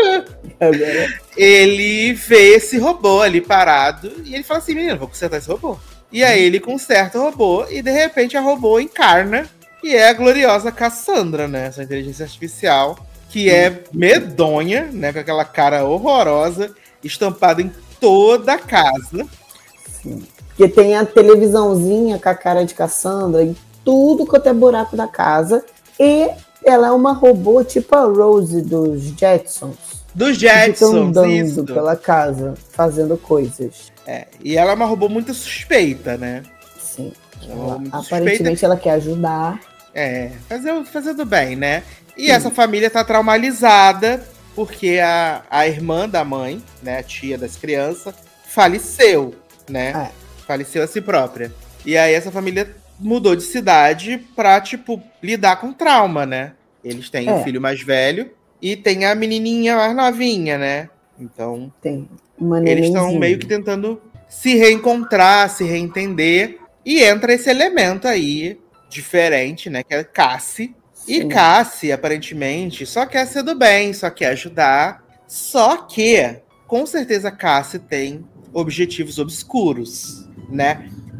Ele vê esse robô ali parado e ele fala assim, menino, vou consertar esse robô. E aí ele conserta o robô e de repente a robô encarna e é a gloriosa Cassandra, né? Essa inteligência artificial que é medonha, né? Com aquela cara horrorosa, estampada em toda a casa. Sim. Porque tem a televisãozinha com a cara de Cassandra em tudo quanto é buraco da casa. E ela é uma robô tipo a Rose dos Jetsons. Dos Jetsons, andando isso. Pela casa, fazendo coisas. E ela é uma robô muito suspeita, né? Sim. Aparentemente suspeita. Ela quer ajudar. Fazer do bem, né? E essa família tá traumatizada porque a irmã da mãe, né, a tia das crianças, faleceu, né? Faleceu a si própria. E aí essa família mudou de cidade pra, tipo, lidar com trauma, né? Eles têm o filho mais velho e tem a menininha mais novinha, né? Então, eles estão meio que tentando se reencontrar, se reentender. E entra esse elemento aí, diferente, né? Que é Cassie. Sim. E Cassie, aparentemente, só quer ser do bem, só quer ajudar. Só que, com certeza, Cassie tem objetivos obscuros, né?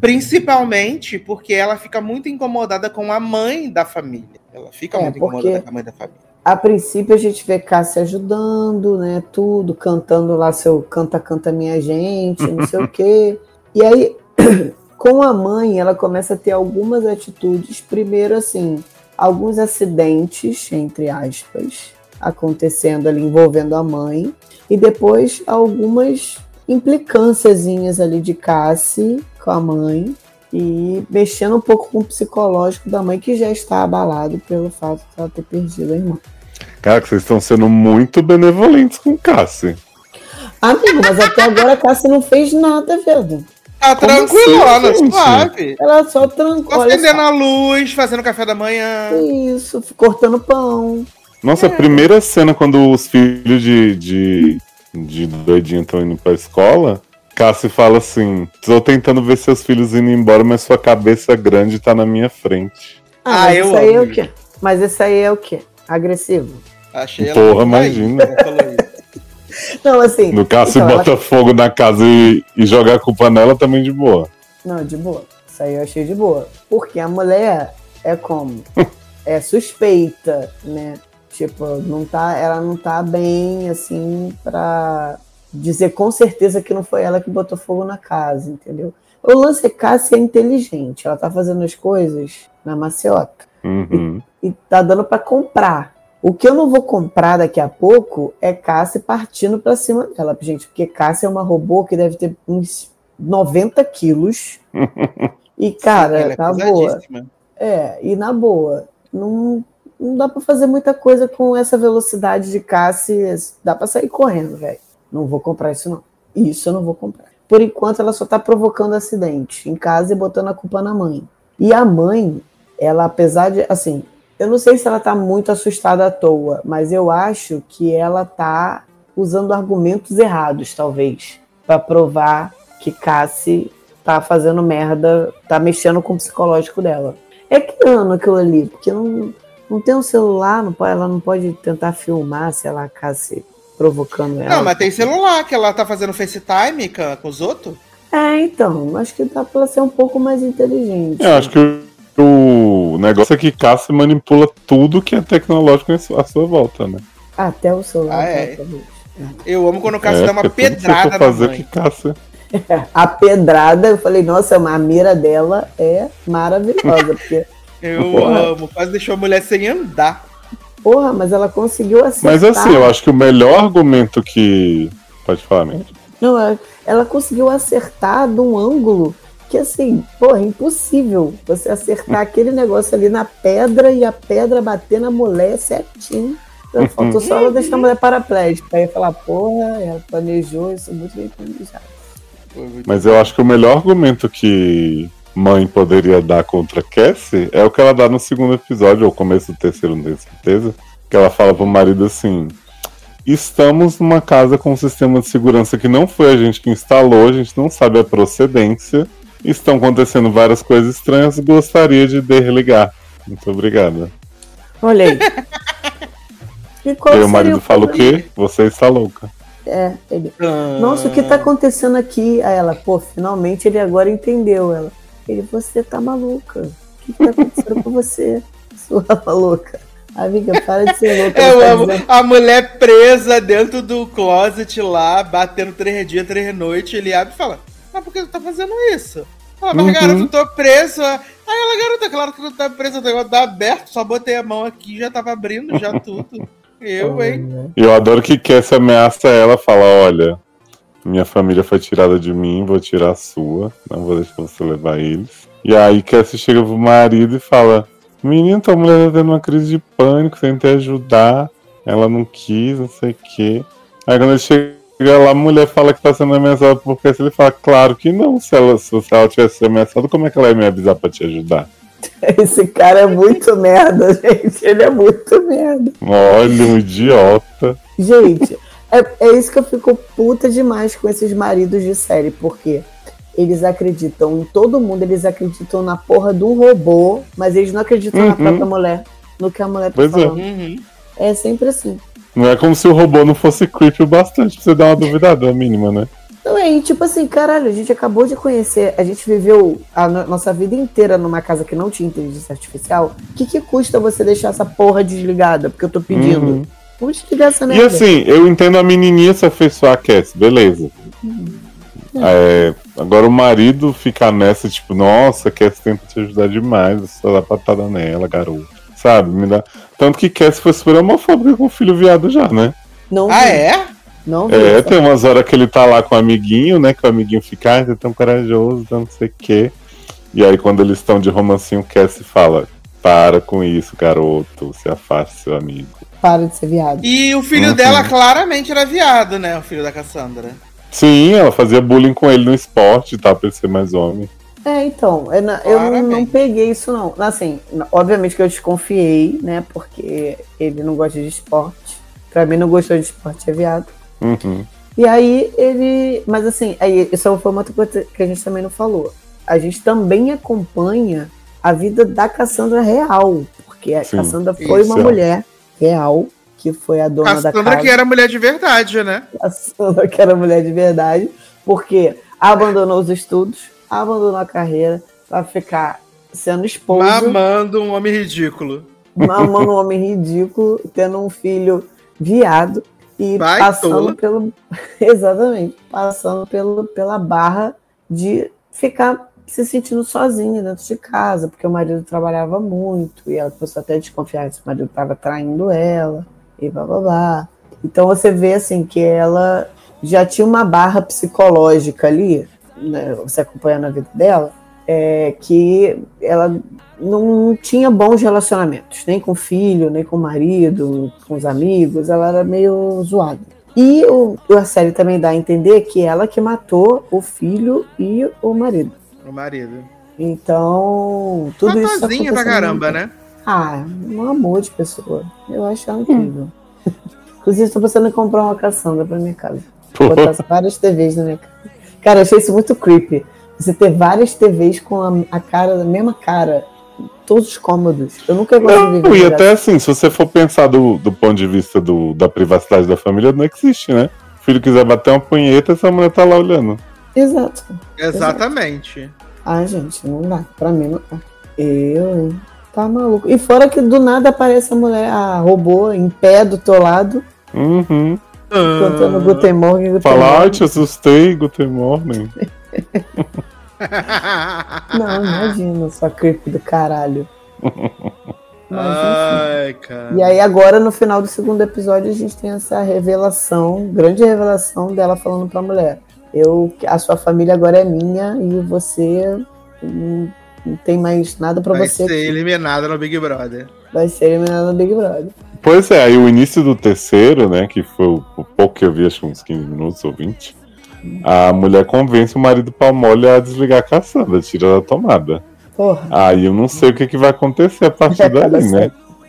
Principalmente porque ela fica muito incomodada com a mãe da família. Ela fica muito incomodada com a mãe da família. A princípio a gente vê Cássia ajudando, né? Tudo, cantando lá seu Canta, Canta Minha Gente, não sei o quê. E aí, com a mãe, ela começa a ter algumas atitudes. Primeiro, assim, alguns acidentes, entre aspas, acontecendo ali, envolvendo a mãe. E depois, algumas implicânciazinhas ali de Cassie com a mãe. E mexendo um pouco com o psicológico da mãe, que já está abalado pelo fato de ela ter perdido a irmã. Cara, que vocês estão sendo muito benevolentes com Cassie. Amigo, mas até agora a Cassie não fez nada, velho. Tá tranquilona, suave. Ela só trancou. Acendendo a luz, fazendo café da manhã. Isso, cortando pão. Nossa, a primeira cena quando os filhos de doidinho estão indo pra escola, Cassie fala assim: tô tentando ver seus filhos indo embora, mas sua cabeça grande tá na minha frente. Mas isso aí é o quê? Mas isso aí é o quê? Agressivo? Achei ela. Porra, imagina. Não, assim. No caso, se bota fogo na casa e jogar a culpa nela, também de boa. Não, de boa. Isso aí eu achei de boa. Porque a mulher é como? É suspeita, né? Tipo, ela não tá bem, assim, pra dizer com certeza que não foi ela que botou fogo na casa, entendeu? O lance é que Cassie é inteligente. Ela tá fazendo as coisas na maciota. Uhum. E tá dando pra comprar. O que eu não vou comprar daqui a pouco é Cassie partindo pra cima dela, gente. Porque Cassie é uma robô que deve ter uns 90 quilos. E, cara, sim, na boa. E na boa. Não dá pra fazer muita coisa com essa velocidade de Cassie. Dá pra sair correndo, velho. Não vou comprar isso, não. Isso eu não vou comprar. Por enquanto, ela só tá provocando acidente em casa e botando a culpa na mãe. E a mãe, ela, apesar de, assim, eu não sei se ela tá muito assustada à toa, mas eu acho que ela tá usando argumentos errados, talvez, pra provar que Cassie tá fazendo merda, tá mexendo com o psicológico dela. É que ano aquilo ali, porque não tem um celular, ela não pode tentar filmar, sei lá, Cassie provocando ela. Não, mas tem celular, que ela tá fazendo FaceTime com os outros. Então, acho que dá pra ela ser um pouco mais inteligente. Acho que o negócio é que Cassie manipula tudo que é tecnológico à sua volta, né? Até o celular. Eu amo quando o Cassie dá uma pedrada na mãe. A pedrada, eu falei, nossa, a mira dela é maravilhosa. Porque, eu amo, quase deixou a mulher sem andar. Porra, mas ela conseguiu acertar. Mas assim, eu acho que o melhor argumento que... Pode falar, mesmo. Não, ela conseguiu acertar de um ângulo que, assim, porra, é impossível você acertar aquele negócio ali na pedra e a pedra bater na mulher certinho. Então, faltou só ela deixar a mulher paraplégica. Aí falar, porra, ela planejou isso muito bem planejado. Mas eu acho que o melhor argumento que mãe poderia dar contra Cassie é o que ela dá no segundo episódio, ou começo do terceiro, não tenho certeza, que ela fala pro marido assim: estamos numa casa com um sistema de segurança que não foi a gente que instalou, a gente não sabe a procedência, estão acontecendo várias coisas estranhas, gostaria de desligar. Muito obrigada. Olha aí. E o marido fala o quê? Você está louca. Ele. Nossa, o que tá acontecendo aqui? Aí ela, finalmente ele agora entendeu. Ele, você tá maluca. O que tá acontecendo com você, sua maluca? Amiga, para de ser louca. Eu amo a mulher presa dentro do closet lá, batendo 3 dias, 3 noites. Ele abre e fala: mas por que tu tá fazendo isso? Mas garota, eu tô preso. Aí ela, garota, claro que tu tá presa, o negócio tá aberto, só botei a mão aqui, já tava abrindo, já tudo. Hein? Eu adoro que Cassie ameaça ela, fala: olha, minha família foi tirada de mim, vou tirar a sua, não vou deixar você levar eles. E aí Cassie chega pro marido e fala: menino, tua mulher tá tendo uma crise de pânico, tentei ajudar, ela não quis, não sei o quê. Aí quando ele chega lá, a mulher fala que tá sendo ameaçada por Cassie, ele fala: claro que não, se ela tivesse sido ameaçada, como é que ela ia me avisar pra te ajudar? Esse cara é muito merda, gente. Ele é muito merda. Olha, um idiota. Gente, é isso que eu fico puta demais com esses maridos de série, porque eles acreditam em todo mundo, eles acreditam na porra do robô, mas eles não acreditam na própria mulher, no que a mulher tá falando. É sempre assim. Não é como se o robô não fosse creepy o bastante pra você dar uma duvidada mínima, né? Então aí, tipo assim, caralho, a gente acabou de conhecer, a gente viveu a nossa vida inteira numa casa que não tinha inteligência artificial. O que custa você deixar essa porra desligada? Porque eu tô pedindo. Vamos desligar essa merda. E assim, eu entendo a menininha se afeiçoar a Cassie, beleza. Agora o marido ficar nessa, tipo, nossa, Cassie tenta te ajudar demais, você dá patada nela, garoto. Sabe? Me dá... Tanto que Cassie foi super homofóbica com o filho viado já, né? Não vi. Não vi. Tem umas horas que ele tá lá com o amiguinho, né? Que o amiguinho fica, você é tão corajoso, não sei o quê. E aí quando eles estão de romancinho, Cassie fala, para com isso, garoto, se afaste seu amigo. Para de ser viado. E o filho dela claramente era viado, né? O filho da Cassandra. Sim, ela fazia bullying com ele no esporte, tá? Pra ele ser mais homem. Então, eu não peguei isso não. Assim, obviamente que eu desconfiei, né? Porque ele não gosta de esporte. Pra mim, não gostou de esporte é viado. E aí ele... Mas assim, aí isso foi uma outra coisa que a gente também não falou. A gente também acompanha a vida da Cassandra real. Porque a Cassandra foi uma mulher real, que foi a dona da casa. Cassandra que era mulher de verdade, né? Cassandra que era mulher de verdade. Porque abandonou os estudos, abandonou a carreira pra ficar sendo esposa. Mamando um homem ridículo. Mamando um homem ridículo, tendo um filho viado. E passando pelo. Exatamente. Passando pela barra de ficar se sentindo sozinha dentro de casa, porque o marido trabalhava muito, e ela começou até a desconfiar se o marido estava traindo ela, e blá blá blá. Então você vê assim que ela já tinha uma barra psicológica ali, né, você acompanhando a vida dela, que ela não tinha bons relacionamentos, nem com o filho, nem com o marido, com os amigos, ela era meio zoada. E a série também dá a entender que ela que matou o filho e o marido. O marido. Então, tudo isso aconteceu pra caramba, né? Um amor de pessoa. Eu acho ela incrível. Inclusive, estou pensando em comprar uma Cassandra pra minha casa. Botar várias TVs na minha casa. Cara, eu achei isso muito creepy. Você ter várias TVs com a cara, a mesma cara, todos os cômodos. Eu nunca gostei de ver. E até assim, se você for pensar do ponto de vista da privacidade da família, não existe, né? O filho quiser bater uma punheta, essa mulher tá lá olhando. Exato. Exatamente. Gente, não dá. Pra mim não dá. Tá maluco. E fora que do nada aparece a mulher, a robô, em pé do teu lado. Cantando Guten Morgen. Falar, te assustei, Guten Morgen. Não, imagina, só creep do caralho. Ai, cara. E aí agora, no final do segundo episódio, a gente tem essa revelação, grande revelação dela falando pra mulher. A sua família agora é minha e você não tem mais nada pra você. Vai ser eliminada no Big Brother. Vai ser eliminada no Big Brother. Pois é, aí o início do terceiro, né, que foi o pouco que eu vi, acho que uns 15 minutos ou 20, a mulher convence o marido Palmole a desligar a Cassandra, tira da tomada. Porra. Aí eu não sei o que vai acontecer a partir dali, né?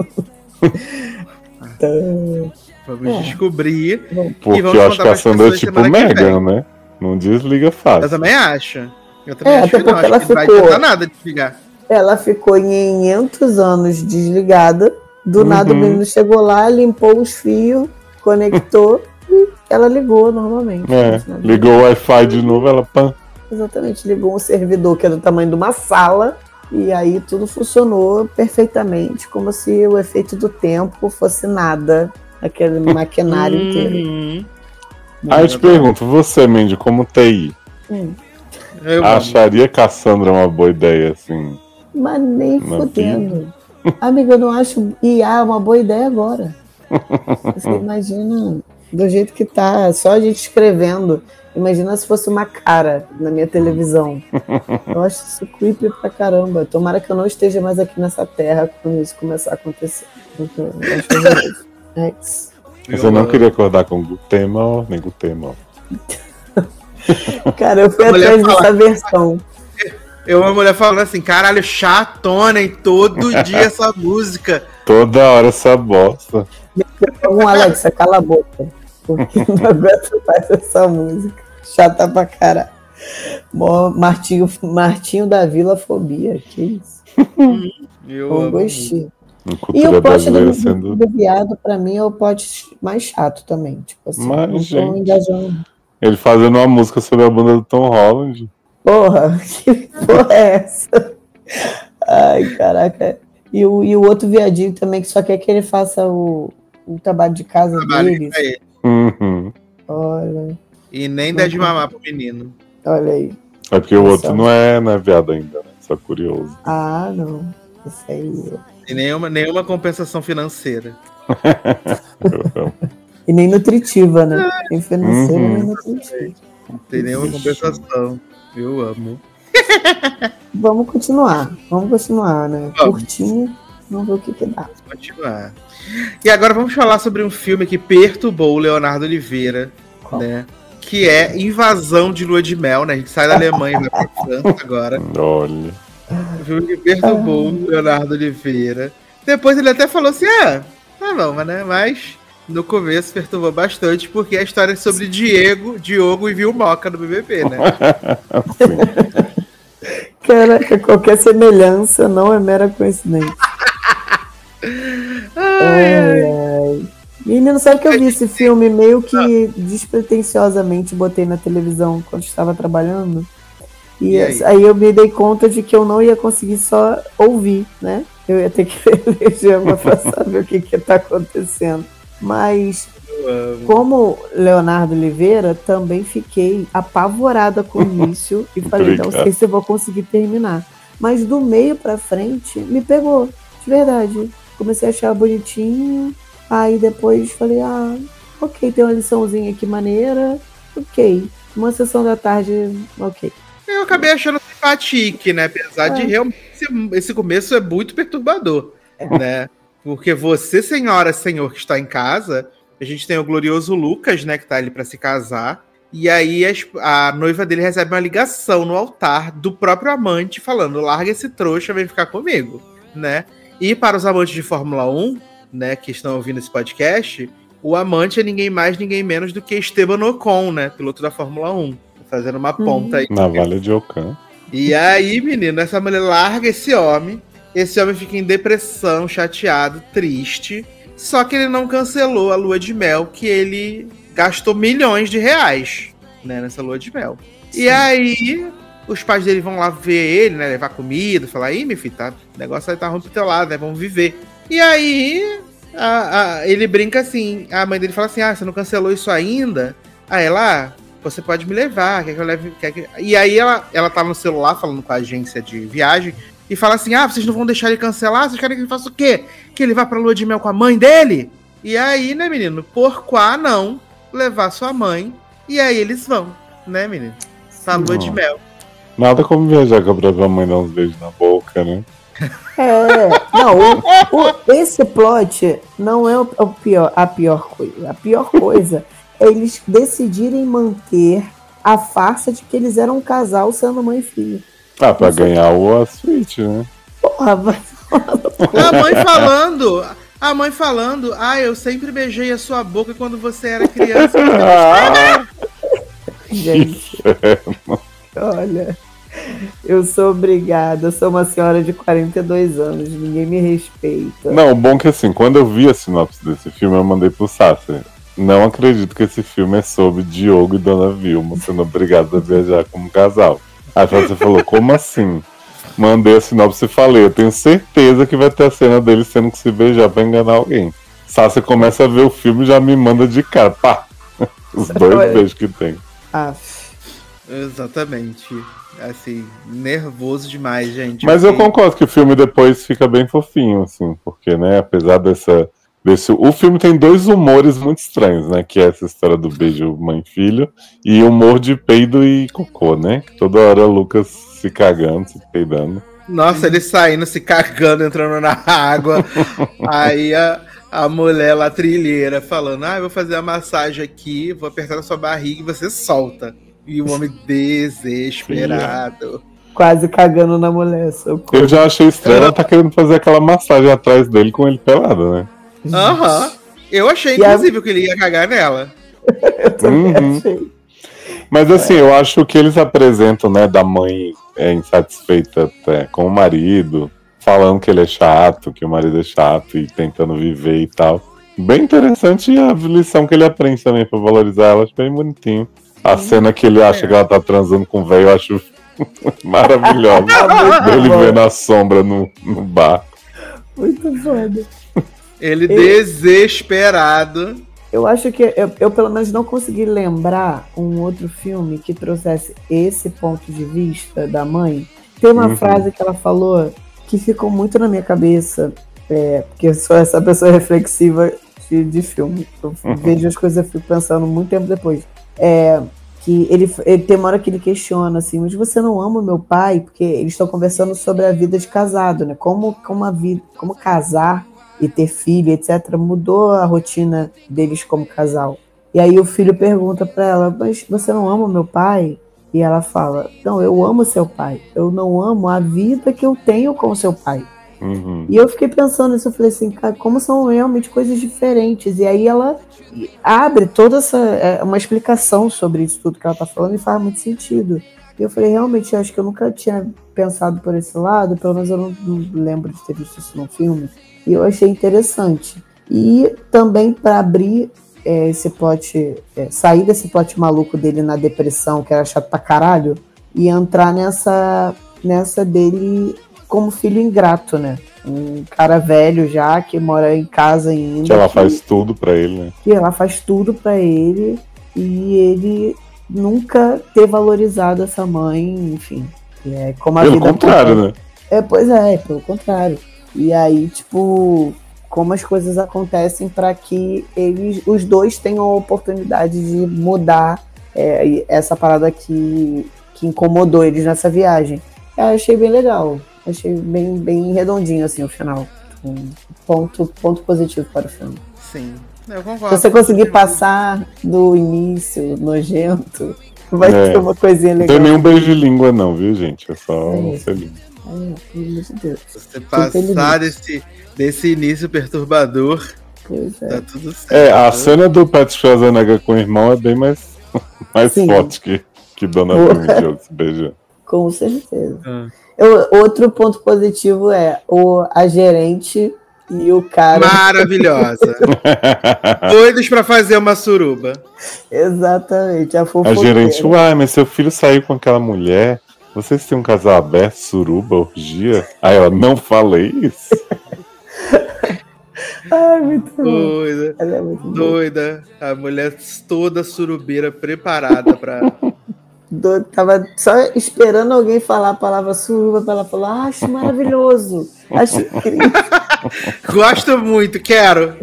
Vamos descobrir. Porque eu acho que a Cassandra é tipo Megan, né? Não desliga fácil. Eu também acho. Eu também acho que não. Acho ela que não vai adiantar nada desligar. Ela ficou 500 anos desligada. Do nada o menino chegou lá, limpou os fios, conectou e ela ligou normalmente. Ligou o Wi-Fi de novo, ela pã. Exatamente, ligou um servidor que é do tamanho de uma sala e aí tudo funcionou perfeitamente, como se o efeito do tempo fosse nada, aquele maquinário inteiro. Aí eu te pergunto, você, Mandy, como TI, acharia Cassandra uma boa ideia, assim? Mas nem fudendo. Amiga, eu não acho IA uma boa ideia agora. Você imagina do jeito que tá, só a gente escrevendo. Imagina se fosse uma cara na minha televisão. Eu acho isso creepy pra caramba. Tomara que eu não esteja mais aqui nessa terra quando isso começar a acontecer. Eu acho isso. Você não queria acordar com Gutemor, nem Gutemor. Cara, eu fui atrás dessa versão. Uma mulher falando assim, caralho, chatona, e todo dia essa música. Toda hora essa bosta. Alexa, cala a boca. Porque não aguento mais essa música. Chata pra caralho. Martinho da Vila Fobia, que isso? Eu gostei. E o pote do viado, pra mim, é o pote mais chato também. Tipo assim, não tô engajando. Ele fazendo uma música sobre a bunda do Tom Holland. Porra, que porra é essa? Ai, caraca. E o outro viadinho também, que só quer que ele faça o trabalho de casa dele. Uhum. Olha. E nem dá de mamar pro menino. Olha aí. É porque o outro não é viado ainda, né? Só curioso. Ah, não. Isso aí. E nenhuma compensação financeira. E nem nutritiva, né? Nem financeira, nem nutritiva. Não tem nenhuma compensação. Eu amo. Vamos continuar, né? Curtinho, vamos ver o que dá. Vamos continuar. E agora vamos falar sobre um filme que perturbou o Leonardo Oliveira, né? Que é Invasão de Lua de Mel, né? A gente sai da Alemanha e vai pra França agora. Olha. Um filme que perturbou o Leonardo Oliveira. Depois ele até falou assim, tá bom, né? Mas no começo perturbou bastante, porque a história é sobre Diogo e Vilmoca no BBB, né? Caraca, qualquer semelhança não é mera coincidência. Ai. Menino, sabe que eu vi esse filme meio que despretensiosamente botei na televisão quando estava trabalhando? E aí eu me dei conta de que eu não ia conseguir só ouvir, né? Eu ia ter que ver legenda pra saber o que tá acontecendo. Mas, como Leonardo Oliveira, também fiquei apavorada com o início e falei, não sei se eu vou conseguir terminar. Mas do meio pra frente, me pegou, de verdade. Comecei a achar bonitinho, aí depois falei, ok, tem uma liçãozinha aqui maneira, ok. Uma sessão da tarde, ok. Eu acabei achando simpatique, né? Apesar de realmente esse começo é muito perturbador, né? Porque você, senhora, senhor que está em casa, a gente tem o glorioso Lucas, né, que tá ali para se casar, e aí a noiva dele recebe uma ligação no altar do próprio amante falando, larga esse trouxa, vem ficar comigo, né? E para os amantes de Fórmula 1, né, que estão ouvindo esse podcast, o amante é ninguém mais, ninguém menos do que Esteban Ocon, né, piloto da Fórmula 1, fazendo uma ponta aí. Na Vale de Ocon. E aí, menino, essa mulher larga esse homem fica em depressão, chateado, triste, só que ele não cancelou a lua de mel, que ele gastou milhões de reais, né, nessa lua de mel. Sim. E aí, os pais dele vão lá ver ele, né, levar comida, falar, meu filho, o negócio aí tá ruim pro teu lado, né, vamos viver. E aí, ele brinca assim, a mãe dele fala assim, você não cancelou isso ainda? Aí ela, você pode me levar, quer que eu leve... E aí ela tá no celular falando com a agência de viagem e fala assim, vocês não vão deixar ele cancelar? Vocês querem que ele faça o quê? Que ele vá pra lua de mel com a mãe dele? E aí, né, menino, por quá não levar sua mãe? E aí eles vão, né, menino? Pra lua de mel. Nada como viajar com a própria mãe dar uns beijos na boca, né? Esse plot não é a pior coisa. A pior coisa é eles decidirem manter a farsa de que eles eram um casal sendo mãe e filho. Pra ganhar a suíte, né? Porra, vai. A mãe falando, eu sempre beijei a sua boca quando você era criança. Gente, olha, eu sou obrigada, eu sou uma senhora de 42 anos, ninguém me respeita. Não, o bom é que assim, quando eu vi a sinopse desse filme, eu mandei pro Sasser. Não acredito que esse filme é sobre Diogo e Dona Vilma sendo obrigados a viajar como casal. Aí você falou, como assim? Mandei a sinopse e falei, eu tenho certeza que vai ter a cena deles tendo que se beijar pra enganar alguém. Sassi começa a ver o filme e já me manda de cara, pá! Os dois beijos que tem. Exatamente. Assim, nervoso demais, gente. Mas eu concordo que o filme depois fica bem fofinho, assim, porque, né, apesar o filme tem dois humores muito estranhos, né? Que é essa história do beijo mãe-filho e humor de peido e cocô, né? Toda hora o Lucas se cagando, se peidando. Nossa, ele saindo, se cagando, entrando na água. Aí a mulher lá, trilheira, falando, eu vou fazer a massagem aqui, vou apertar na sua barriga e você solta. E o homem desesperado. Quase cagando na mulher, socorro. Eu já achei estranho, ela tá querendo fazer aquela massagem atrás dele com ele pelado, né? Eu achei, inclusive, que ele ia cagar nela. Eu também achei. Mas assim, eu acho que eles apresentam, né, da mãe insatisfeita com o marido, falando que ele é chato, que o marido é chato e tentando viver e tal. Bem interessante, e a lição que ele aprende também pra valorizar ela, acho bem bonitinho. A cena que ele acha que ela tá transando com o velho, eu acho maravilhosa. Ele vendo a sombra no bar. Muito foda. Ele desesperado. Eu acho que eu pelo menos não consegui lembrar um outro filme que trouxesse esse ponto de vista da mãe. Tem uma frase que ela falou que ficou muito na minha cabeça, porque eu sou essa pessoa reflexiva de filme. Eu vejo as coisas e fico pensando muito tempo depois. Que ele tem uma hora que ele questiona assim, mas você não ama meu pai? Porque eles estão conversando sobre a vida de casado, né? Como casar e ter filho, etc., mudou a rotina deles como casal. E aí o filho pergunta pra ela, mas você não ama meu pai? E ela fala, não, eu amo seu pai, eu não amo a vida que eu tenho com seu pai. E eu fiquei pensando nisso, eu falei assim, cara, como são realmente coisas diferentes. E aí ela abre toda uma explicação sobre isso tudo que ela tá falando e faz muito sentido. E eu falei, realmente, eu acho que eu nunca tinha pensado por esse lado, pelo menos eu não lembro de ter visto isso num filme. E eu achei interessante. E também para abrir esse plot, sair desse plot maluco dele na depressão, que era chato pra caralho, e entrar nessa dele como filho ingrato, né? Um cara velho já, que mora em casa ainda. Que ela faz tudo pra ele, né? Que ela faz tudo pra ele, e ele nunca ter valorizado essa mãe, enfim. Como a pelo vida contrário, né? Pois é, pelo contrário. E aí, tipo, como as coisas acontecem para que os dois tenham a oportunidade de mudar essa parada que incomodou eles nessa viagem. Eu achei bem legal. Achei bem redondinho, assim, o final. Ponto positivo para o filme. Sim, eu concordo. Se você conseguir passar do início nojento, vai ter uma coisinha legal. Não tem nenhum beijo de língua não, viu, gente? É só um selinho. Pelo amor de Deus. Você passar desse início perturbador, tá tudo certo. A cena do Patrick Schwarzenegger com o irmão é bem mais forte que Dona Flor se beijando. Com certeza. Outro ponto positivo a gerente e o cara... Maravilhosa. Doidos pra fazer uma suruba. Exatamente, a A fofoqueira. gerente, mas seu filho saiu com aquela mulher... Vocês têm um casal aberto, suruba, orgia? Aí ela, não falei isso. Ai, muito doida. Ela é muito doida. A mulher toda surubeira, preparada pra... Tava só esperando alguém falar a palavra suruba pra ela falar, acho maravilhoso, acho incrível. Gosto muito, quero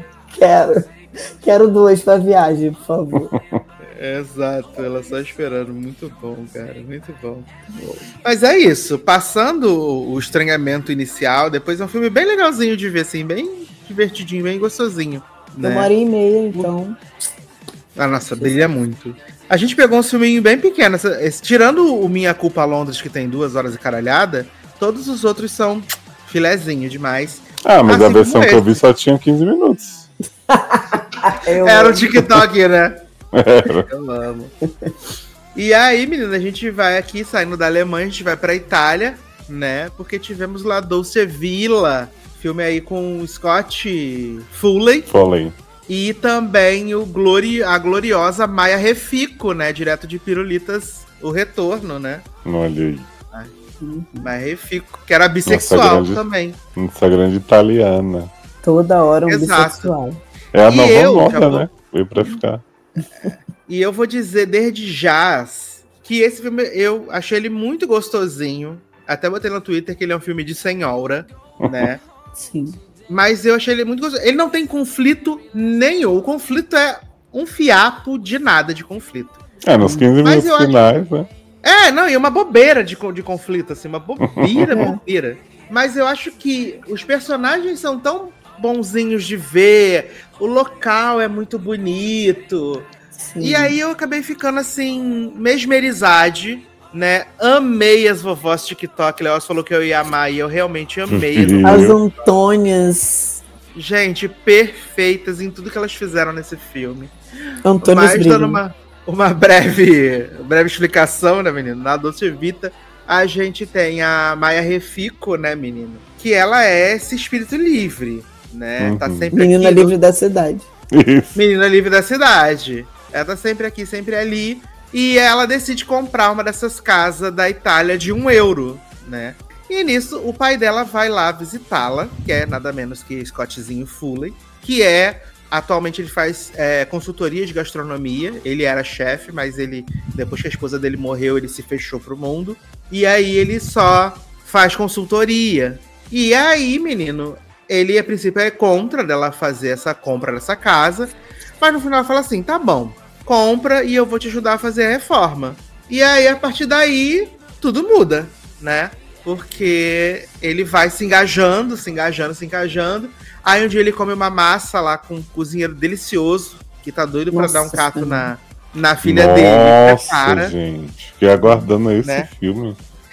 2 pra viagem, por favor. Exato, ela só esperando. Muito bom, cara, muito bom. Mas é isso, passando o estranhamento inicial, depois é um filme bem legalzinho de ver, assim, bem divertidinho, bem gostosinho. Né? 1h30, então. Nossa, brilha muito. A gente pegou um filminho bem pequeno, tirando o Minha Culpa Londres, que tem 2 horas e caralhada, todos os outros são filezinho demais. Mas assim a versão que eu vi só tinha 15 minutos. Era o TikTok, né? Eu amo. E aí, menina, a gente vai aqui, saindo da Alemanha, a gente vai pra Itália, né? Porque tivemos lá Dolce Villa, filme aí com o Scott Foley. E também a gloriosa Maia Refico, né? Direto de Pirulitas, o retorno, né? Olha aí. Maia Refico, que era bissexual também. Essa grande italiana. Toda hora bissexual. É a nova moda, né? Veio pra ficar. E eu vou dizer desde já que esse filme, eu achei ele muito gostosinho. Até botei no Twitter que ele é um filme de senhora, né? Sim. Mas eu achei ele muito gostoso. Ele não tem conflito nenhum. O conflito é um fiapo de nada de conflito. Nos 15 minutos finais, né? E uma bobeira de conflito, assim. Uma bobeira. Mas eu acho que os personagens são tão bonzinhos de ver. O local é muito bonito. Sim. E aí eu acabei ficando, assim, mesmerizade, né? Amei as vovós TikTok. Leoz falou que eu ia amar e eu realmente amei. As Antônias. Gente, perfeitas em tudo que elas fizeram nesse filme. Antônias Mas dando uma breve explicação, né, menino? Na Dolce Vita, a gente tem a Maia Refico, né, menino? Que ela é esse espírito livre, né? Tá sempre Menina aqui, livre da cidade. Menina livre da cidade. Ela tá sempre aqui, sempre ali. E ela decide comprar uma dessas casas da Itália de €1, né? E nisso, o pai dela vai lá visitá-la, que é nada menos que Scottzinho Foley, que atualmente ele faz consultoria de gastronomia. Ele era chefe, mas depois que a esposa dele morreu, ele se fechou pro mundo. E aí ele só faz consultoria. E aí, menino, ele a princípio é contra dela fazer essa compra dessa casa, mas no final fala assim, tá bom, compra e eu vou te ajudar a fazer a reforma. E aí, a partir daí, tudo muda, né? Porque ele vai se engajando. Aí um dia ele come uma massa lá com um cozinheiro delicioso, que tá doido pra dar um cato na filha dele. Nossa, gente. Fiquei aguardando esse filme.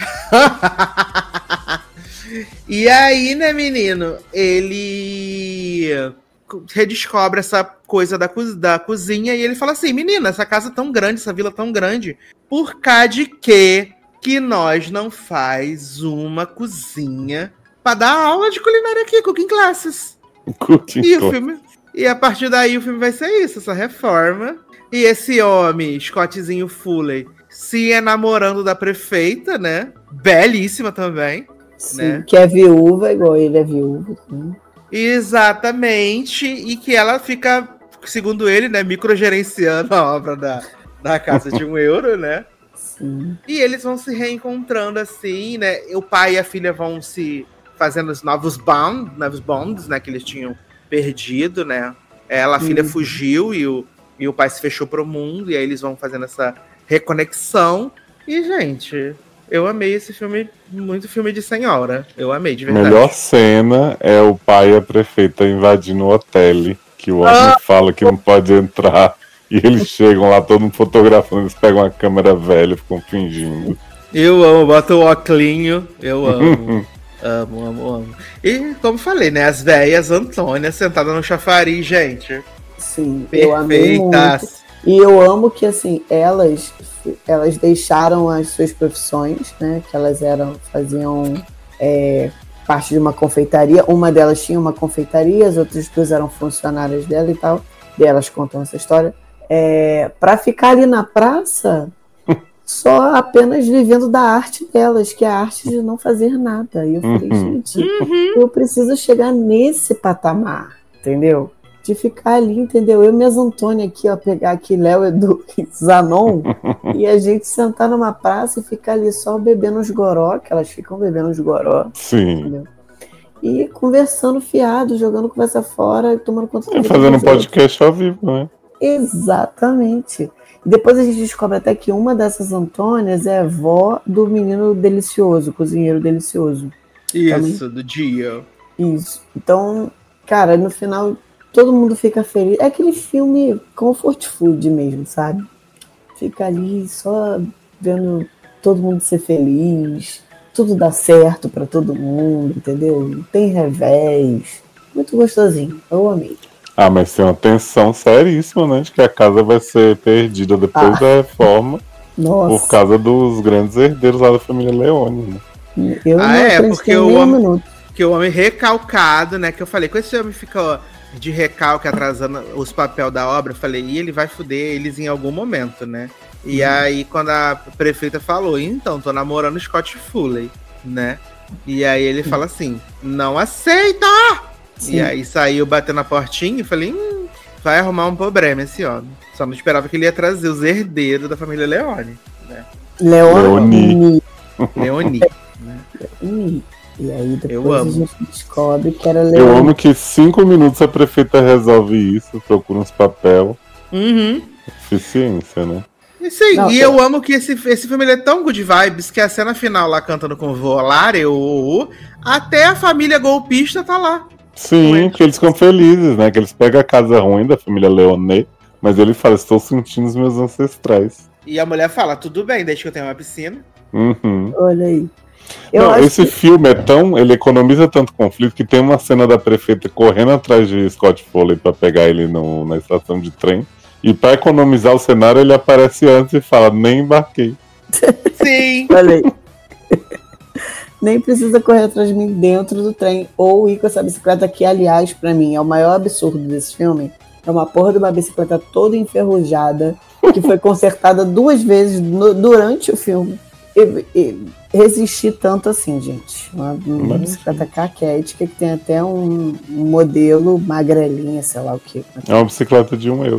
E aí, né, menino, ele redescobre essa coisa da cozinha e ele fala assim, menina, essa casa tão grande, essa vila tão grande, por cá de que nós não faz uma cozinha pra dar aula de culinária aqui, cooking classes. E a partir daí o filme vai ser isso, essa reforma. E esse homem, Scottzinho Foley, se enamorando da prefeita, né? Belíssima também. Sim, né? Que é viúva, igual ele é viúvo. Sim. Exatamente. E que ela fica, segundo ele, né, microgerenciando a obra da casa de €1, né? Sim. E eles vão se reencontrando assim, né? O pai e a filha vão se fazendo os novos bonds, né? Que eles tinham perdido, né? A filha fugiu e o pai se fechou pro mundo. E aí eles vão fazendo essa reconexão. E, gente, eu amei esse filme, muito filme de senhora. Eu amei, de verdade. Melhor cena é o pai e a prefeita invadindo o hotel, que o homem fala que não pode entrar. E eles chegam lá, todo mundo fotografando, eles pegam uma câmera velha, ficam fingindo. Eu amo, bota o óculinho, eu amo. amo. E, como falei, né, as velhas Antônia sentada no chafariz, gente. Sim, eu amei muito. E eu amo que, assim, elas deixaram as suas profissões, né, que elas faziam parte de uma confeitaria. Uma delas tinha uma confeitaria, as outras duas eram funcionárias dela e tal. E elas contam essa história. Para ficar ali na praça, só apenas vivendo da arte delas, que é a arte de não fazer nada. E eu falei, gente, eu preciso chegar nesse patamar, entendeu? De ficar ali, entendeu? Eu e minhas Antônia aqui, ó, pegar aqui Léo, Edu e Zanon, e a gente sentar numa praça e ficar ali só bebendo os goró, que elas ficam bebendo os goró. Sim. Entendeu? E conversando fiado, jogando conversa fora, tomando conta do fazendo um podcast ao vivo, né? Exatamente. E depois a gente descobre até que uma dessas Antônias é a avó do menino delicioso, cozinheiro delicioso. Isso, também. Do Gio. Isso. Então, cara, no final todo mundo fica feliz. É aquele filme comfort food mesmo, sabe? Fica ali só vendo todo mundo ser feliz, tudo dá certo pra todo mundo, entendeu? Tem revés. Muito gostosinho. Eu amei. Mas tem uma tensão seríssima, né? De que a casa vai ser perdida depois da reforma. Nossa. Por causa dos grandes herdeiros lá da família Leone, né? Eu não porque o homem recalcado, né? Que eu falei, com esse homem fica de recalque atrasando os papéis da obra, eu falei, e ele vai fuder eles em algum momento, né? E aí, quando a prefeita falou, então, tô namorando Scott Foley, né? E aí ele fala assim, não aceita! Sim. E aí saiu batendo na portinha e falei, vai arrumar um problema esse homem. Só não esperava que ele ia trazer os herdeiros da família Leone, né? Leoni. Né? E aí depois a gente descobre que era Leone. Eu amo que 5 minutos a prefeita resolve isso, procura uns papel. Eficiência, né? Sim, eu amo que esse filme ele é tão good vibes que a cena final lá cantando com Volare, até a família golpista tá lá. Sim, que eles ficam felizes, né? Que eles pegam a casa ruim da família Leonet, mas ele fala, estou sentindo os meus ancestrais. E a mulher fala, tudo bem, desde que eu tenha uma piscina. Olha aí. Esse filme ele economiza tanto conflito que tem uma cena da prefeita correndo atrás de Scott Foley pra pegar ele na estação de trem. E pra economizar o cenário, ele aparece antes e fala, nem embarquei. Sim. Olha aí. Nem precisa correr atrás de mim dentro do trem ou ir com essa bicicleta que, aliás, pra mim, é o maior absurdo desse filme. É uma porra de uma bicicleta toda enferrujada, que foi consertada 2 vezes durante o filme. E resisti tanto assim, gente. Uma bicicleta caquética que tem até um modelo magrelinha, sei lá o que. É uma bicicleta de €1.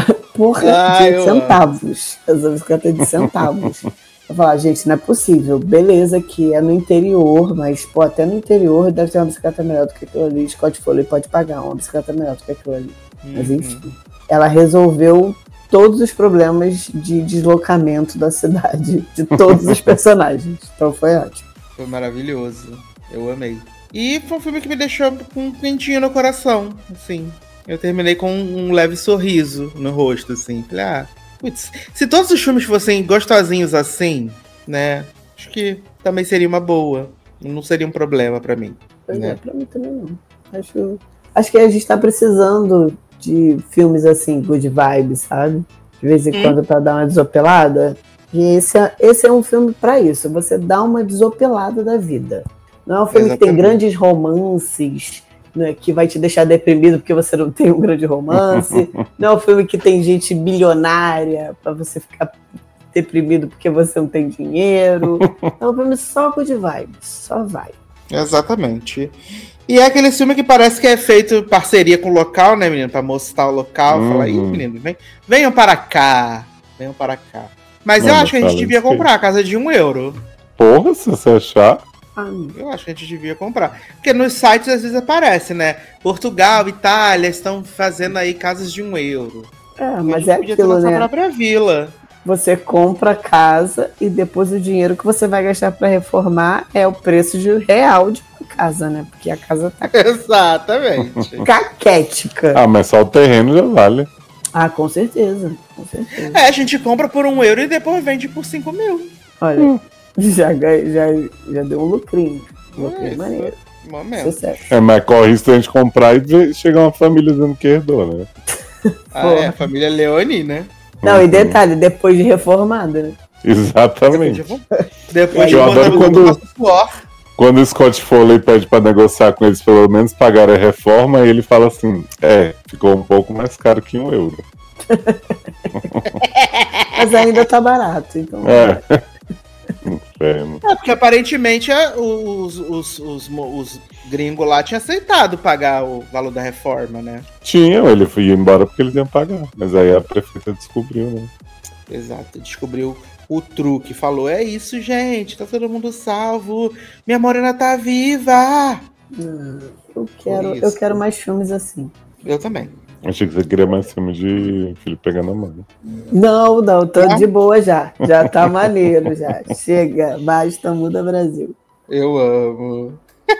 Porra, de centavos. Essa bicicleta é de centavos. Eu falar, gente, não é possível. Beleza que é no interior, mas, pô, até no interior deve ter uma bicicleta melhor do que aquilo ali. Scott Foley pode pagar uma bicicleta melhor do que aquilo ali. Mas, enfim, ela resolveu todos os problemas de deslocamento da cidade, de todos os personagens. Então foi ótimo. Foi maravilhoso. Eu amei. E foi um filme que me deixou com um quentinho no coração, assim. Eu terminei com um leve sorriso no rosto, assim. Falei, putz, se todos os filmes fossem gostosinhos assim, né? Acho que também seria uma boa. Não seria um problema pra mim. Pois né? Pra mim também não. Acho que a gente tá precisando de filmes assim, good vibes, sabe? De vez em quando pra dar uma desopelada. E esse é um filme pra isso. Você dá uma desopelada da vida. Não é um filme que tem grandes romances, né, que vai te deixar deprimido porque você não tem um grande romance. Não é um filme que tem gente bilionária pra você ficar deprimido porque você não tem dinheiro. É um filme só good vibes. Só vai. Exatamente. E é aquele filme que parece que é feito em parceria com o local, né, menino? Pra mostrar o local. Falar, menino, venham para cá. Venham para cá. Mas eu acho que a gente devia comprar a casa de €1. Porra, se você achar. Eu acho que a gente devia comprar. Porque nos sites às vezes aparece, né? Portugal, Itália estão fazendo aí casas de €1. Mas é podia ter aquilo, nossa né? própria vila. Você compra a casa e depois o dinheiro que você vai gastar para reformar é o preço real de uma casa, né? Porque a casa tá Exatamente. caquética. Mas só o terreno já vale. Com certeza. Com certeza. A gente compra por €1 e depois vende por 5.000. Olha, já deu um lucrinho. Lucrinho maneiro. Momento. Sucesso. Mas corre isso a gente comprar e chegar uma família dizendo que herdou, né? A família Leoni, né? Não, e detalhe, depois de reformada, né? Exatamente. Depois de eu adoro quando o Scott Foley pede pra negociar com eles, pelo menos pagar a reforma, e ele fala assim, ficou um pouco mais caro que €1. Mas ainda tá barato, então. Inferno. Porque aparentemente os gringos lá tinham aceitado pagar o valor da reforma, né? Tinham, ele ia embora porque eles iam pagar. Mas aí a prefeita descobriu, né? Exato, descobriu o truque. Falou, é isso, gente, tá todo mundo salvo. Minha morena tá viva! Eu quero mais filmes assim. Eu também. Achei que você queria mais filme de filho pegando a mão. Não, tô de boa já. Já tá maneiro, já. Chega, basta, muda Brasil. Eu amo.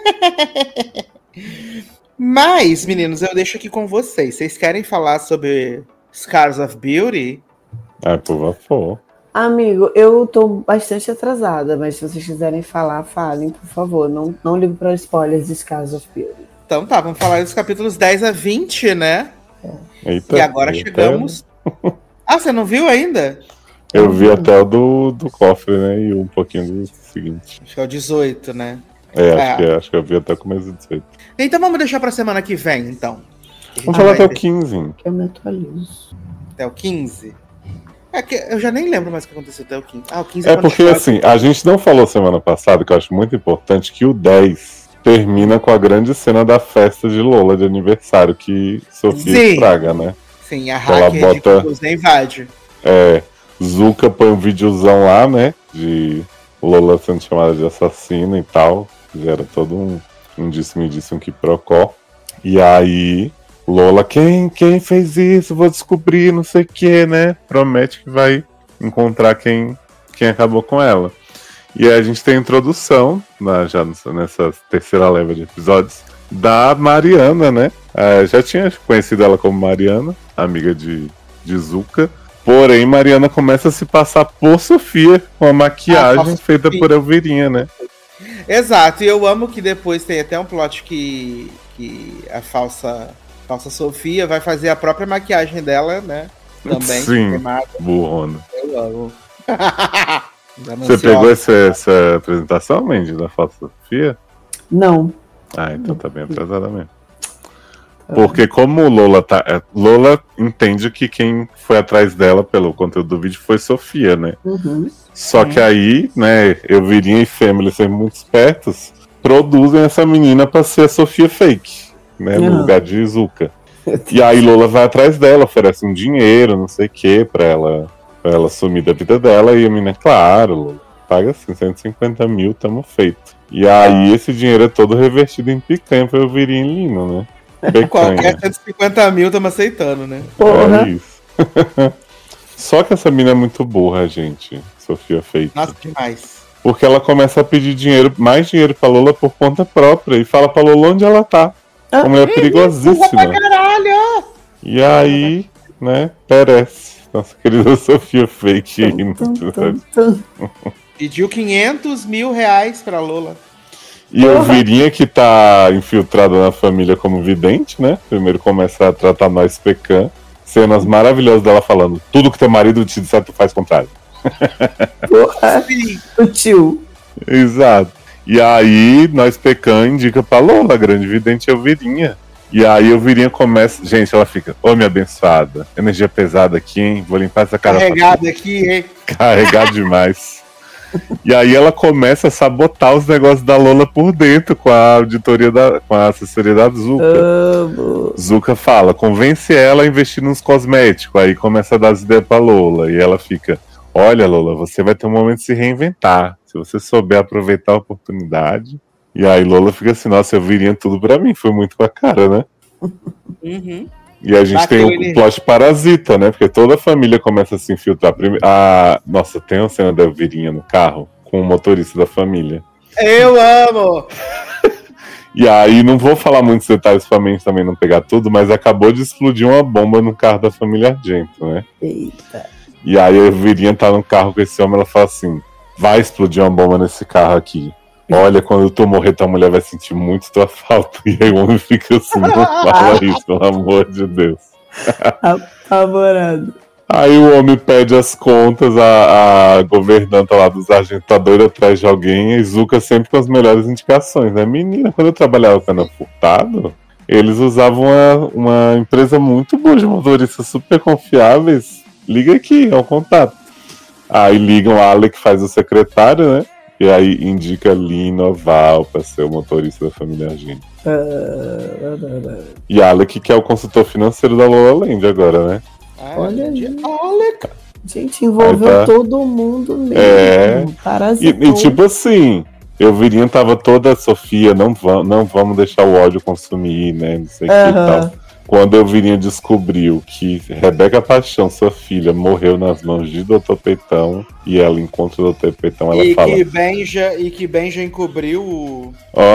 Mas, meninos, eu deixo aqui com vocês. Vocês querem falar sobre Scars of Beauty? Por favor. Amigo, eu tô bastante atrasada, mas se vocês quiserem falar, falem, por favor. Não ligo para spoilers de Scars of Beauty. Então tá, vamos falar dos capítulos 10 a 20, né? Eita, e agora chegamos... você não viu ainda? Eu vi até o do cofre, né? E um pouquinho do seguinte. Acho que é o 18, né? Acho que eu vi até o começo do 18. Então vamos deixar pra semana que vem, então. Vamos falar até o 15. Que eu me atualizo. Até o 15? Que eu já nem lembro mais o que aconteceu até o 15. O 15 porque assim, a gente não falou semana passada, que eu acho muito importante, que o 10 termina com a grande cena da festa de Lola de aniversário que Sofia estraga, né? Sim, a hacker de invade. Zuka põe um videozão lá, né? De Lola sendo chamada de assassina e tal. Gera todo um disse-me-disse, um quiprocó. E aí, Lola, quem fez isso? Vou descobrir, não sei o que, né? Promete que vai encontrar quem acabou com ela. E aí a gente tem a introdução, já nessa terceira leva de episódios, da Mariana, né? Já tinha conhecido ela como Mariana, amiga de Zuka. Porém, Mariana começa a se passar por Sofia, com a maquiagem feita por Elvirinha, né? Exato, e eu amo que depois tem até um plot que a falsa Sofia vai fazer a própria maquiagem dela, né? Também. Sim, burrona. Eu amo. Você pegou essa apresentação, Mandy, da falsa Sofia? Não. Então tá bem atrasada mesmo. Porque como Lola entende que quem foi atrás dela pelo conteúdo do vídeo foi Sofia, né? Só que aí, né, Elvirinha e Family, sendo muito espertos, produzem essa menina pra ser a Sofia fake, né? No lugar de Zuka. E aí Lola vai atrás dela, oferece um dinheiro, não sei o que, pra ela sumir da vida dela. E a menina, claro, Lola, paga assim, 150 mil, tamo feito. E aí esse dinheiro é todo revertido em picanha pra Elvirinha e Lino, né? Qualquer 150 mil estamos aceitando, né? É isso. Só que essa menina é muito burra, gente. Sofia Fake. Nossa, demais. Porque ela começa a pedir dinheiro, mais dinheiro pra Lola por conta própria. E fala pra Lola onde ela tá. Como é perigosíssima. Caralho! E aí, né, perece. Nossa querida Sofia Fake. Pediu 500 mil reais pra Lola. E Elvirinha, que tá infiltrada na família como vidente, né? Primeiro começa a tratar nós Pecan. Cenas maravilhosas dela falando: tudo que teu marido te disser, tu faz contrário. Porra, o tio. Exato. E aí, nós Pecan indica pra Lola, a grande vidente Elvirinha. E aí, Elvirinha começa. Gente, ela fica: ô, minha abençoada, energia pesada aqui, hein? Vou limpar essa cara. Carregada aqui, hein? Carregado demais. E aí ela começa a sabotar os negócios da Lola por dentro com a auditoria com a assessoria da Zuka. Zuka fala, convence ela a investir nos cosméticos. Aí começa a dar as ideias pra Lola. E ela fica, olha Lola, você vai ter um momento de se reinventar. Se você souber aproveitar a oportunidade. E aí Lola fica assim, nossa, eu viria tudo pra mim. Foi muito com a cara, né? E a gente tem um plot parasita, né? Porque toda a família começa a se infiltrar. Nossa, tem uma cena da Elvirinha no carro com o motorista da família. Eu amo! E aí, não vou falar muitos detalhes pra mim também não pegar tudo, mas acabou de explodir uma bomba no carro da família Argento, né? Eita. E aí a Elvirinha tá no carro com esse homem, ela fala assim, vai explodir uma bomba nesse carro aqui. Olha, quando tu morrer, tua mulher vai sentir muito tua falta. E aí o homem fica assim, não fala isso, pelo amor de Deus. Apavorado. Aí o homem pede as contas, a governanta lá dos Argentos tá doida atrás de alguém, e Zuka sempre com as melhores indicações, né? Menina, quando eu trabalhava com Ana Furtado, eles usavam uma empresa muito boa de motoristas super confiáveis. Liga aqui, é o contato. Aí ligam a Alec, que faz o secretário, né? E aí indica Lino Oval pra ser o motorista da família Argento. E Alec, que é o consultor financeiro da Lola Land agora, né? Olha aí. Alec. Gente, envolveu todo mundo mesmo. E tipo assim, Elvirinha tava toda, Sofia, não vamos deixar o ódio consumir, né? Não sei o que e tal. Quando Elvirinha descobriu que Rebeca Paixão, sua filha, morreu nas mãos de Dr. Peitão e ela encontra o Dr. Peitão, ela fala... Que Benja encobriu o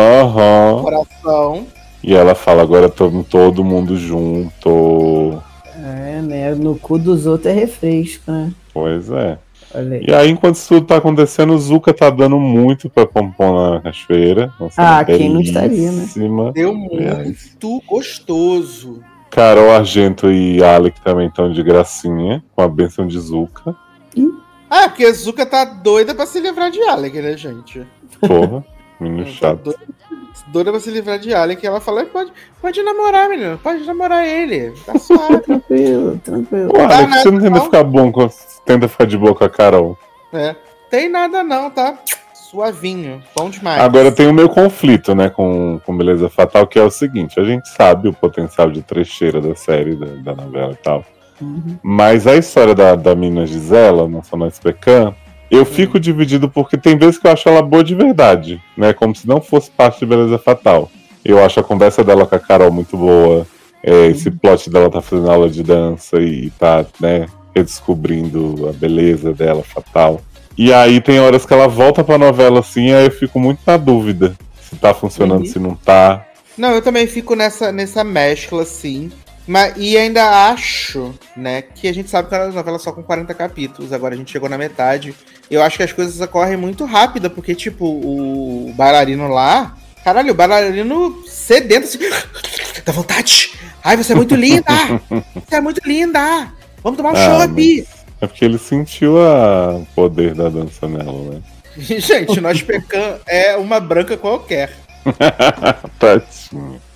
coração. E ela fala, agora estamos todo mundo junto. É, né? No cu dos outros é refresco, né? Pois é. Olha aí. E aí, enquanto isso tudo tá acontecendo, o Zuka tá dando muito pra compor na cachoeira. Nossa, quem não estaria, né? Deu muito gostoso. Carol Argento e Alec também estão de gracinha, com a bênção de Zuka. Porque a Zuka tá doida pra se livrar de Alec, né, gente? Porra, menino chato. Doida pra se livrar de Alec, e ela fala, pode namorar, menino, pode namorar ele, tá suave. Tranquilo. Pô, Alec, você não tenta ficar bom, tenta ficar de boa com a Carol. Tem nada não, tá? Suavinho, bom demais. Agora tem o meu conflito, né, com Beleza Fatal, que é o seguinte, a gente sabe o potencial de trecheira da série, da novela e tal, mas a história da menina Gisela, nossa Nós Pecan, eu fico dividido porque tem vezes que eu acho ela boa de verdade, né, como se não fosse parte de Beleza Fatal. Eu acho a conversa dela com a Carol muito boa, esse plot dela tá fazendo aula de dança e tá, né, redescobrindo a beleza dela, fatal. E aí tem horas que ela volta pra novela assim, aí eu fico muito na dúvida se tá funcionando, se não tá. Não, eu também fico nessa mescla, assim. E ainda acho, né, que a gente sabe que é uma novela só com 40 capítulos, agora a gente chegou na metade. Eu acho que as coisas ocorrem muito rápido, porque, tipo, o bailarino lá... Caralho, o bailarino sedento, assim... Dá vontade! Ai, você é muito linda! Você é muito linda! Vamos tomar um chopp! É porque ele sentiu o poder da dança nela, né? Gente, Nós Pecan é uma branca qualquer. Tadinho.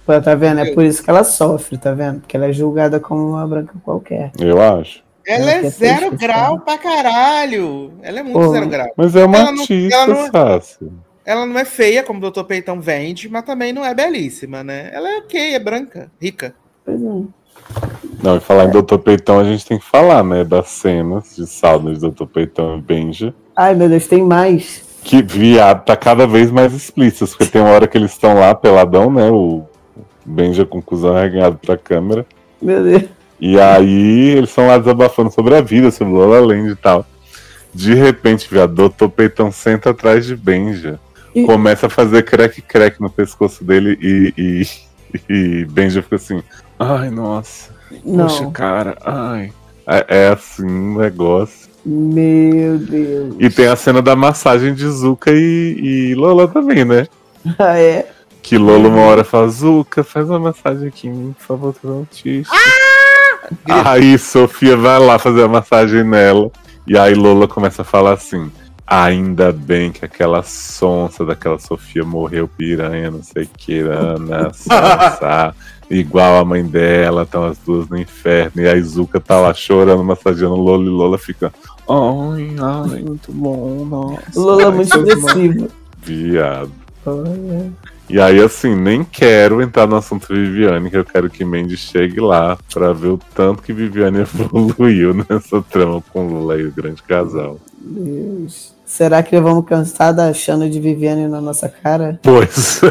Pô, tá vendo? É por isso que ela sofre, tá vendo? Porque ela é julgada como uma branca qualquer. Eu acho. Ela é quer 0 peixe, grau sabe? pra caralho. Ela é muito Pô, 0 grau. Mas é uma Ela não- artista, ela não- Sácio. Ela não é feia, como o Dr. Peitão vende, mas também não é belíssima, né? Ela é ok, é branca, rica. Pois é. Não, e falar em Dr. Peitão, a gente tem que falar, né? Das cenas de sauna de Dr. Peitão e Benja. Ai, meu Deus, tem mais. Que viado, tá cada vez mais explícitas, porque tem uma hora que eles estão lá peladão, né? O Benja com o cuzão arreganhado pra câmera. Meu Deus. E aí eles estão lá desabafando sobre a vida, sobre o La La Land e tal. De repente, viado, Dr. Peitão senta atrás de Benja. E- Começa a fazer crack-crack no pescoço dele e Benja fica assim, ai, nossa, Não. poxa, cara, ai. É assim um negócio. Meu Deus. E tem a cena da massagem de Zuka e Lola também, né? Ah, é? Que Lola uma hora fala, Zuka, faz uma massagem aqui em mim, por favor, tô dando ticho. Aí Sofia vai lá fazer a massagem nela. E aí Lola começa a falar assim, ainda bem que aquela sonsa daquela Sofia morreu piranha, não sei o que, Ana, Sansa, igual a mãe dela, estão as duas no inferno. E aí Zuka tá lá chorando, massageando Lola e Lola fica, ai, muito bom, nossa. Lola ai, muito seus expressiva. Viado. Olha. E aí, assim, nem quero entrar no assunto Viviane, que eu quero que Mandy chegue lá pra ver o tanto que Viviane evoluiu nessa trama com Lula e o grande casal. Deus. Será que vamos cansar da Xana de Viviane na nossa cara? Pois.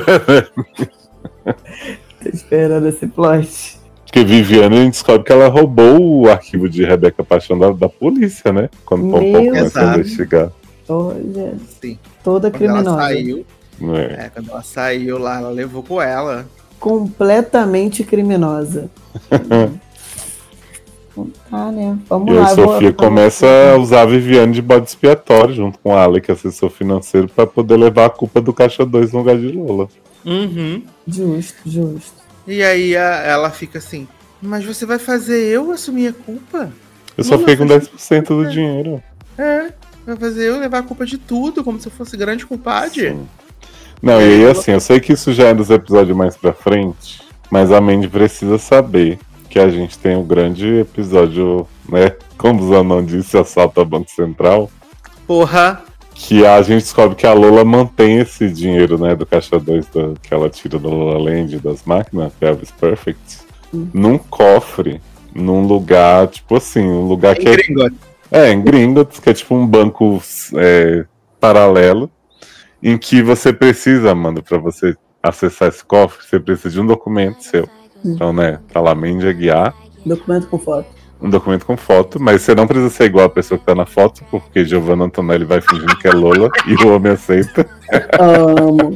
Tô esperando esse plot. Porque Viviane, a gente descobre que ela roubou o arquivo de Rebeca Paixão da polícia, né? Quando o Pompom Meu começou a Deus. investigar. Olha, Sim. toda Quando ela criminosa. saiu, Né? quando ela saiu lá, ela levou com ela. Completamente criminosa. Tá, né? Vamos E lá. aí Sofia começa a usar a Viviane de bode expiatório, junto com a Alec, assessor financeiro, pra poder levar a culpa do Caixa 2 no lugar de Lola. Uhum. Justo. E aí ela fica assim, mas você vai fazer eu assumir a culpa? Eu só Lola fiquei com fez 10% do dinheiro. Vai fazer eu levar a culpa de tudo, como se eu fosse grande culpade? Sim. Não, e aí assim, eu sei que isso já é dos episódios mais pra frente, mas a Mandy precisa saber que a gente tem um grande episódio, né? Como o Zanon disse, assalto ao Banco Central. Porra! Que a gente descobre que a Lola mantém esse dinheiro, né, do Caixa 2 que ela tira do Lola Land, das máquinas, que é Elvis Perfect, num cofre, num lugar, tipo assim, um lugar que Gringotes. em Gringotts, que é tipo um banco paralelo, em que você precisa, Amanda, pra você acessar esse cofre, você precisa de um documento seu. Então, né, tá lá Mandy Aguiar, Documento com foto. um documento com foto, mas você não precisa ser igual a pessoa que tá na foto, porque Giovanna Antonelli vai fingindo que é Lola e o homem aceita. Amo.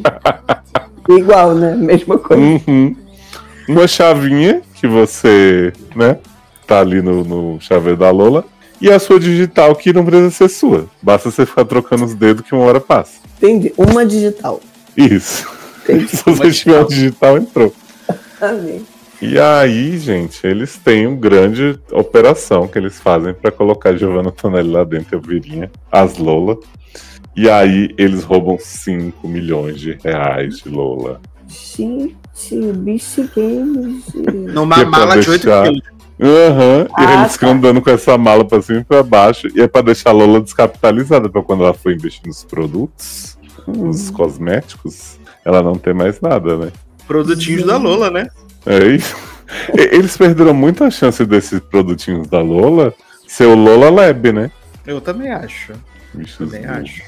Igual, né? Mesma coisa. Uhum. Uma chavinha que você, né, tá ali no chaveiro da Lola, e a sua digital que não precisa ser sua. Basta você ficar trocando os dedos que uma hora passa. Entendi. Uma digital. Isso. Entendi. Se você tiver uma digital, entrou. Amém. E aí, gente, eles têm uma grande operação que eles fazem pra colocar Giovanna Tonelli lá dentro, eu virinha, as Lola. E aí eles roubam 5 milhões de reais de Lola. Gente, bicho game. Numa Que é pra mala de 8 deixar- quilos. Aham, e Ah, eles ficam andando com essa mala pra cima e pra baixo, e é pra deixar a Lola descapitalizada, pra quando ela for investir nos produtos, nos cosméticos, ela não ter mais nada, né? Produtinhos da Lola, né? É isso. Eles perderam muita chance desses produtinhos da Lola ser o Lola Lab, né? Eu também acho. Bichos Também vivos. acho.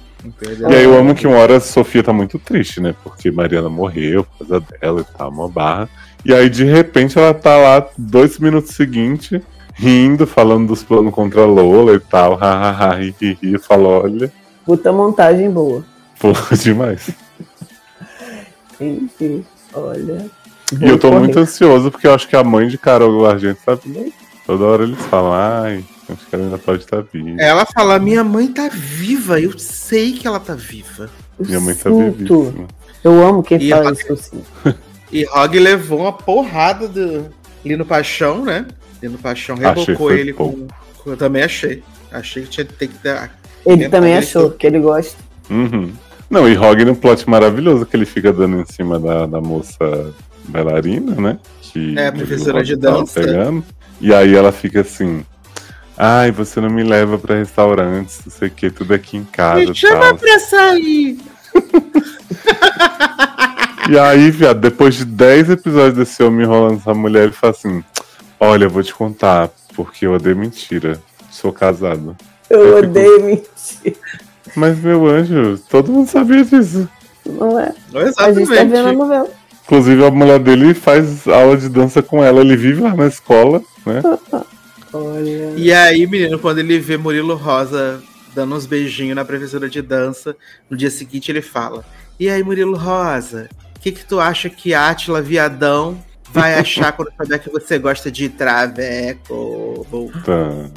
E aí eu amo que uma hora a Sofia tá muito triste, né? Porque Mariana morreu por causa dela e tal, uma barra. E aí de repente ela tá lá 2 minutos seguintes, rindo, falando dos planos contra a Lola e tal, hahaha, e eu falo, olha, Puta montagem boa. pô, demais. Entendi. Olha. E eu tô muito ansioso porque eu acho que a mãe de Carol Argento tá viva. Toda hora eles falam, ai, acho que ela ainda pode estar viva. Ela fala, minha mãe tá viva, eu sei que ela tá viva. Minha mãe tá Sinto. vivíssima. Eu amo quem E fala a- isso assim. E Rog levou uma porrada do Lino Paixão, né? Lino Paixão Achei rebocou foi ele com. Eu também achei. Achei que tinha que dar. Ele Tempo também dele achou todo. que ele gosta. Uhum. Não, e Rog no plot maravilhoso que ele fica dando em cima da moça bailarina, né? Que professora de tava dança. pegando. E aí ela fica assim: ai, você não me leva pra restaurantes, não sei o que, tudo aqui em casa. Me chama pra sair. E aí, viado, depois de 10 episódios desse homem enrolando essa mulher, ele fala assim: olha, eu vou te contar, porque eu odeio mentira. Sou casado. Eu odeio mentira. Mas, meu anjo, todo mundo sabia disso. Não é? Exatamente. A gente tá vendo a novela. Inclusive, a mulher dele faz aula de dança com ela. Ele vive lá na escola, né? Olha. E aí, menino, quando ele vê Murilo Rosa dando uns beijinhos na professora de dança, no dia seguinte ele fala: e aí, Murilo Rosa, o que tu acha que Átila Viadão vai achar quando souber que você gosta de traveco? Tá.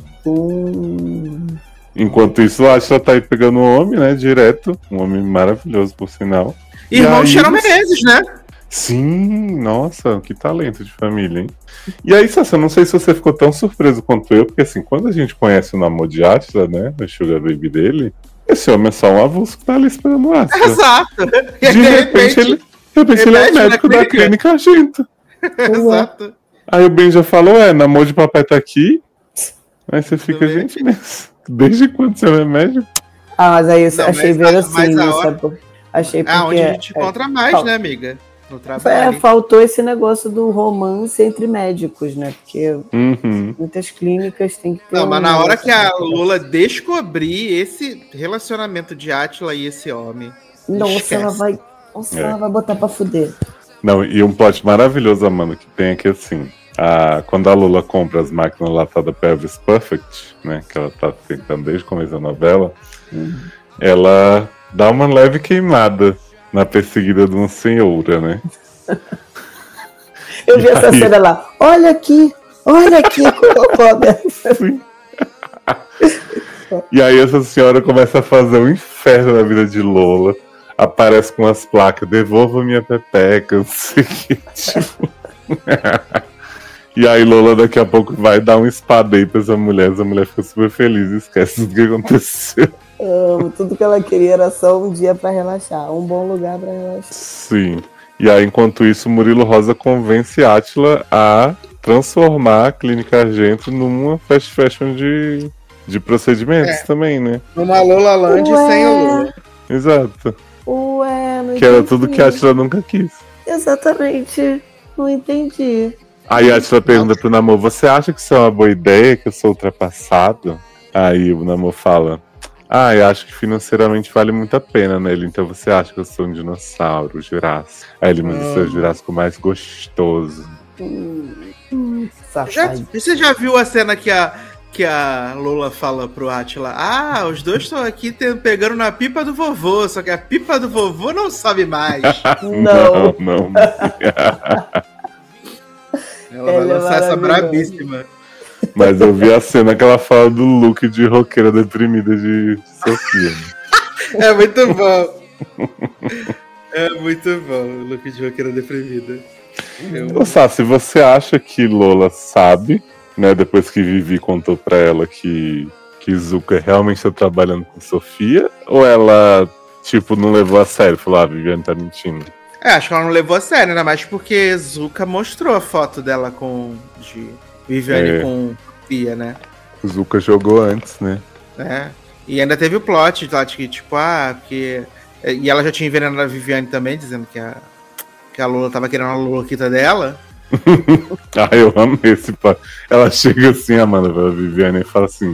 Enquanto isso, a Átila tá aí pegando um homem, né? Direto. Um homem maravilhoso, por sinal. Irmão aí, Cheiro Menezes, né? Sim, nossa, que talento de família, hein? E aí, Sassi, eu não sei se você ficou tão surpreso quanto eu, porque assim, quando a gente conhece o namoro de Átila, né? O Sugar Baby dele, esse homem é só um avulso que tá ali esperando o Átila. Exato. De repente ele é o médico da clínica Argento. Exato. Aí o Ben já falou: namoro de papai tá aqui. Aí você fica, gente, mas desde quando você é médico? Ah, mas aí eu Não, achei mas verossímil, hora- sabe? Achei porque... Onde a gente encontra mais, né, amiga? No trabalho. faltou esse negócio do romance entre médicos, né? Porque Uhum. muitas clínicas têm que ter. Não, mas um na hora negócio que a assim. Lula descobrir esse relacionamento de Átila e esse homem. Nossa, esquece. ela vai botar pra fuder. Não, e um plot maravilhoso, Amanda, que tem aqui assim. Quando a Lula compra as máquinas latadas pra Elvis Perfect, né? Que ela tá tentando desde o começo da novela, ela dá uma leve queimada na perseguida de uma senhora, né? Eu vi essa aí? cena lá. Olha aqui com o Roberto. Sim. E aí essa senhora começa a fazer um inferno na vida de Lola. Aparece com as placas: devolva minha pepeca, não sei o que, tipo. E aí Lola daqui a pouco vai dar um espadeio pra essa mulher fica super feliz e esquece do que aconteceu. Amo. Tudo que ela queria era só um dia pra relaxar. Um bom lugar pra relaxar. Sim. E aí, enquanto isso, Murilo Rosa convence Átila a transformar a Clínica Argento numa fast fashion de procedimentos também, né? Numa Lola Land sem o Lula. Exato. Ué, não Que era entendi. tudo que a Átila nunca quis. Exatamente. Não entendi. Aí a Átila pergunta pro Namor: você acha que isso é uma boa ideia, que eu sou ultrapassado? Aí o Namor fala: eu acho que financeiramente vale muito a pena, né? Então você acha que eu sou um dinossauro, Jurássico? Aí ele manda ser o Jurássico mais gostoso. Safado. Você já viu a cena que a Lula fala pro Átila: os dois estão aqui pegando na pipa do vovô, só que a pipa do vovô não sobe mais. Não. Ela vai lançar essa brabíssima. Mas eu vi a cena que ela fala do look de roqueira deprimida de Sofia. É muito bom. É muito bom o look de roqueira deprimida. Ô, Sassi, você acha que Lola sabe, né, depois que Vivi contou pra ela que Zuka realmente está trabalhando com Sofia? Ou ela, tipo, não levou a sério? Falou: Viviane tá mentindo. Acho que ela não levou a sério, ainda mais porque Zuka mostrou a foto dela de Viviane com Sofia, né? Zuka jogou antes, né? E ainda teve o plot lá de que, tipo, porque... E ela já tinha envenenado a Viviane também, dizendo que a Lula tava querendo a Loloquita dela. Eu amei esse pai. Ela chega assim, Amanda, pra Viviane, e fala assim: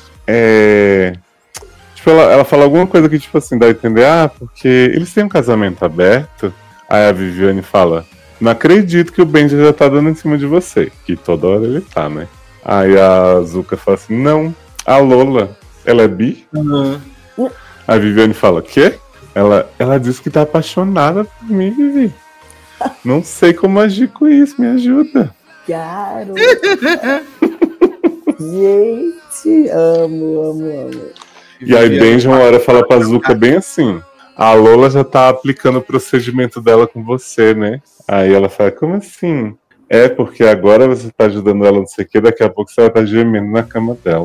Tipo, ela fala alguma coisa que, tipo assim, dá a entender: porque eles têm um casamento aberto. Aí a Viviane fala: não acredito que o Benji já tá dando em cima de você. Que toda hora ele tá, né? Aí a Zuka fala assim: não, a Lola, ela é bi? A Viviane fala: quê? Ela disse que tá apaixonada por mim, Vivi. Não sei como agir com isso, me ajuda. Garoto. Gente, amo. E aí Benji uma hora fala pra Zuka bem assim: a Lola já tá aplicando o procedimento dela com você, né? Aí ela fala: como assim? Porque agora você tá ajudando ela, não sei o que, daqui a pouco você vai estar gemendo na cama dela.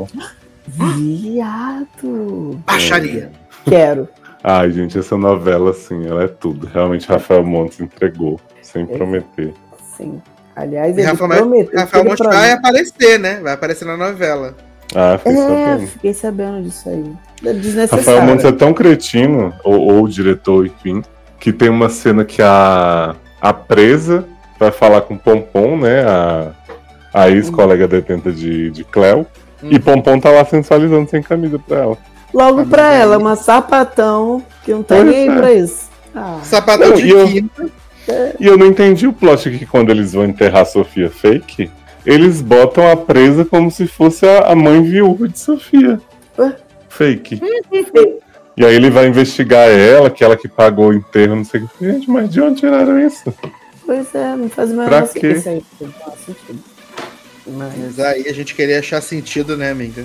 Viado. Baixaria. Quero. Ai, gente, essa novela, assim, ela é tudo. Realmente, Rafael Montes entregou. sem prometer. Sim. Aliás, E ele prometeu. Rafael Monte vai aparecer, né? Vai aparecer na novela. Ah, fiquei sabendo. Fiquei sabendo disso aí. Rafael Desnecessário. Montes é tão cretino, ou o diretor, enfim, que tem uma cena que a presa vai falar com Pompom, né? A ex-colega detenta de Cleo. E Pompom tá lá sensualizando sem camisa pra ela. Logo pra ela, uma sapatão que não tá nem aí pra isso. Sapatão de quinta. E eu não entendi o plot que quando eles vão enterrar a Sofia fake, eles botam a presa como se fosse a mãe viúva de Sofia. Fake. E aí ele vai investigar ela, que ela que pagou o enterro, não sei o que. Gente, mas de onde tiraram isso? Pois é, não faz o Pra menor quê? sentido. Mas aí a gente queria achar sentido, né, amiga?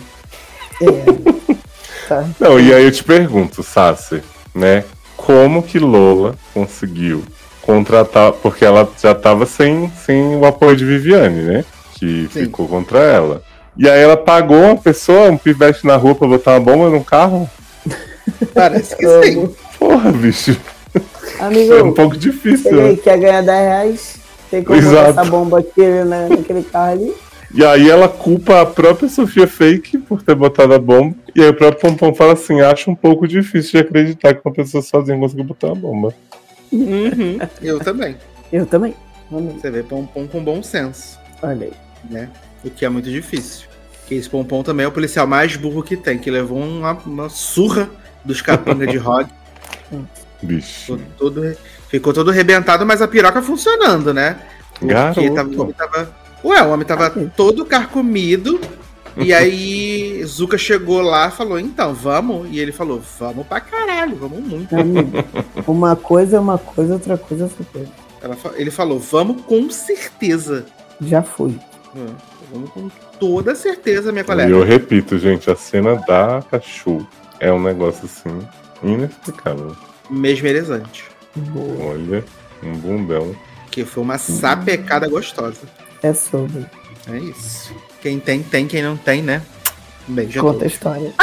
Tá. Não, e aí eu te pergunto, Sassi, né? Como que Lola conseguiu contratar, porque ela já tava sem o apoio de Viviane, né? Que ficou contra ela. E aí ela pagou uma pessoa, um pivete na rua pra botar uma bomba no carro? Parece que sim. Porra, bicho. Amigo, é um pouco difícil. Ele Né? quer ganhar R$10, tem como botar essa bomba aqui, né, naquele carro ali. E aí ela culpa a própria Sofia Fake por ter botado a bomba. E aí o próprio Pompom fala assim, acho um pouco difícil de acreditar que uma pessoa sozinha conseguiu botar uma bomba. Eu também. Eu também. Você vê Pompom com bom senso. Olha aí. Né? O que é muito difícil. Porque esse Pompom também é o policial mais burro que tem, que levou uma surra dos capangas de Rogue. Bicho. Ficou todo arrebentado, mas a piroca funcionando, né? Porque o homem tava todo carcomido. E aí Zuka chegou lá e falou, então, vamos? E ele falou, vamos pra caralho, vamos muito. Amigo, uma coisa é uma coisa, outra coisa é outra coisa. Ele falou, vamos com certeza. Já fui. Vamos com toda certeza, minha colega. E eu repito, gente, a cena da Cachu é um negócio assim, inexplicável. Mesmerizante. Olha, um bundão. Que foi uma sapecada gostosa. É sobre. É isso. Quem tem, quem não tem, né? Beijo. Conta a história.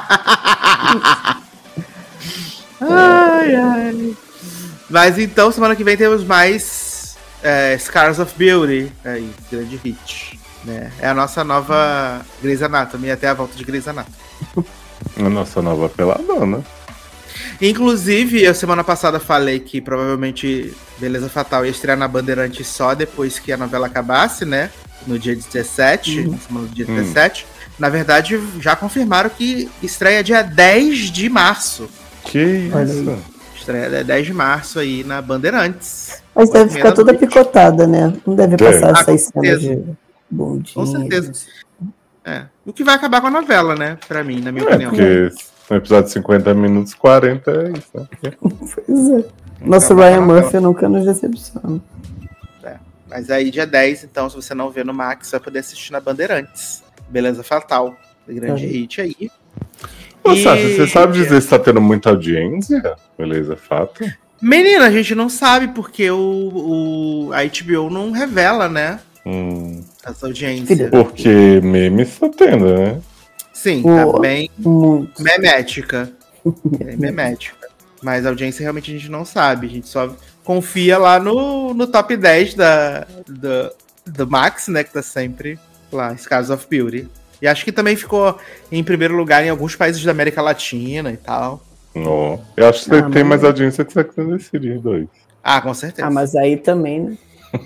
Ai. Mas então, semana que vem temos mais Scars of Beauty. Aí, grande hit. Né? É a nossa nova Grey's Anatomy, até a volta de Grey's Anatomy. A nossa nova peladona. Inclusive, eu semana passada falei que provavelmente Beleza Fatal ia estrear na Bandeirantes só depois que a novela acabasse, né? No dia 17, na semana do dia 17. Na verdade, já confirmaram que estreia dia 10 de março. Que isso? Estreia 10 de março aí na Bandeirantes. Mas deve ficar toda picotada, né? Não deve passar essas cenas de bondinhos. Com certeza. O que vai acabar com a novela, né? Pra mim, na minha opinião. Porque no episódio de 50 minutos, 40 é isso, né? Pois é. Nosso Ryan Murphy nunca nos decepciona. Mas aí, dia 10, então, se você não vê no Max, vai poder assistir na Bandeirantes. Beleza Fatal. Grande hit aí. Ô, Sasha, você sabe dizer se tá tendo muita audiência? Beleza Fatal? Menina, a gente não sabe, porque a HBO não revela, né? Essa audiência. Porque memes tá tendo, né? Sim, tá bem memética. Memética. Mas a audiência realmente a gente não sabe. A gente só confia lá no top 10 do Max, né? Que tá sempre lá, Scars of Beauty. E acho que também ficou em primeiro lugar em alguns países da América Latina e tal. Oh, eu acho que tem mais audiência que Sex and the City 2. Ah, com certeza. Mas aí também, né?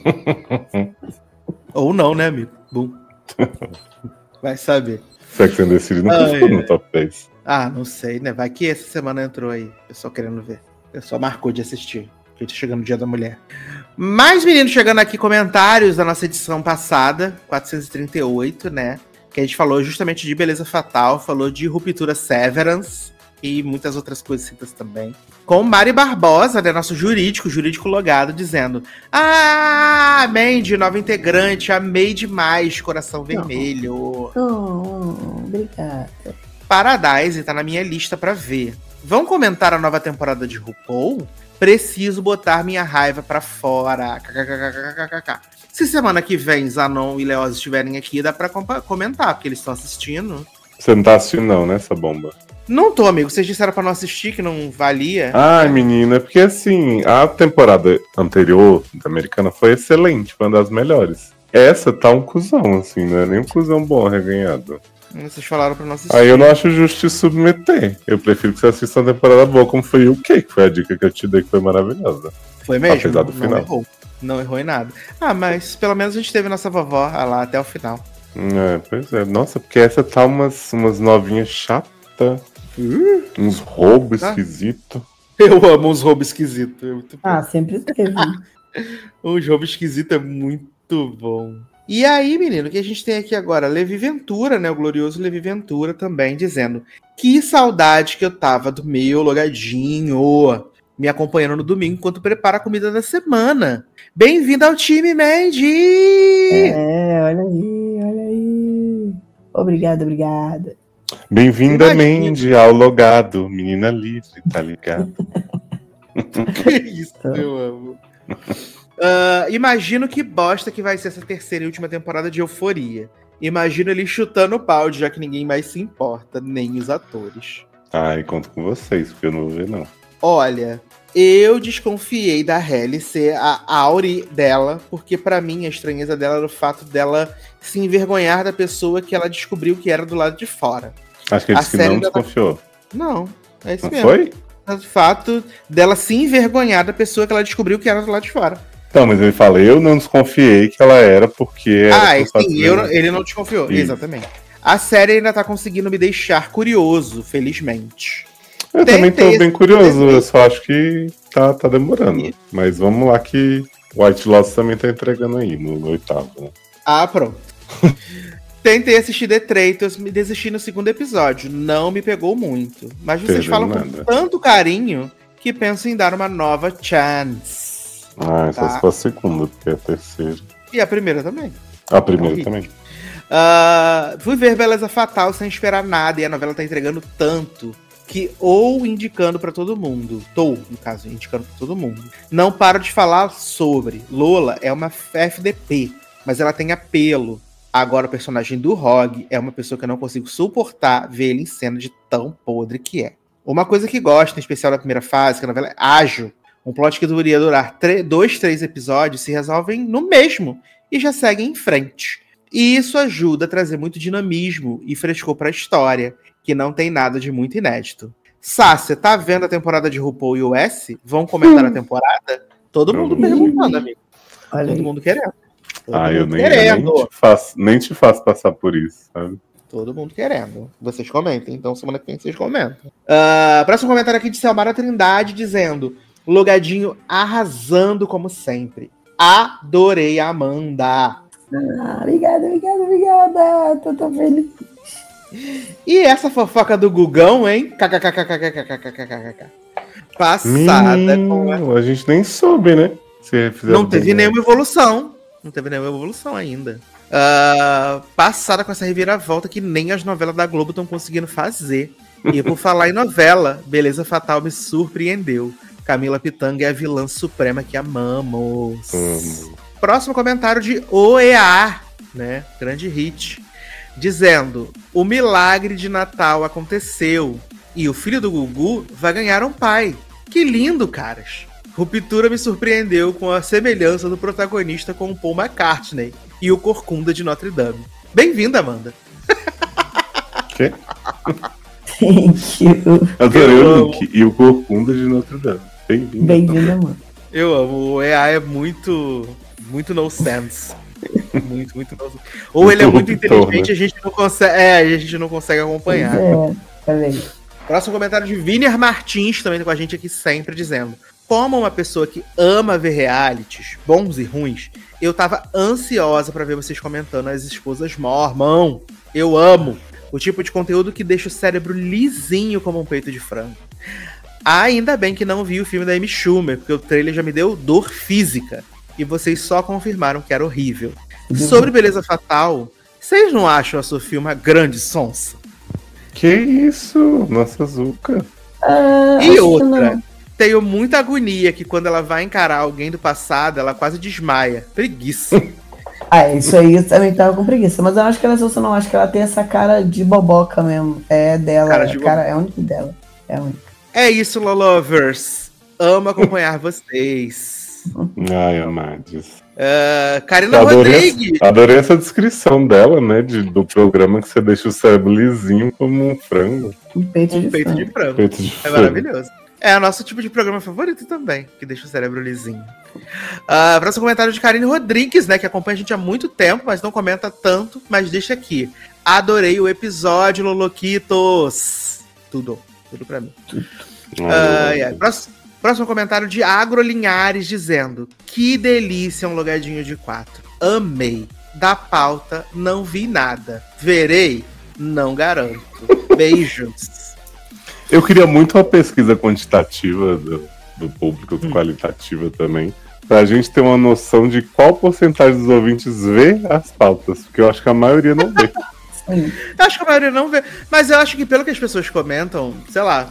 Ou não, né, amigo? Bum. Vai saber. Sex and the City não ficou no top 10. Ah, não sei, né? Vai que essa semana entrou aí. O pessoal querendo ver. O pessoal marcou de assistir. Porque tá chegando o Dia da Mulher. Mais meninos chegando aqui, comentários da nossa edição passada, 438, né? Que a gente falou justamente de Beleza Fatal, falou de Ruptura Severance e muitas outras coisas também. Com Mari Barbosa, né? Nosso jurídico logado, dizendo: ah, Mandy, nova integrante, amei demais, coração vermelho. Obrigada. Paradise tá na minha lista pra ver. Vão comentar a nova temporada de RuPaul? Preciso botar minha raiva pra fora. KKKKKK. Se semana que vem Zanon e Leoz estiverem aqui, dá pra comentar, porque eles estão assistindo. Você não tá assistindo não, né, essa bomba? Não tô, amigo. Vocês disseram pra não assistir, que não valia. Ai, menina, porque assim, a temporada anterior da Americana foi excelente, foi uma das melhores. Essa tá um cuzão, assim, não é nem um cuzão bom reganhado. Vocês falaram pra não assistir. Aí eu não acho justo te submeter. Eu prefiro que você assista uma temporada boa, como foi o UK, que foi a dica que eu te dei, que foi maravilhosa. Foi mesmo? Apesar do não final. Errou. Não errou em nada. Ah, mas pelo menos a gente teve nossa vovó lá até o final. Pois é. Nossa, porque essa tá umas novinhas chatas. Uns roubos esquisitos. Eu amo uns roubos esquisitos. É muito bom. Sempre teve. Uns roubos esquisitos é muito bom. E aí, menino, o que a gente tem aqui agora? Levi Ventura, né? O glorioso Levi Ventura também, dizendo: que saudade que eu tava do meu logadinho, me acompanhando no domingo enquanto prepara a comida da semana. Bem-vindo ao time, Mandy! Olha aí. Obrigada. Bem-vinda, Mandy, ao logado. Menina livre, tá ligado? Que isso, eu amo. Imagino que bosta que vai ser essa terceira e última temporada de Euforia. Imagino ele chutando o balde, já que ninguém mais se importa, nem os atores. Ai, conto com vocês, porque eu não vou ver, não. Olha, eu desconfiei da Halle ser a Auri dela, porque pra mim a estranheza dela era o fato dela se envergonhar da pessoa que ela descobriu que era do lado de fora. Acho que ele disse que não desconfiou. Não, é isso não mesmo. Foi? O fato dela se envergonhar da pessoa que ela descobriu que era do lado de fora. Então, mas ele fala, eu não desconfiei que ela era porque... Ele não desconfiou, isso. Exatamente. A série ainda tá conseguindo me deixar curioso, felizmente. Eu também tô bem curioso, eu só acho que tá demorando. Mas vamos lá que White Lotus também tá entregando aí, no 8º. Né? Ah, pronto. Tentei assistir The Traitors, me desisti no 2º episódio. Não me pegou muito. Mas vocês falam com tanto carinho que penso em dar uma nova chance. Só se for a 2ª, porque é a 3ª. E a 1ª também. A 1ª também. Fui ver Beleza Fatal sem esperar nada e a novela tá entregando tanto que indicando pra todo mundo. No caso, indicando pra todo mundo. Não paro de falar sobre. Lola é uma FDP, mas ela tem apelo. Agora o personagem do Rogue é uma pessoa que eu não consigo suportar ver ele em cena de tão podre que é. Uma coisa que gosto, em especial da primeira fase, que a novela é ágil. Um plot que deveria durar 2-3 episódios se resolvem no mesmo e já seguem em frente. E isso ajuda a trazer muito dinamismo e frescor pra história, que não tem nada de muito inédito. Sácia, tá vendo a temporada de RuPaul US? Vão comentar a temporada? Todo mundo perguntando, amigo. Todo mundo querendo. Eu nem te faço passar por isso, sabe? Todo mundo querendo. Vocês comentem, então semana que vem vocês comentam. Próximo comentário aqui de Selmara Trindade, dizendo: Logadinho arrasando como sempre. Adorei a Amanda. Obrigada. Tô tão feliz. E essa fofoca do Gugão, hein? KKKKKKKKKKK. Passada com a gente nem soube, né? Não teve nenhuma evolução. Não teve nenhuma evolução ainda. Passada com essa reviravolta que nem as novelas da Globo estão conseguindo fazer. E por falar em novela, Beleza Fatal me surpreendeu. Camila Pitanga é a vilã suprema que amamos. Próximo comentário de OEA, né? Grande hit. Dizendo: o milagre de Natal aconteceu e o filho do Gugu vai ganhar um pai. Que lindo, caras. Ruptura me surpreendeu com a semelhança do protagonista com o Paul McCartney e o Corcunda de Notre Dame. Bem-vinda, Amanda. Que? Thank you. Adorei o link. E o Corcunda de Notre Dame. Bem-vinda, mano. Eu amo. O EA é muito no sense. muito no sense. Ou ele é muito inteligente, né? A gente não consegue acompanhar. Próximo comentário de Viner Martins, também com a gente aqui sempre, dizendo: como uma pessoa que ama ver realities, bons e ruins, eu tava ansiosa pra ver vocês comentando as esposas Mormon. Eu amo o tipo de conteúdo que deixa o cérebro lisinho como um peito de frango. Ainda bem que não vi o filme da Amy Schumer, porque o trailer já me deu dor física. E vocês só confirmaram que era horrível. Sobre Beleza Fatal, vocês não acham a Sofia uma grande sonsa? Que isso? Nossa, Zuka. E outra, tenho muita agonia que quando ela vai encarar alguém do passado, ela quase desmaia. Preguiça. Isso aí eu também tava com preguiça. Mas eu acho que ela é só não acho que ela tem essa cara de boboca mesmo. É dela, é única dela. É única. É isso, Lolovers. Amo acompanhar vocês. Ai, amados. Karina Rodrigues. Adorei essa descrição dela, né? Do programa que você deixa o cérebro lisinho como um frango. Um peito de frango. É maravilhoso. É o nosso tipo de programa favorito também, que deixa o cérebro lisinho. Próximo comentário de Karine Rodrigues, né? Que acompanha a gente há muito tempo, mas não comenta tanto, mas deixa aqui. Adorei o episódio, Loloquitos. Tudo pra mim. Próximo comentário de Agro Linhares dizendo: que delícia um logadinho de 4. Amei. Da pauta, não vi nada. Verei? Não garanto. Beijos. Eu queria muito uma pesquisa quantitativa do público, qualitativa também, pra gente ter uma noção de qual porcentagem dos ouvintes vê as pautas, porque eu acho que a maioria não vê. Eu acho que a maioria não vê, mas eu acho que pelo que as pessoas comentam, sei lá,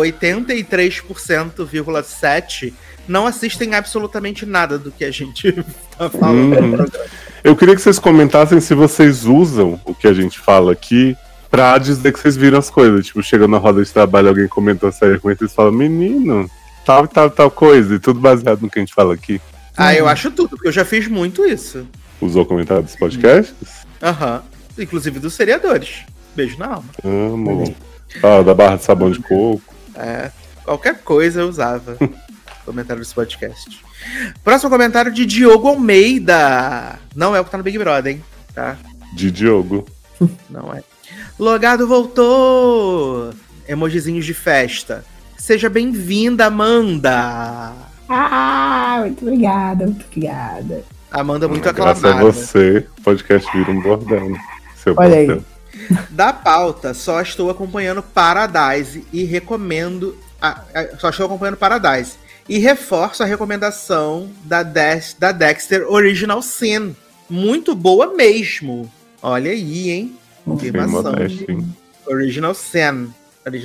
83,7% não assistem absolutamente nada do que a gente tá falando. Eu queria que vocês comentassem se vocês usam o que a gente fala aqui pra dizer que vocês viram as coisas. Tipo, chega na roda de trabalho, alguém comentou a série com e vocês falam, menino, tal coisa, e tudo baseado no que a gente fala aqui. Eu acho tudo, porque eu já fiz muito isso. Usou comentário dos podcasts? Inclusive dos seriadores. Beijo na alma. Amo. Da barra de sabão de coco. Qualquer coisa eu usava. Comentário desse podcast. Próximo comentário de Diogo Almeida. Não é o que tá no Big Brother, hein? Tá? De Diogo. Não é. Logado voltou! Emojizinhos de festa. Seja bem-vinda, Amanda! Muito obrigada, muito obrigada. Amanda muito aclamada. Graças a você, o podcast vira um bordão. Olha aí. Da pauta, só estou acompanhando Paradise e recomendo... só estou acompanhando Paradise. E reforço a recomendação da Dexter Original Sin. Muito boa mesmo. Olha aí, hein? Confirmação. Original Sin.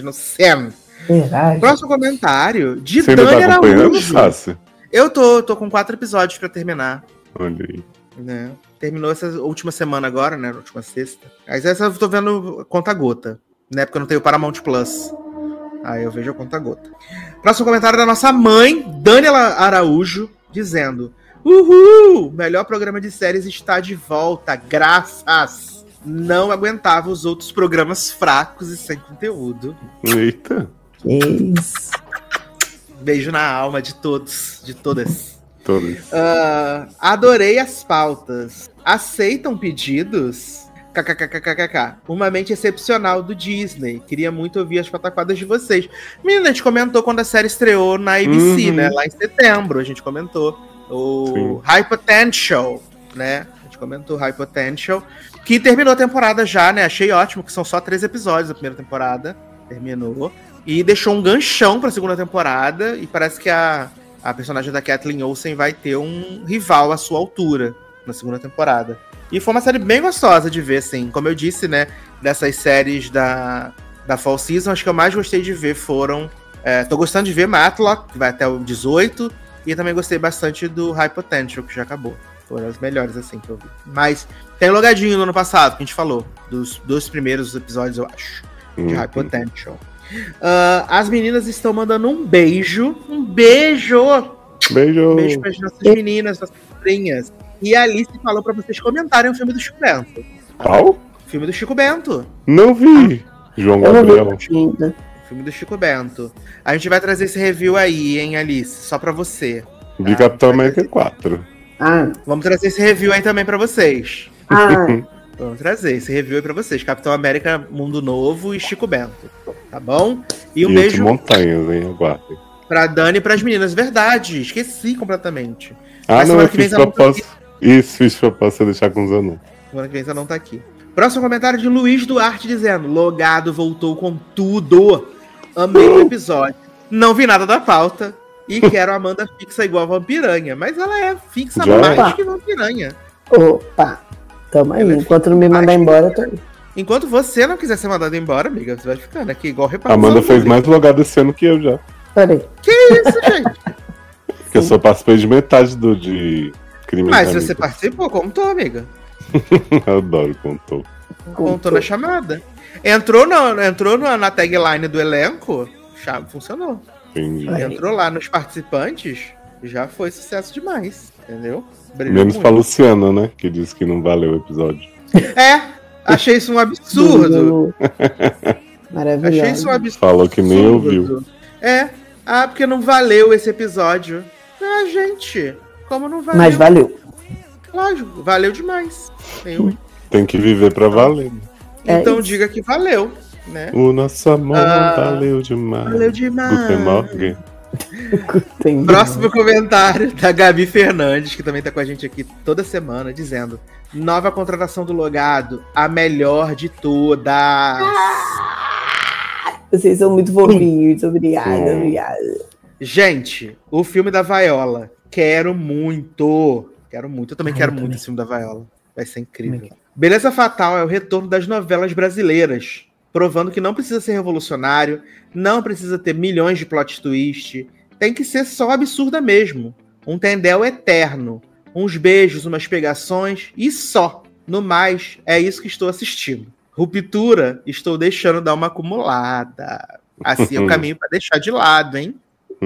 Verdade. Próximo comentário de Você Dani ainda tá acompanhando, Araújo. Sassi? Eu tô com 4 episódios pra terminar. Olha aí. Né? Terminou essa última semana agora, né? Na última sexta. Aí essa eu tô vendo conta-gota, né? Porque eu não tenho Paramount Plus. Aí eu vejo a conta-gota. Próximo comentário da nossa mãe, Dani Araújo, dizendo: uhul! Melhor programa de séries está de volta, graças! Não aguentava os outros programas fracos e sem conteúdo. Eita! Que isso! Beijo na alma de todos, de todas. Adorei as pautas. Aceitam pedidos? KKKKKK. Uma mente excepcional do Disney. Queria muito ouvir as pataquadas de vocês. Menina, a gente comentou quando a série estreou na ABC, né? Lá em setembro, a gente comentou. O High Potential, né? A gente comentou High Potential. Que terminou a temporada já, né? Achei ótimo, que são só 3 episódios da primeira temporada. Terminou. E deixou um ganchão pra segunda temporada. E parece que a personagem da Kathleen Olsen vai ter um rival à sua altura na segunda temporada. E foi uma série bem gostosa de ver, assim. Como eu disse, né? Dessas séries da Fall Season, acho que eu mais gostei de ver foram... tô gostando de ver Matlock, que vai até o 18. E também gostei bastante do High Potential, que já acabou. Foram as melhores, assim, que eu vi. Mas tem um logadinho no ano passado, que a gente falou. Dos 2 primeiros episódios, eu acho. De High Potential. As meninas estão mandando um beijo. Um beijo! Beijo! Beijo para as nossas meninas, nossas sobrinhas. E a Alice falou pra vocês comentarem o filme do Chico Bento. Qual? O filme do Chico Bento. Não vi! João Gabriel. O filme do Chico Bento. A gente vai trazer esse review aí, hein, Alice? Só pra você. Vi Capitão América 4. Vamos trazer esse review aí também pra vocês. Vamos trazer esse review aí pra vocês. Capitão América Mundo Novo e Chico Bento. Tá bom? E um beijo montanhas, hein? Aguardem. Pra Dani e pras meninas. Verdade, esqueci completamente. Não, eu fiz propósito. Isso, fiz propósito deixar com os anos. Semana que vem você não tá aqui. Próximo comentário de Luiz Duarte dizendo: Logado voltou com tudo. Amei o episódio. Não vi nada da pauta. E quero a Amanda fixa igual a Vampiranha. Mas ela é fixa mais que Vampiranha. Opa! Tamo aí. Enquanto não me mandar embora, eu tô aí. Enquanto você não quiser ser mandado embora, amiga, você vai ficando aqui igual repartição. Amanda fez mais logado esse ano que eu já. Peraí. Que isso, gente? Porque eu só participei de metade de Crime Mas se entre você amigos. participou, contou, amiga. Eu adoro, contou. Contou na chamada. Entrou na tagline do elenco, funcionou. Entendi. Entrou lá nos participantes, já foi sucesso demais, entendeu? Brilhou Menos muito. pra Luciana, né? Que disse que não valeu o episódio. Achei isso um absurdo. Maravilhoso. Achei isso um absurdo. Falou que nem ouviu. Porque não valeu esse episódio. Gente, como não valeu? Mas valeu. Lógico, valeu demais. Tem que viver pra valer. Então diga que valeu, né? O nosso amor valeu demais. Valeu demais. Guten Morgen. Próximo comentário da Gabi Fernandes, que também tá com a gente aqui toda semana, dizendo: nova contratação do Logado, a melhor de todas. Vocês são muito fofinhos. Obrigada. Gente, o filme da Viola. Quero muito. Eu também quero muito esse filme da Viola. Vai ser incrível. Beleza Fatal é o retorno das novelas brasileiras, provando que não precisa ser revolucionário, não precisa ter milhões de plot twist, tem que ser só absurda mesmo. Um tendel eterno, uns beijos, umas pegações e só. No mais, é isso que estou assistindo. Ruptura, estou deixando dar uma acumulada. Assim é o caminho para deixar de lado, hein?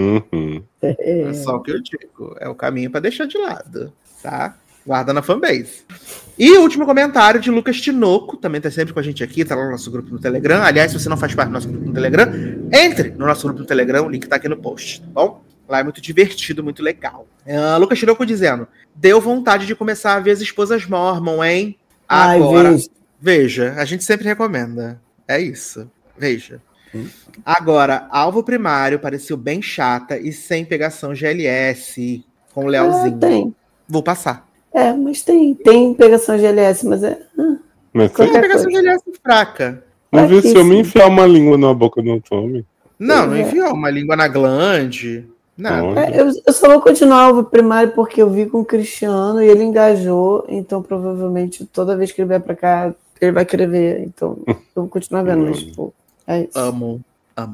É só o que eu digo. É o caminho para deixar de lado, tá? Guarda na fanbase. E o último comentário de Lucas Tinoco, também tá sempre com a gente aqui, tá lá no nosso grupo no Telegram. Aliás, se você não faz parte do nosso grupo no Telegram, entre no nosso grupo no Telegram, o link tá aqui no post, tá bom? Lá é muito divertido, muito legal. Lucas Tinoco dizendo: deu vontade de começar a ver As Esposas Mormon, hein? Agora, veja, a gente sempre recomenda. É isso, veja. Agora, alvo primário pareceu bem chata e sem pegação GLS, com o Leozinho. Tem. Vou passar. Mas tem pegação GLS, mas é... Mas tem pegação GLS fraca. Não viu se eu me enfiar uma língua na boca do Tommy? Não enfiou uma língua na glande. Nada. Eu só vou continuar o primário porque eu vi com o Cristiano e ele engajou, então provavelmente toda vez que ele vier pra cá, ele vai querer ver. Então eu vou continuar vendo, mas tipo, é isso. Amo.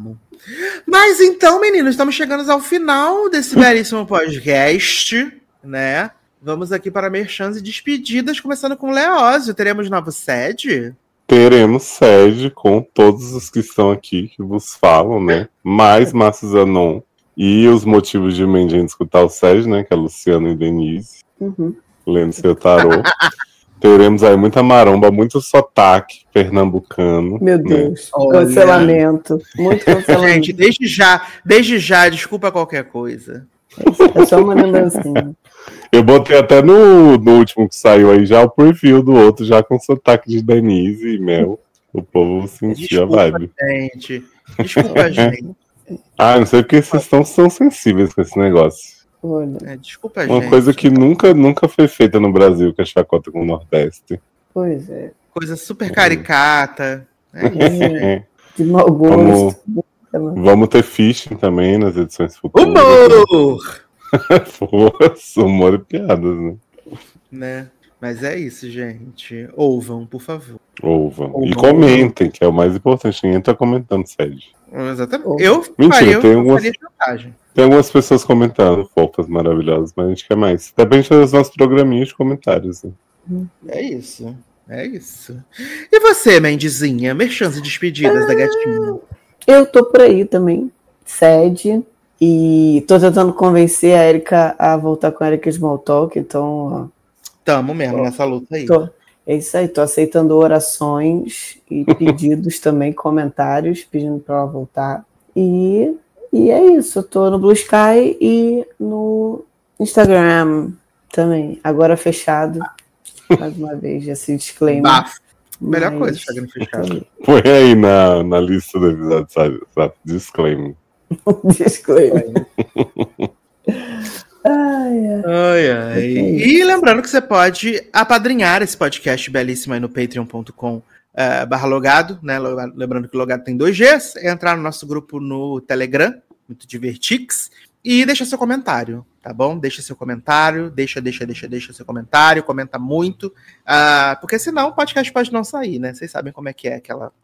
Mas então, meninos, estamos chegando ao final desse belíssimo podcast, né? Vamos aqui para merchans e despedidas, começando com o Leózio. Teremos nova sede? Teremos sede com todos os que estão aqui, que vos falam, né? Mais Márcio Zanon e os motivos de Mendinha escutar o sede, né? Que é Luciano e Denise. Lendo seu tarô. Teremos aí muita maromba, muito sotaque pernambucano. Meu Deus, né? Cancelamento. Muito cancelamento. Gente, desde já, desculpa qualquer coisa. É só uma lembrancinha. Eu botei até no último que saiu aí já o perfil do outro, já com sotaque de Denise e Mel. O povo sentia a vibe. Gente. Desculpa, gente. Não sei porque vocês estão sensíveis com esse negócio. Desculpa, Uma gente. coisa que nunca foi feita no Brasil, que é chacota com o Nordeste. Pois é. Coisa super caricata. De mau gosto. Vamos ter phishing também nas edições futuras. Humor! Força, humor e piadas, né? Mas é isso, gente. Ouvam, por favor. Ouvam. E comentem, que é o mais importante. Ninguém tá comentando, Sede. Exatamente. Mentira, tem algumas pessoas comentando, fofas, maravilhosas, mas a gente quer mais. Depende dos nossos programinhas de comentários. Né? É isso. E você, Mendizinha? Merchans e despedidas da gatinha. Eu tô por aí também. Sede. E tô tentando convencer a Erika a voltar com a Erika Smalltalk, então... Tamo mesmo nessa luta aí. É isso aí, tô aceitando orações e pedidos também, comentários, pedindo pra ela voltar. E é isso, eu tô no Blue Sky e no Instagram também, agora fechado. Mais uma vez, esse disclaimer. Bafo. Melhor coisa, Instagram fechado. Põe aí na lista do episódio, sabe? Disclaimer. Disclaimer. Ai. E lembrando que você pode apadrinhar esse podcast belíssimo aí no patreon.com/logado, né? Lembrando que o Logado tem 2 Gs, entrar no nosso grupo no Telegram, muito divertix, e deixa seu comentário, tá bom? Deixa seu comentário, deixa seu comentário, comenta muito, porque senão o podcast pode não sair, né? Vocês sabem como é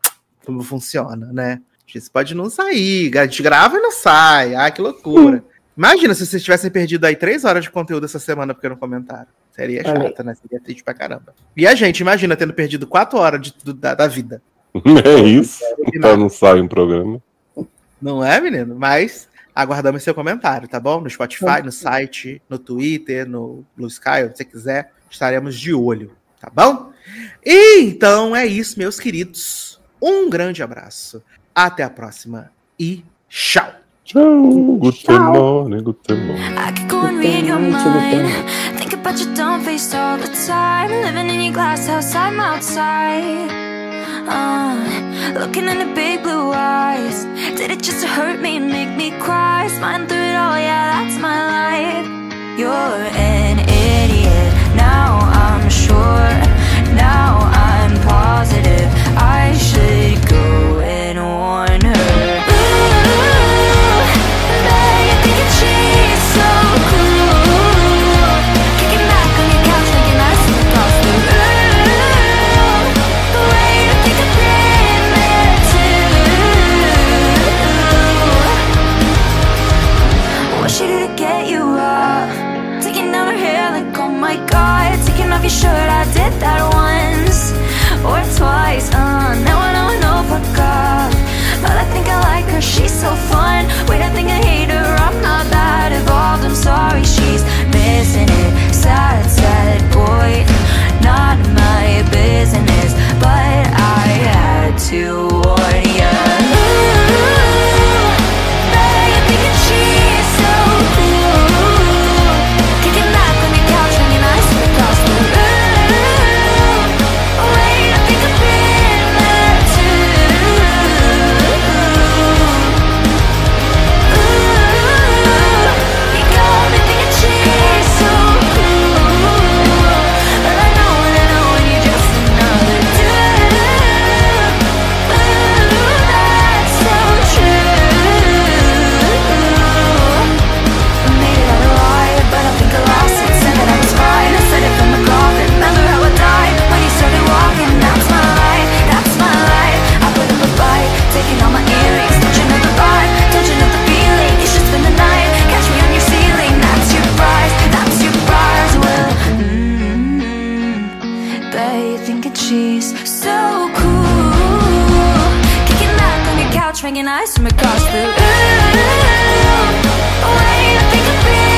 como funciona, né? Isso pode não sair, a gente grava e não sai, que loucura. Imagina se vocês tivessem perdido aí 3 horas de conteúdo essa semana porque não comentaram. Seria Olha chata, né? Seria triste pra caramba. E a gente, imagina, tendo perdido 4 horas da vida. É isso. Então não sai um programa. Não é, menino? Mas aguardamos seu comentário, tá bom? No Spotify, no site, no Twitter, no Blue Sky, onde você quiser. Estaremos de olho, tá bom? E então é isso, meus queridos. Um grande abraço. Até a próxima e tchau. Tchau. Good morning, good morning. I could go and read your mind. Think about your dumb face all the time. Living in your glass house, I'm outside. Looking in the big blue eyes. Did it just to hurt me and make me cry? Smiling through it all, yeah, that's my life. You're an idiot, now I'm sure. Now I'm positive I should go and warn her. Your shirt, I did that once or twice. Now I know for God. But I think I like her, she's so fun. Wait, I think I hate her, I'm not that evolved. I'm sorry, she's missing it. Sad, sad boy, not my business. But I had to warn ya. Drinking ice from across the room. Wait, I think I've been